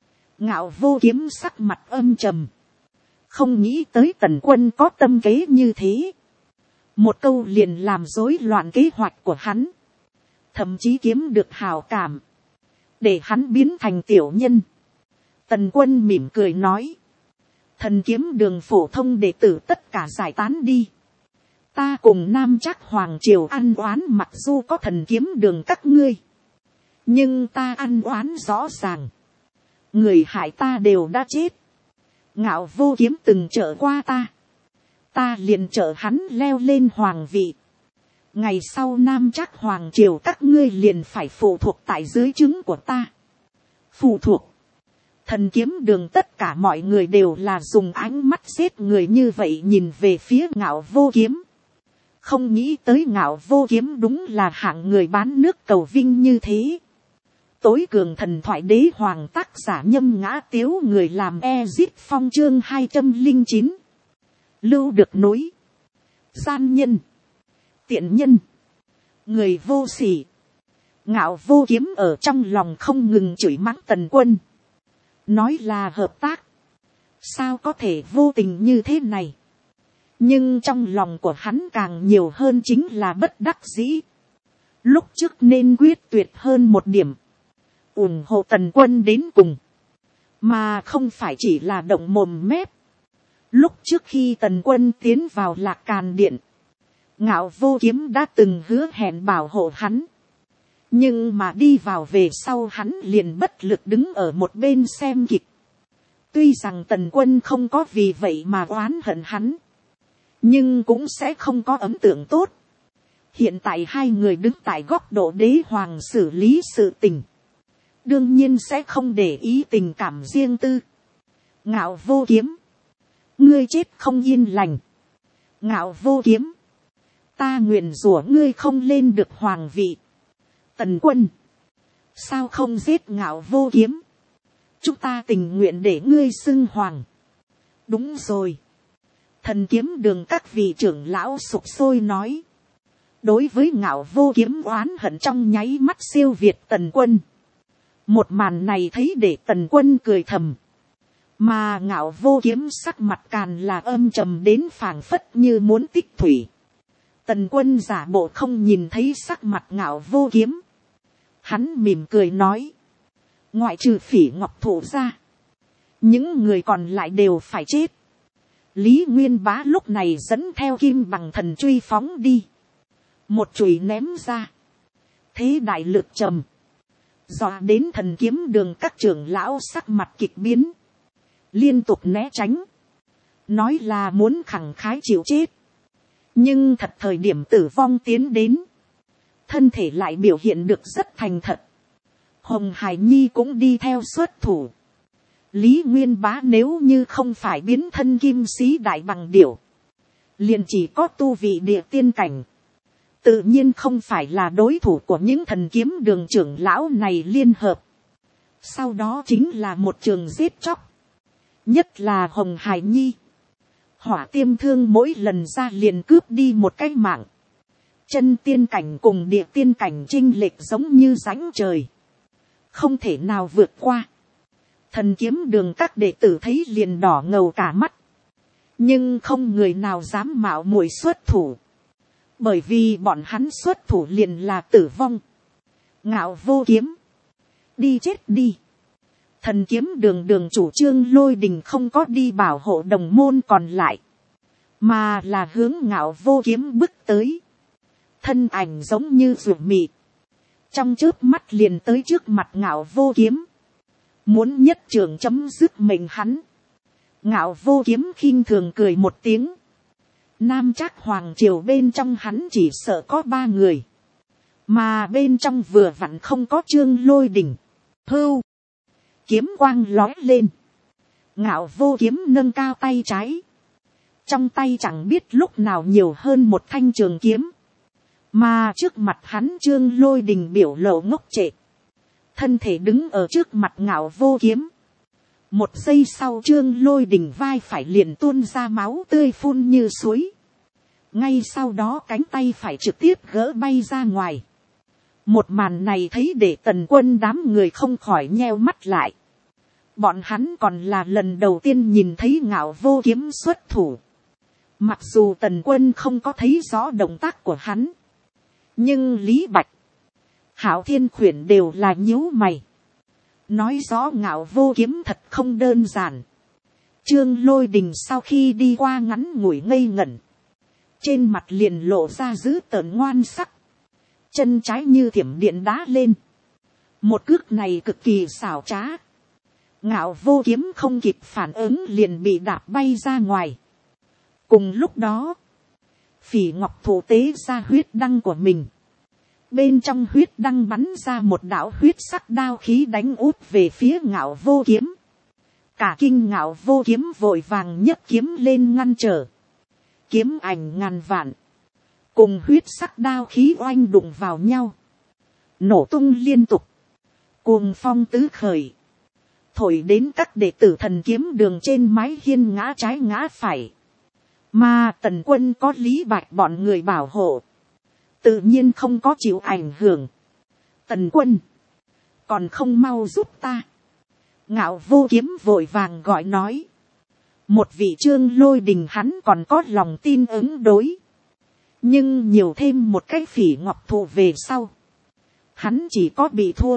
Ngạo Vô Kiếm sắc mặt âm trầm, không nghĩ tới Tần Quân có tâm kế như thế. Một câu liền làm rối loạn kế hoạch của hắn, thậm chí kiếm được hào cảm, để hắn biến thành tiểu nhân. Tần Quân mỉm cười nói, Thần Kiếm Đường phổ thông đệ tử tất cả giải tán đi. Ta cùng Nam Trác Hoàng triều ăn oán, mặc dù có Thần Kiếm Đường các ngươi, nhưng ta ăn oán rõ ràng. Người hại ta đều đã chết. Ngạo Vô Kiếm từng trợ qua ta, ta liền trợ hắn leo lên hoàng vị. Ngày sau Nam Trác Hoàng triều các ngươi liền phải phụ thuộc tại dưới trướng của ta. Phụ thuộc. Thần Kiếm Đường tất cả mọi người đều là dùng ánh mắt giết người như vậy nhìn về phía Ngạo Vô Kiếm. Không nghĩ tới Ngạo Vô Kiếm đúng là hạng người bán nước cầu vinh như thế. Tối cường thần thoại đế hoàng, tác giả Nhâm Ngã Tiếu, người làm Ezit Phong, chương 209. Lưu được núi, gian nhân, tiện nhân, người vô sỉ. Ngạo Vô Kiếm ở trong lòng không ngừng chửi mắng Tần Quân, nói là hợp tác, sao có thể vô tình như thế này. Nhưng trong lòng của hắn càng nhiều hơn chính là bất đắc dĩ. Lúc trước nên quyết tuyệt hơn một điểm, ủng hộ Tần Quân đến cùng, mà không phải chỉ là động mồm mép. Lúc trước khi Tần Quân tiến vào Lạc Càn Điện, Ngạo Vô Kiếm đã từng hứa hẹn bảo hộ hắn. Nhưng mà đi vào về sau hắn liền bất lực đứng ở một bên xem kịch. Tuy rằng Tần Quân không có vì vậy mà oán hận hắn, nhưng cũng sẽ không có ấn tượng tốt. Hiện tại hai người đứng tại góc độ đế hoàng xử lý sự tình, đương nhiên sẽ không để ý tình cảm riêng tư. Ngạo Vô Kiếm, ngươi chết không yên lành. Ngạo Vô Kiếm, ta nguyện rủa ngươi không lên được hoàng vị. Tần Quân, sao không giết Ngạo Vô Kiếm, chúng ta tình nguyện để ngươi xưng hoàng. Đúng rồi. Thần Kiếm Đường các vị trưởng lão sục sôi nói, đối với Ngạo Vô Kiếm oán hận trong nháy mắt siêu việt Tần Quân. Một màn này thấy để Tần Quân cười thầm, mà Ngạo Vô Kiếm sắc mặt càn là âm trầm đến phảng phất như muốn tích thủy. Tần Quân giả bộ không nhìn thấy sắc mặt Ngạo Vô Kiếm, hắn mỉm cười nói, ngoại trừ Phỉ Ngọc Thụ ra, những người còn lại đều phải chết. Lý Nguyên Bá lúc này dẫn theo Kim Bằng Thần truy phóng đi, một chùy ném ra, thế đại lực trầm, dọa đến Thần Kiếm Đường các trưởng lão sắc mặt kịch biến, liên tục né tránh, nói là muốn khẳng khái chịu chết. Nhưng thật thời điểm tử vong tiến đến, thân thể lại biểu hiện được rất thành thật. Hồng Hải Nhi cũng đi theo xuất thủ. Lý Nguyên Bá nếu như không phải biến thân kim sĩ đại bằng điểu, liền chỉ có tu vị địa tiên cảnh. tự nhiên không phải là đối thủ của những thần kiếm đường trưởng lão này liên hợp. Sau đó chính là một trường giết chóc, nhất là Hồng Hải Nhi. Hỏa Tiêm Thương mỗi lần ra liền cướp đi một cái mạng. Chân tiên cảnh cùng địa tiên cảnh chênh lệch giống như rãnh trời, không thể nào vượt qua. Thần kiếm đường các đệ tử thấy liền đỏ ngầu cả mắt, nhưng không người nào dám mạo muội xuất thủ, bởi vì bọn hắn xuất thủ liền là tử vong. Ngạo Vô Kiếm, đi chết đi. Thần kiếm đường đường chủ Trương Lôi Đình không có đi bảo hộ đồng môn còn lại, mà là hướng Ngạo Vô Kiếm bước tới. Thân ảnh giống như ruột mị, trong chớp mắt liền tới trước mặt Ngạo Vô Kiếm, muốn nhất trường chấm dứt mệnh hắn. Ngạo Vô Kiếm khinh thường cười một tiếng. Nam Trác Hoàng triều bên trong hắn chỉ sợ có 3 người, mà bên trong vừa vặn không có Trương Lôi Đình. Hưu, kiếm quang lói lên, Ngạo Vô Kiếm nâng cao tay trái, trong tay chẳng biết lúc nào nhiều hơn một thanh trường kiếm, mà trước mặt hắn Trương Lôi Đình biểu lộ ngốc trệ, thân thể đứng ở trước mặt Ngạo Vô Kiếm. Một giây sau Trương Lôi Đình vai phải liền tuôn ra máu tươi phun như suối, ngay sau đó cánh tay phải trực tiếp gỡ bay ra ngoài. Một màn này thấy để Tần Quân đám người không khỏi nheo mắt lại. Bọn hắn còn là lần đầu tiên nhìn thấy Ngạo Vô Kiếm xuất thủ. Mặc dù Tần Quân không có thấy rõ động tác của hắn, nhưng Lý Bạch, Hạo Thiên Khuyển đều là nhíu mày, nói rõ Ngạo Vô Kiếm thật không đơn giản. Trương Lôi Đình sau khi đi qua ngắn ngủi ngây ngẩn, trên mặt liền lộ ra dữ tợn ngoan sắc, chân trái như thiểm điện đá lên, một cước này cực kỳ xảo trá. Ngạo Vô Kiếm không kịp phản ứng liền bị đạp bay ra ngoài. Cùng lúc đó, Phỉ Ngọc Thụ tế ra huyết đăng của mình, bên trong huyết đăng bắn ra một đạo huyết sắc đao khí đánh út về phía Ngạo Vô Kiếm. Cả kinh Ngạo Vô Kiếm vội vàng nhấc kiếm lên ngăn trở. Kiếm ảnh ngàn vạn, cùng huyết sắc đao khí oanh đụng vào nhau, nổ tung liên tục, cuồng phong tứ khởi, thổi đến các đệ tử thần kiếm đường trên mái hiên ngã trái ngã phải. Mà Tần Quân có Lý Bạch bọn người bảo hộ, tự nhiên không có chịu ảnh hưởng. Tần Quân, còn không mau giúp ta. Ngạo Vô Kiếm vội vàng gọi nói. Một vị Trương Lôi Đình hắn còn có lòng tin ứng đối, nhưng nhiều thêm một cái Phỉ Ngọc Thụ về sau, hắn chỉ có bị thua.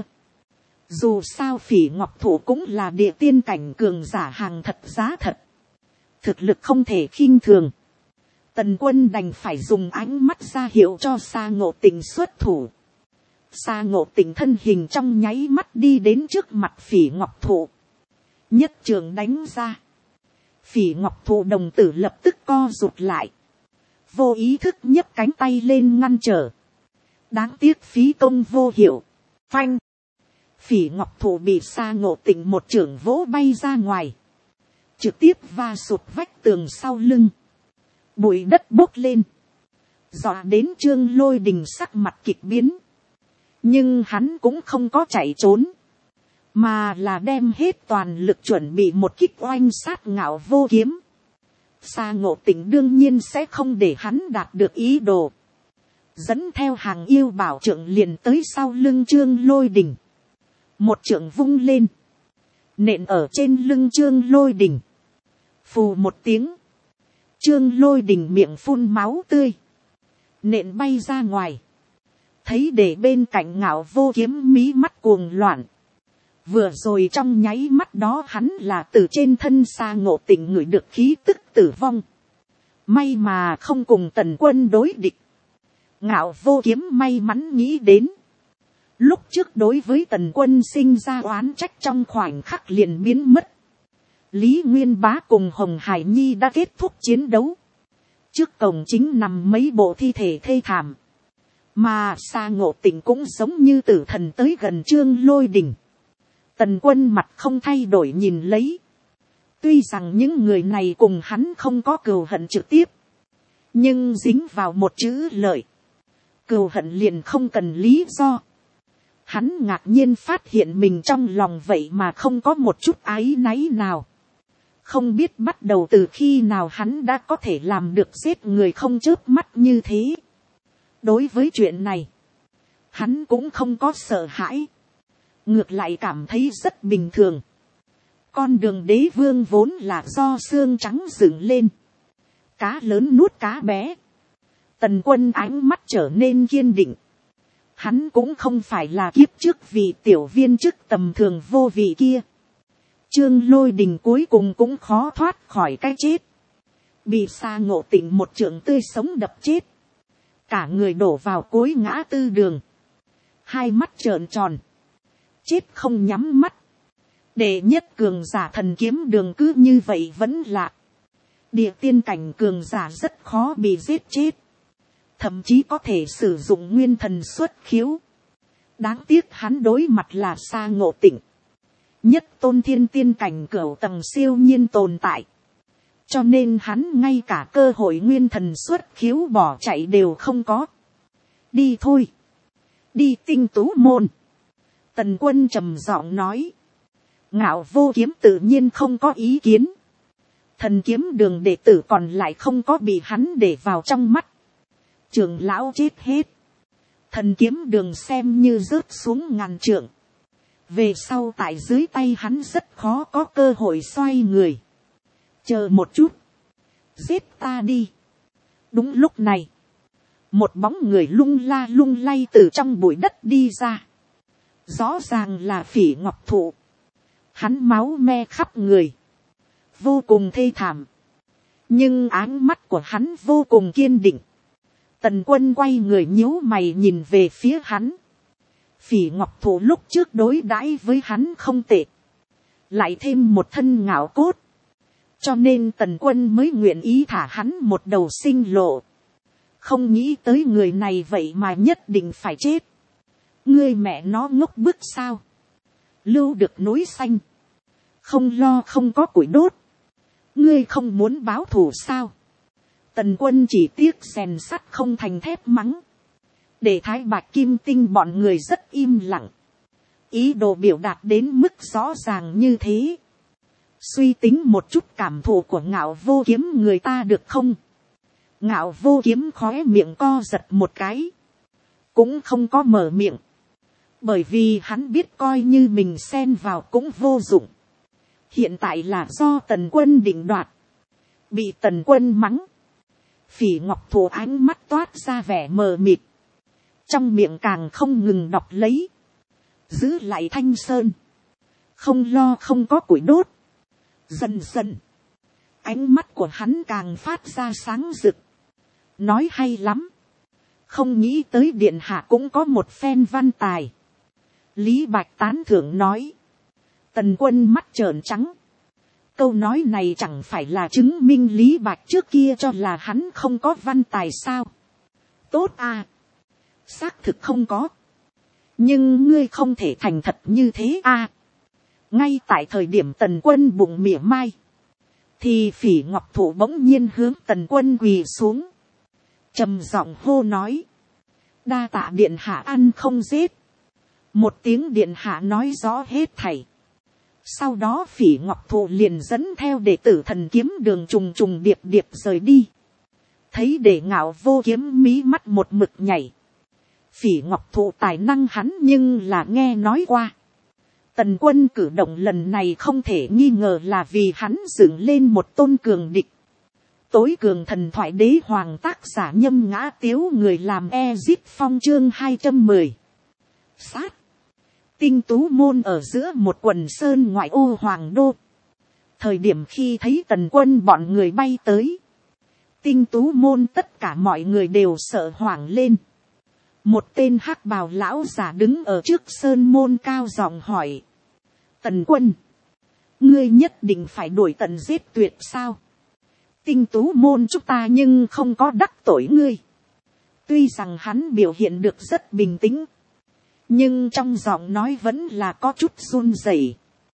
Dù sao Phỉ Ngọc Thụ cũng là địa tiên cảnh cường giả hàng thật giá thật, thực lực không thể khinh thường. Tần Quân đành phải dùng ánh mắt ra hiệu cho Sa Ngộ Tịnh xuất thủ. Sa Ngộ Tịnh thân hình trong nháy mắt đi đến trước mặt Phỉ Ngọc Thụ, nhất trường đánh ra. Phỉ Ngọc Thụ đồng tử lập tức co rụt lại, vô ý thức nhấc cánh tay lên ngăn trở. Đáng tiếc phí công vô hiệu. Phanh, Phỉ Ngọc Thụ bị Sa Ngộ Tịnh một chưởng vỗ bay ra ngoài, trực tiếp va sụp vách tường sau lưng, bụi đất bốc lên, dọa đến Trương Lôi Đình sắc mặt kịch biến. Nhưng hắn cũng không có chạy trốn, mà là đem hết toàn lực chuẩn bị một kích oanh sát Ngạo Vô Kiếm. Sa Ngộ Tịnh đương nhiên sẽ không để hắn đạt được ý đồ, dẫn theo hàng yêu bảo trượng liền tới sau lưng Trương Lôi Đình, một trượng vung lên, nện ở trên lưng Trương Lôi Đình. Phù một tiếng, Trương Lôi Đình miệng phun máu tươi, nện bay ra ngoài. Thấy để bên cạnh Ngạo Vô Kiếm mí mắt cuồng loạn. Vừa rồi trong nháy mắt đó hắn là từ trên thân Sa Ngộ Tịnh ngửi được khí tức tử vong. May mà không cùng Tần Quân đối địch. Ngạo Vô Kiếm may mắn nghĩ đến, lúc trước đối với Tần Quân sinh ra oán trách trong khoảnh khắc liền biến mất. Lý Nguyên Bá cùng Hồng Hải Nhi đã kết thúc chiến đấu. Trước cổng chính nằm mấy bộ thi thể thê thảm, mà Sa Ngộ Tịnh cũng giống như tử thần tới gần Trương Lôi Đình. Tần Quân mặt không thay đổi nhìn lấy. Tuy rằng những người này cùng hắn không có cừu hận trực tiếp, nhưng dính vào một chữ lợi. Cừu hận liền không cần lý do. Hắn ngạc nhiên phát hiện mình trong lòng vậy mà không có một chút áy náy nào. Không biết bắt đầu từ khi nào hắn đã có thể làm được giết người không chớp mắt như thế. Đối với chuyện này, hắn cũng không có sợ hãi. Ngược lại cảm thấy rất bình thường. Con đường đế vương vốn là do xương trắng dựng lên. Cá lớn nuốt cá bé. Tần Quân ánh mắt trở nên kiên định. Hắn cũng không phải là kiếp trước vì tiểu viên chức tầm thường vô vị kia. Trương Lôi Đình cuối cùng cũng khó thoát khỏi cái chết. Bị Sa Ngộ Tịnh một chưởng tươi sống đập chết. Cả người đổ vào cuối ngã tư đường. Hai mắt trợn tròn. Chết không nhắm mắt. Đệ nhất cường giả thần kiếm đường cứ như vậy vẫn lạc. Địa tiên cảnh cường giả rất khó bị giết chết. Thậm chí có thể sử dụng nguyên thần xuất khiếu. Đáng tiếc hắn đối mặt là Sa Ngộ Tịnh. Nhất tôn thiên tiên cảnh cửu tầng siêu nhiên tồn tại. Cho nên hắn ngay cả cơ hội nguyên thần xuất khiếu bỏ chạy đều không có. Đi thôi. Đi Tinh Tú môn. Tần Quân trầm giọng nói. Ngạo Vô Kiếm tự nhiên không có ý kiến. Thần kiếm đường đệ tử còn lại không có bị hắn để vào trong mắt. Trưởng lão chết hết. Thần kiếm đường xem như rớt xuống ngàn trượng. Về sau tại dưới tay hắn rất khó có cơ hội xoay người. Chờ một chút. Giết ta đi. Đúng lúc này. Một bóng người lung la lung lay từ trong bụi đất đi ra. Rõ ràng là Phỉ Ngọc Thụ. Hắn máu me khắp người. Vô cùng thê thảm. Nhưng áng mắt của hắn vô cùng kiên định. Tần Quân quay người nhíu mày nhìn về phía hắn. Phỉ Ngọc Thụ lúc trước đối đãi với hắn không tệ. Lại thêm một thân ngạo cốt. Cho nên Tần Quân mới nguyện ý thả hắn một đầu sinh lộ. Không nghĩ tới người này vậy mà nhất định phải chết. Ngươi mẹ nó ngốc bức sao. Lưu được núi xanh. Không lo không có củi đốt. Ngươi không muốn báo thù sao. Tần Quân chỉ tiếc rèn sắt không thành thép mắng. Để Thái Bạch Kim Tinh bọn người rất im lặng. Ý đồ biểu đạt đến mức rõ ràng như thế. Suy tính một chút cảm thụ của Ngạo Vô Kiếm người ta được không? Ngạo Vô Kiếm khóe miệng co giật một cái. Cũng không có mở miệng. Bởi vì hắn biết coi như mình xen vào cũng vô dụng. Hiện tại là do Tần Quân định đoạt. Bị Tần Quân mắng. Phỉ Ngọc Thụ ánh mắt toát ra vẻ mờ mịt. Trong miệng càng không ngừng đọc lấy. Giữ lại Thanh Sơn. Không lo không có củi đốt. Dần dần. Ánh mắt của hắn càng phát ra sáng rực. Nói hay lắm. Không nghĩ tới điện hạ cũng có một phen văn tài. Lý Bạch tán thưởng nói. Tần Quân mắt trợn trắng. Câu nói này chẳng phải là chứng minh Lý Bạch trước kia cho là hắn không có văn tài sao. Tốt à. Xác thực không có. Nhưng ngươi không thể thành thật như thế à. Ngay tại thời điểm Tần Quân bụng mỉa mai. Thì Phỉ Ngọc Thụ bỗng nhiên hướng Tần Quân quỳ xuống. Trầm giọng hô nói. Đa tạ điện hạ ăn không giết. Một tiếng điện hạ nói rõ hết thảy. Sau đó Phỉ Ngọc Thụ liền dẫn theo đệ tử thần kiếm đường trùng trùng điệp điệp rời đi. Thấy để Ngạo Vô Kiếm mí mắt một mực nhảy. Phỉ Ngọc Thụ tài năng hắn nhưng là nghe nói qua. Tần Quân cử động lần này không thể nghi ngờ là vì hắn dựng lên một tôn cường địch. Tối cường thần thoại đế hoàng tác giả Nhâm Ngã Tiếu người làm Ezip Phong chương 210. Sát. Tinh Tú môn ở giữa một quần sơn ngoại ô hoàng đô. Thời điểm khi thấy Tần Quân bọn người bay tới. Tinh Tú môn tất cả mọi người đều sợ hoảng lên. Một tên hắc bào lão giả đứng ở trước sơn môn cao giọng hỏi. Tần Quân. Ngươi nhất định phải đuổi tận giết tuyệt sao? Tinh Tú môn chúng ta nhưng không có đắc tội ngươi. Tuy rằng hắn biểu hiện được rất bình tĩnh. Nhưng trong giọng nói vẫn là có chút run rẩy.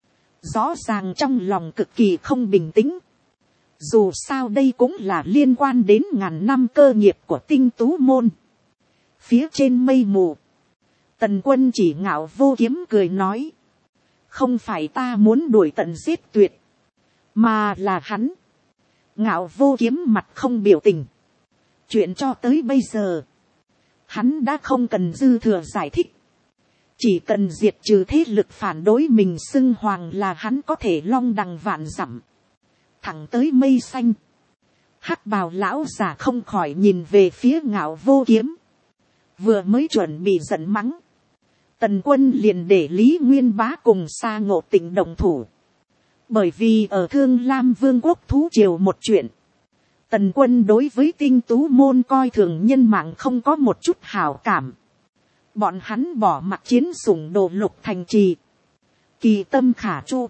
Rõ ràng trong lòng cực kỳ không bình tĩnh. Dù sao đây cũng là liên quan đến ngàn năm cơ nghiệp của Tinh Tú môn. phía trên mây mù, tần quân chỉ Ngạo Vô Kiếm cười nói, không phải ta muốn đuổi tận giết tuyệt, mà là hắn. Ngạo Vô Kiếm mặt không biểu tình. Chuyện cho tới bây giờ, hắn đã không cần dư thừa giải thích, chỉ cần diệt trừ thế lực phản đối mình xưng hoàng là hắn có thể long đằng vạn dặm, thẳng tới mây xanh. Hắc bào lão già không khỏi nhìn về phía Ngạo Vô Kiếm, vừa mới chuẩn bị giận mắng, tần quân liền để Lý Nguyên Bá cùng Sa Ngộ Tịnh đồng thủ. Bởi vì ở Thương Lam Vương quốc thú triều một chuyện, tần quân đối với Tinh Tú môn coi thường nhân mạng không có một chút hảo cảm. Bọn hắn bỏ mặc chiến sủng đồ lục thành trì, kỳ tâm khả chu.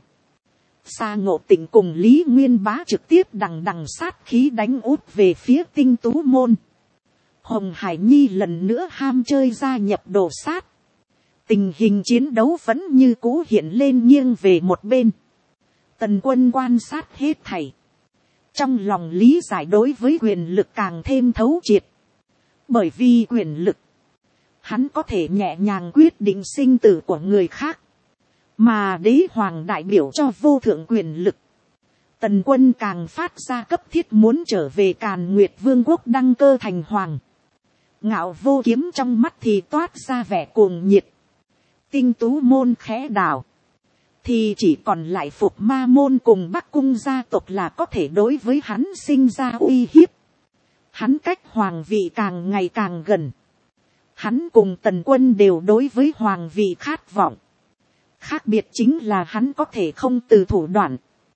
Sa Ngộ Tịnh cùng Lý Nguyên Bá trực tiếp đằng đằng sát khí đánh úp về phía Tinh Tú môn. Hồng Hải Nhi lần nữa ham chơi gia nhập đồ sát. Tình hình chiến đấu vẫn như cũ hiện lên nghiêng về một bên. Tần quân quan sát hết thảy, trong lòng lý giải đối với quyền lực càng thêm thấu triệt. Bởi vì quyền lực, hắn có thể nhẹ nhàng quyết định sinh tử của người khác, mà đế hoàng đại biểu cho vô thượng quyền lực. Tần quân càng phát ra cấp thiết muốn trở về Càn Nguyệt Vương quốc đăng cơ thành hoàng. Ngạo Vô Kiếm trong mắt thì toát ra vẻ cuồng nhiệt. Tinh Tú môn khẽ đảo, thì chỉ còn lại Phục Ma môn cùng Bắc cung gia tộc là có thể đối với hắn sinh ra uy hiếp. Hắn cách hoàng vị càng ngày càng gần. Hắn cùng tần quân đều đối với hoàng vị khát vọng. Khác biệt chính là hắn có thể không từ thủ đoạn,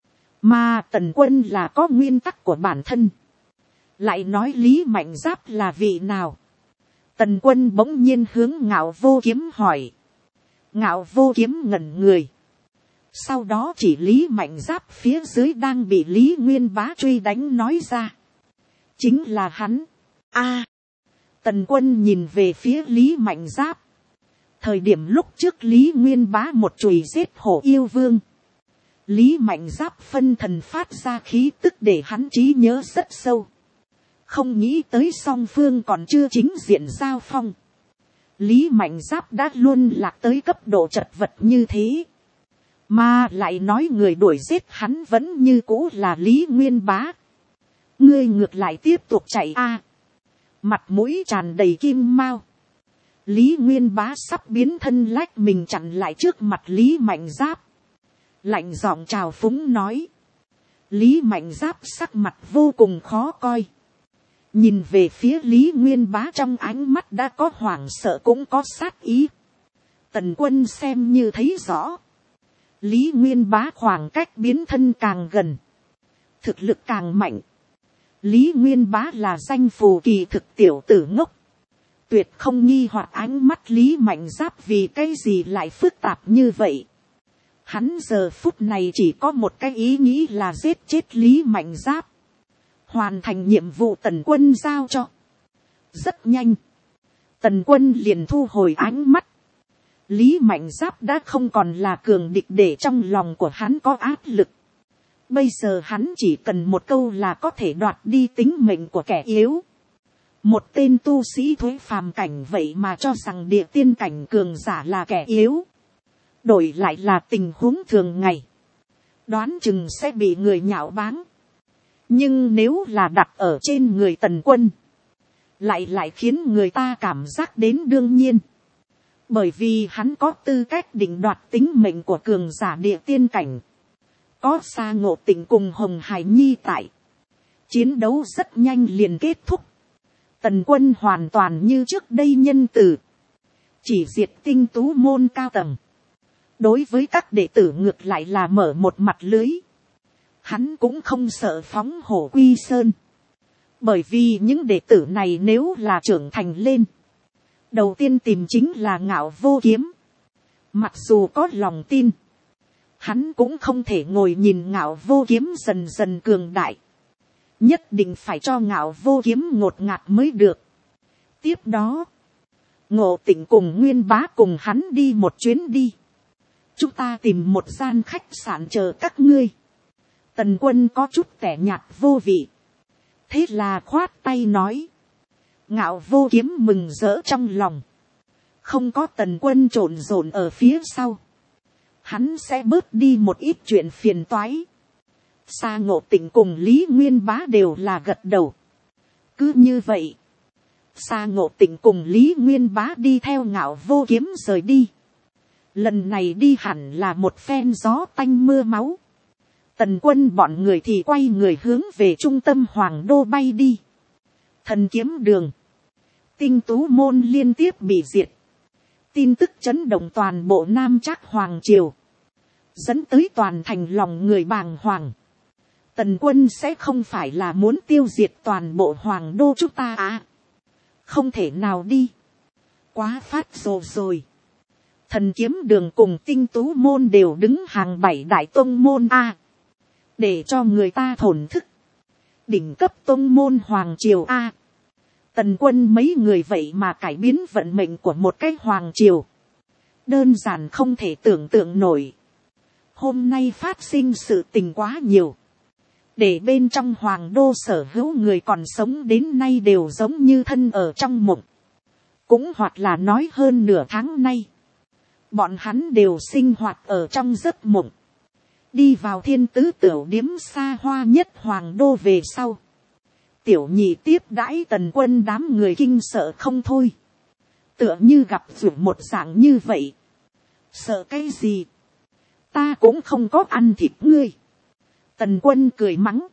mà tần quân là có nguyên tắc của bản thân. Lại nói Lý Mạnh Giáp là vị nào? Tần quân bỗng nhiên hướng Ngạo Vô Kiếm hỏi. Ngạo Vô Kiếm ngẩn người, sau đó chỉ Lý Mạnh Giáp phía dưới đang bị Lý Nguyên Bá truy đánh nói ra. Chính là hắn. A. Tần quân nhìn về phía Lý Mạnh Giáp. Thời điểm lúc trước Lý Nguyên Bá một chùy giết Hổ Yêu Vương, Lý Mạnh Giáp phân thần phát ra khí tức để hắn trí nhớ rất sâu. Không nghĩ tới song phương còn chưa chính diện giao phong, Lý Mạnh Giáp đã luôn lạc tới cấp độ chật vật như thế. Mà lại nói người đuổi giết hắn vẫn như cũ là Lý Nguyên Bá. Ngươi ngược lại tiếp tục chạy a. Mặt mũi tràn đầy kim mao. Lý Nguyên Bá sắp biến thân lách mình chặn lại trước mặt Lý Mạnh Giáp. Lạnh giọng trào phúng nói. Lý Mạnh Giáp sắc mặt vô cùng khó coi. Nhìn về phía Lý Nguyên Bá trong ánh mắt đã có hoảng sợ cũng có sát ý. Tần quân xem như thấy rõ. Lý Nguyên Bá khoảng cách biến thân càng gần, thực lực càng mạnh. Lý Nguyên Bá là danh phù kỳ thực tiểu tử ngốc, tuyệt không nghi hoặc ánh mắt Lý Mạnh Giáp vì cái gì lại phức tạp như vậy. Hắn giờ phút này chỉ có một cái ý nghĩ là giết chết Lý Mạnh Giáp, hoàn thành nhiệm vụ tần quân giao cho. Rất nhanh, tần quân liền thu hồi ánh mắt. Lý Mạnh Giáp đã không còn là cường địch để trong lòng của hắn có áp lực. Bây giờ hắn chỉ cần một câu là có thể đoạt đi tính mệnh của kẻ yếu. Một tên tu sĩ thuế phàm cảnh vậy mà cho rằng địa tiên cảnh cường giả là kẻ yếu. Đổi lại là tình huống thường ngày, đoán chừng sẽ bị người nhạo báng. Nhưng nếu là đặt ở trên người tần quân, lại khiến người ta cảm giác đến đương nhiên. Bởi vì hắn có tư cách định đoạt tính mệnh của cường giả địa tiên cảnh. Có Sa Ngộ Tịnh cùng Hồng Hải Nhi tại. Chiến đấu rất nhanh liền kết thúc. Tần quân hoàn toàn như trước đây nhân từ. Chỉ diệt Tinh Tú môn cao tầng. Đối với các đệ tử ngược lại là mở một mặt lưới. Hắn cũng không sợ phóng hổ quy sơn. Bởi vì những đệ tử này nếu là trưởng thành lên, đầu tiên tìm chính là Ngạo Vô Kiếm. Mặc dù có lòng tin, hắn cũng không thể ngồi nhìn Ngạo Vô Kiếm dần dần cường đại. Nhất định phải cho Ngạo Vô Kiếm ngột ngạt mới được. Tiếp đó, Ngộ Tịnh cùng Nguyên Bá cùng hắn đi một chuyến đi. Chúng ta tìm một gian khách sạn chờ các ngươi. Tần quân có chút tẻ nhạt vô vị. Thế là khoát tay nói. Ngạo Vô Kiếm mừng rỡ trong lòng. Không có Tần Quân trộn rộn ở phía sau, hắn sẽ bớt đi một ít chuyện phiền toái. Sa Ngộ Tịnh cùng Lý Nguyên Bá đều là gật đầu. Cứ như vậy, Sa Ngộ Tịnh cùng Lý Nguyên Bá đi theo Ngạo Vô Kiếm rời đi. Lần này đi hẳn là một phen gió tanh mưa máu. Tần Quân bọn người thì quay người hướng về trung tâm Hoàng Đô bay đi. Thần Kiếm Đường, Tinh Tú Môn liên tiếp bị diệt. Tin tức chấn động toàn bộ Nam Trác Hoàng Triều, dẫn tới toàn thành lòng người bàng hoàng. Tần Quân sẽ không phải là muốn tiêu diệt toàn bộ Hoàng Đô chúng ta à? Không thể nào đi. Quá phát rồi. Thần Kiếm Đường cùng Tinh Tú Môn đều đứng hàng 7 đại tông môn a, để cho người ta thổn thức. Đỉnh cấp tông môn Hoàng Triều a. Tần Quân mấy người vậy mà cải biến vận mệnh của một cái Hoàng Triều. Đơn giản không thể tưởng tượng nổi. Hôm nay phát sinh sự tình quá nhiều, để bên trong Hoàng Đô sở hữu người còn sống đến nay đều giống như thân ở trong mộng. Cũng hoặc là nói hơn nửa tháng nay, bọn hắn đều sinh hoạt ở trong giấc mộng. Đi vào Thiên Tứ tiểu điếm xa hoa nhất Hoàng Đô về sau, Tiểu Nhị tiếp đãi Tần Quân đám người kinh sợ không thôi. Tựa như gặp rủi một dạng như vậy. Sợ cái gì? Ta cũng không có ăn thịt ngươi. Tần Quân cười mắng,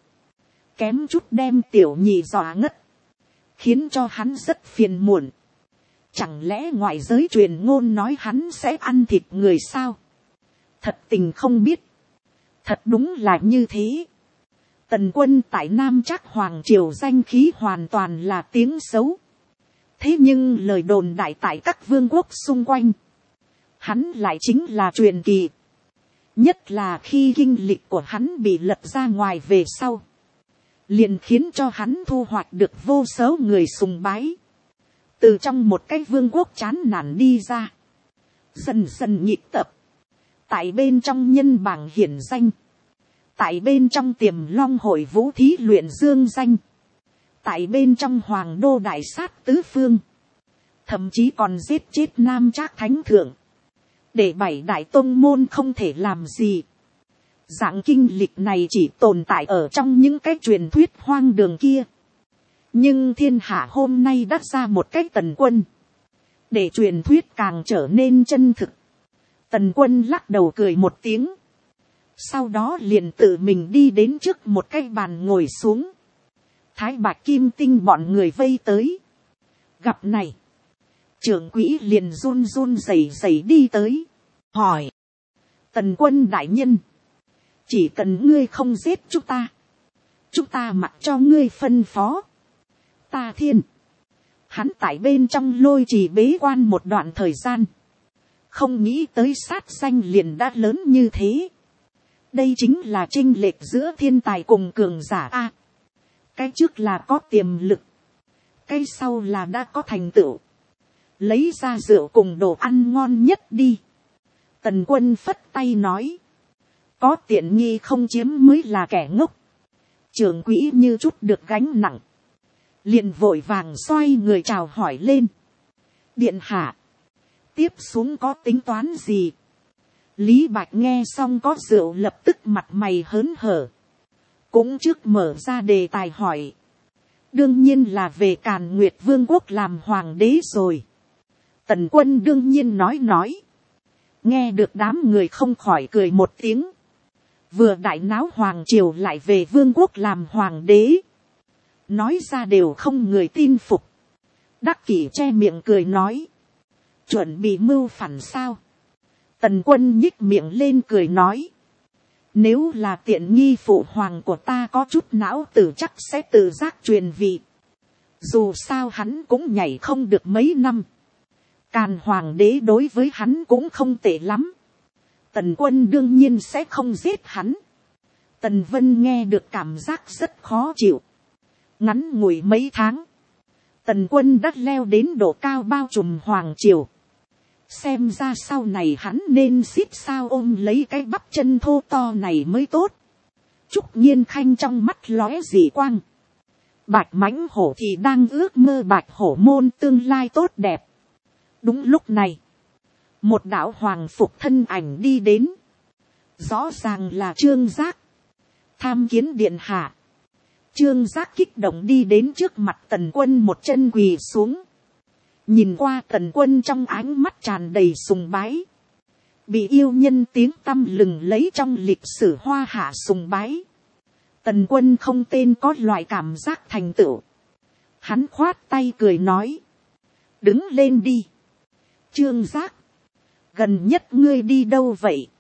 kém chút đem Tiểu Nhị dọa ngất, khiến cho hắn rất phiền muộn. Chẳng lẽ ngoại giới truyền ngôn nói hắn sẽ ăn thịt người sao? Thật tình không biết. Thật đúng là như thế. Tần Quân tại Nam Trác Hoàng Triều danh khí hoàn toàn là tiếng xấu. Thế nhưng lời đồn đại tại các vương quốc xung quanh, hắn lại chính là truyền kỳ. Nhất là khi kinh lịch của hắn bị lật ra ngoài về sau, liền khiến cho hắn thu hoạch được vô số người sùng bái. Từ trong một cái vương quốc chán nản đi ra, dần dần nhịp tập, tại bên trong nhân bảng hiển danh, tại bên trong Tiềm Long hội vũ thí luyện dương danh, tại bên trong Hoàng Đô đại sát tứ phương, thậm chí còn giết chết Nam Trác Thánh Thượng, để 7 đại tông môn không thể làm gì. Dạng kinh lịch này chỉ tồn tại ở trong những cái truyền thuyết hoang đường kia. Nhưng thiên hạ hôm nay đắt ra một cái Tần Quân, để truyền thuyết càng trở nên chân thực. Tần Quân lắc đầu cười một tiếng, sau đó liền tự mình đi đến trước một cái bàn ngồi xuống. Thái Bạch Kim Tinh bọn người vây tới. Gặp này, trưởng quỹ liền run run rẩy rẩy đi tới, hỏi: Tần Quân đại nhân, chỉ cần ngươi không giết chúng ta mặc cho ngươi phân phó. Ta Thiên, hắn tại bên trong Lôi Trì bế quan một đoạn thời gian, không nghĩ tới sát danh liền đã lớn như thế. Đây chính là chênh lệch giữa thiên tài cùng cường giả a. Cái trước là có tiềm lực, cái sau là đã có thành tựu. Lấy ra rượu cùng đồ ăn ngon nhất đi. Tần Quân phất tay nói, có tiện nghi không chiếm mới là kẻ ngốc. Trưởng quỹ như chút được gánh nặng, liền vội vàng xoay người chào hỏi lên. Điện hạ, tiếp xuống có tính toán gì? Lý Bạch nghe xong có rượu lập tức mặt mày hớn hở, cũng trước mở ra đề tài hỏi. Đương nhiên là về Càn Nguyệt Vương quốc làm hoàng đế rồi. Tần Quân đương nhiên nói. Nghe được đám người không khỏi cười một tiếng. Vừa đại náo hoàng triều lại về vương quốc làm hoàng đế, nói ra đều không người tin phục. Đắc Kỷ che miệng cười nói, chuẩn bị mưu phản sao? Tần Quân nhích miệng lên cười nói, nếu là tiện nghi phụ hoàng của ta có chút não tử chắc sẽ tự giác truyền vị. Dù sao hắn cũng nhảy không được mấy năm, Càn hoàng đế đối với hắn cũng không tệ lắm. Tần Quân đương nhiên sẽ không giết hắn. Tần Vân nghe được cảm giác rất khó chịu. Ngắn ngủi mấy tháng, Tần Quân đã leo đến độ cao bao trùm hoàng triều. Xem ra sau này hắn nên xít sao ôm lấy cái bắp chân thô to này mới tốt. Trúc Nhiên Khanh trong mắt lóe dị quang. Bạch mãnh hổ thì đang ước mơ bạch hổ môn tương lai tốt đẹp. Đúng lúc này, một đạo hoàng phục thân ảnh đi đến. Rõ ràng là Trương Giác. Tham kiến điện hạ. Trương Giác kích động đi đến trước mặt Tần Quân, một chân quỳ xuống. Nhìn qua Tần Quân trong ánh mắt tràn đầy sùng bái. Bị yêu nhân tiếng tăm lừng lấy trong lịch sử hoa hạ sùng bái. Tần Quân không tên có loại cảm giác thành tựu. Hắn khoát tay cười nói. Đứng lên đi. Trương Giác. Gần nhất ngươi đi đâu vậy?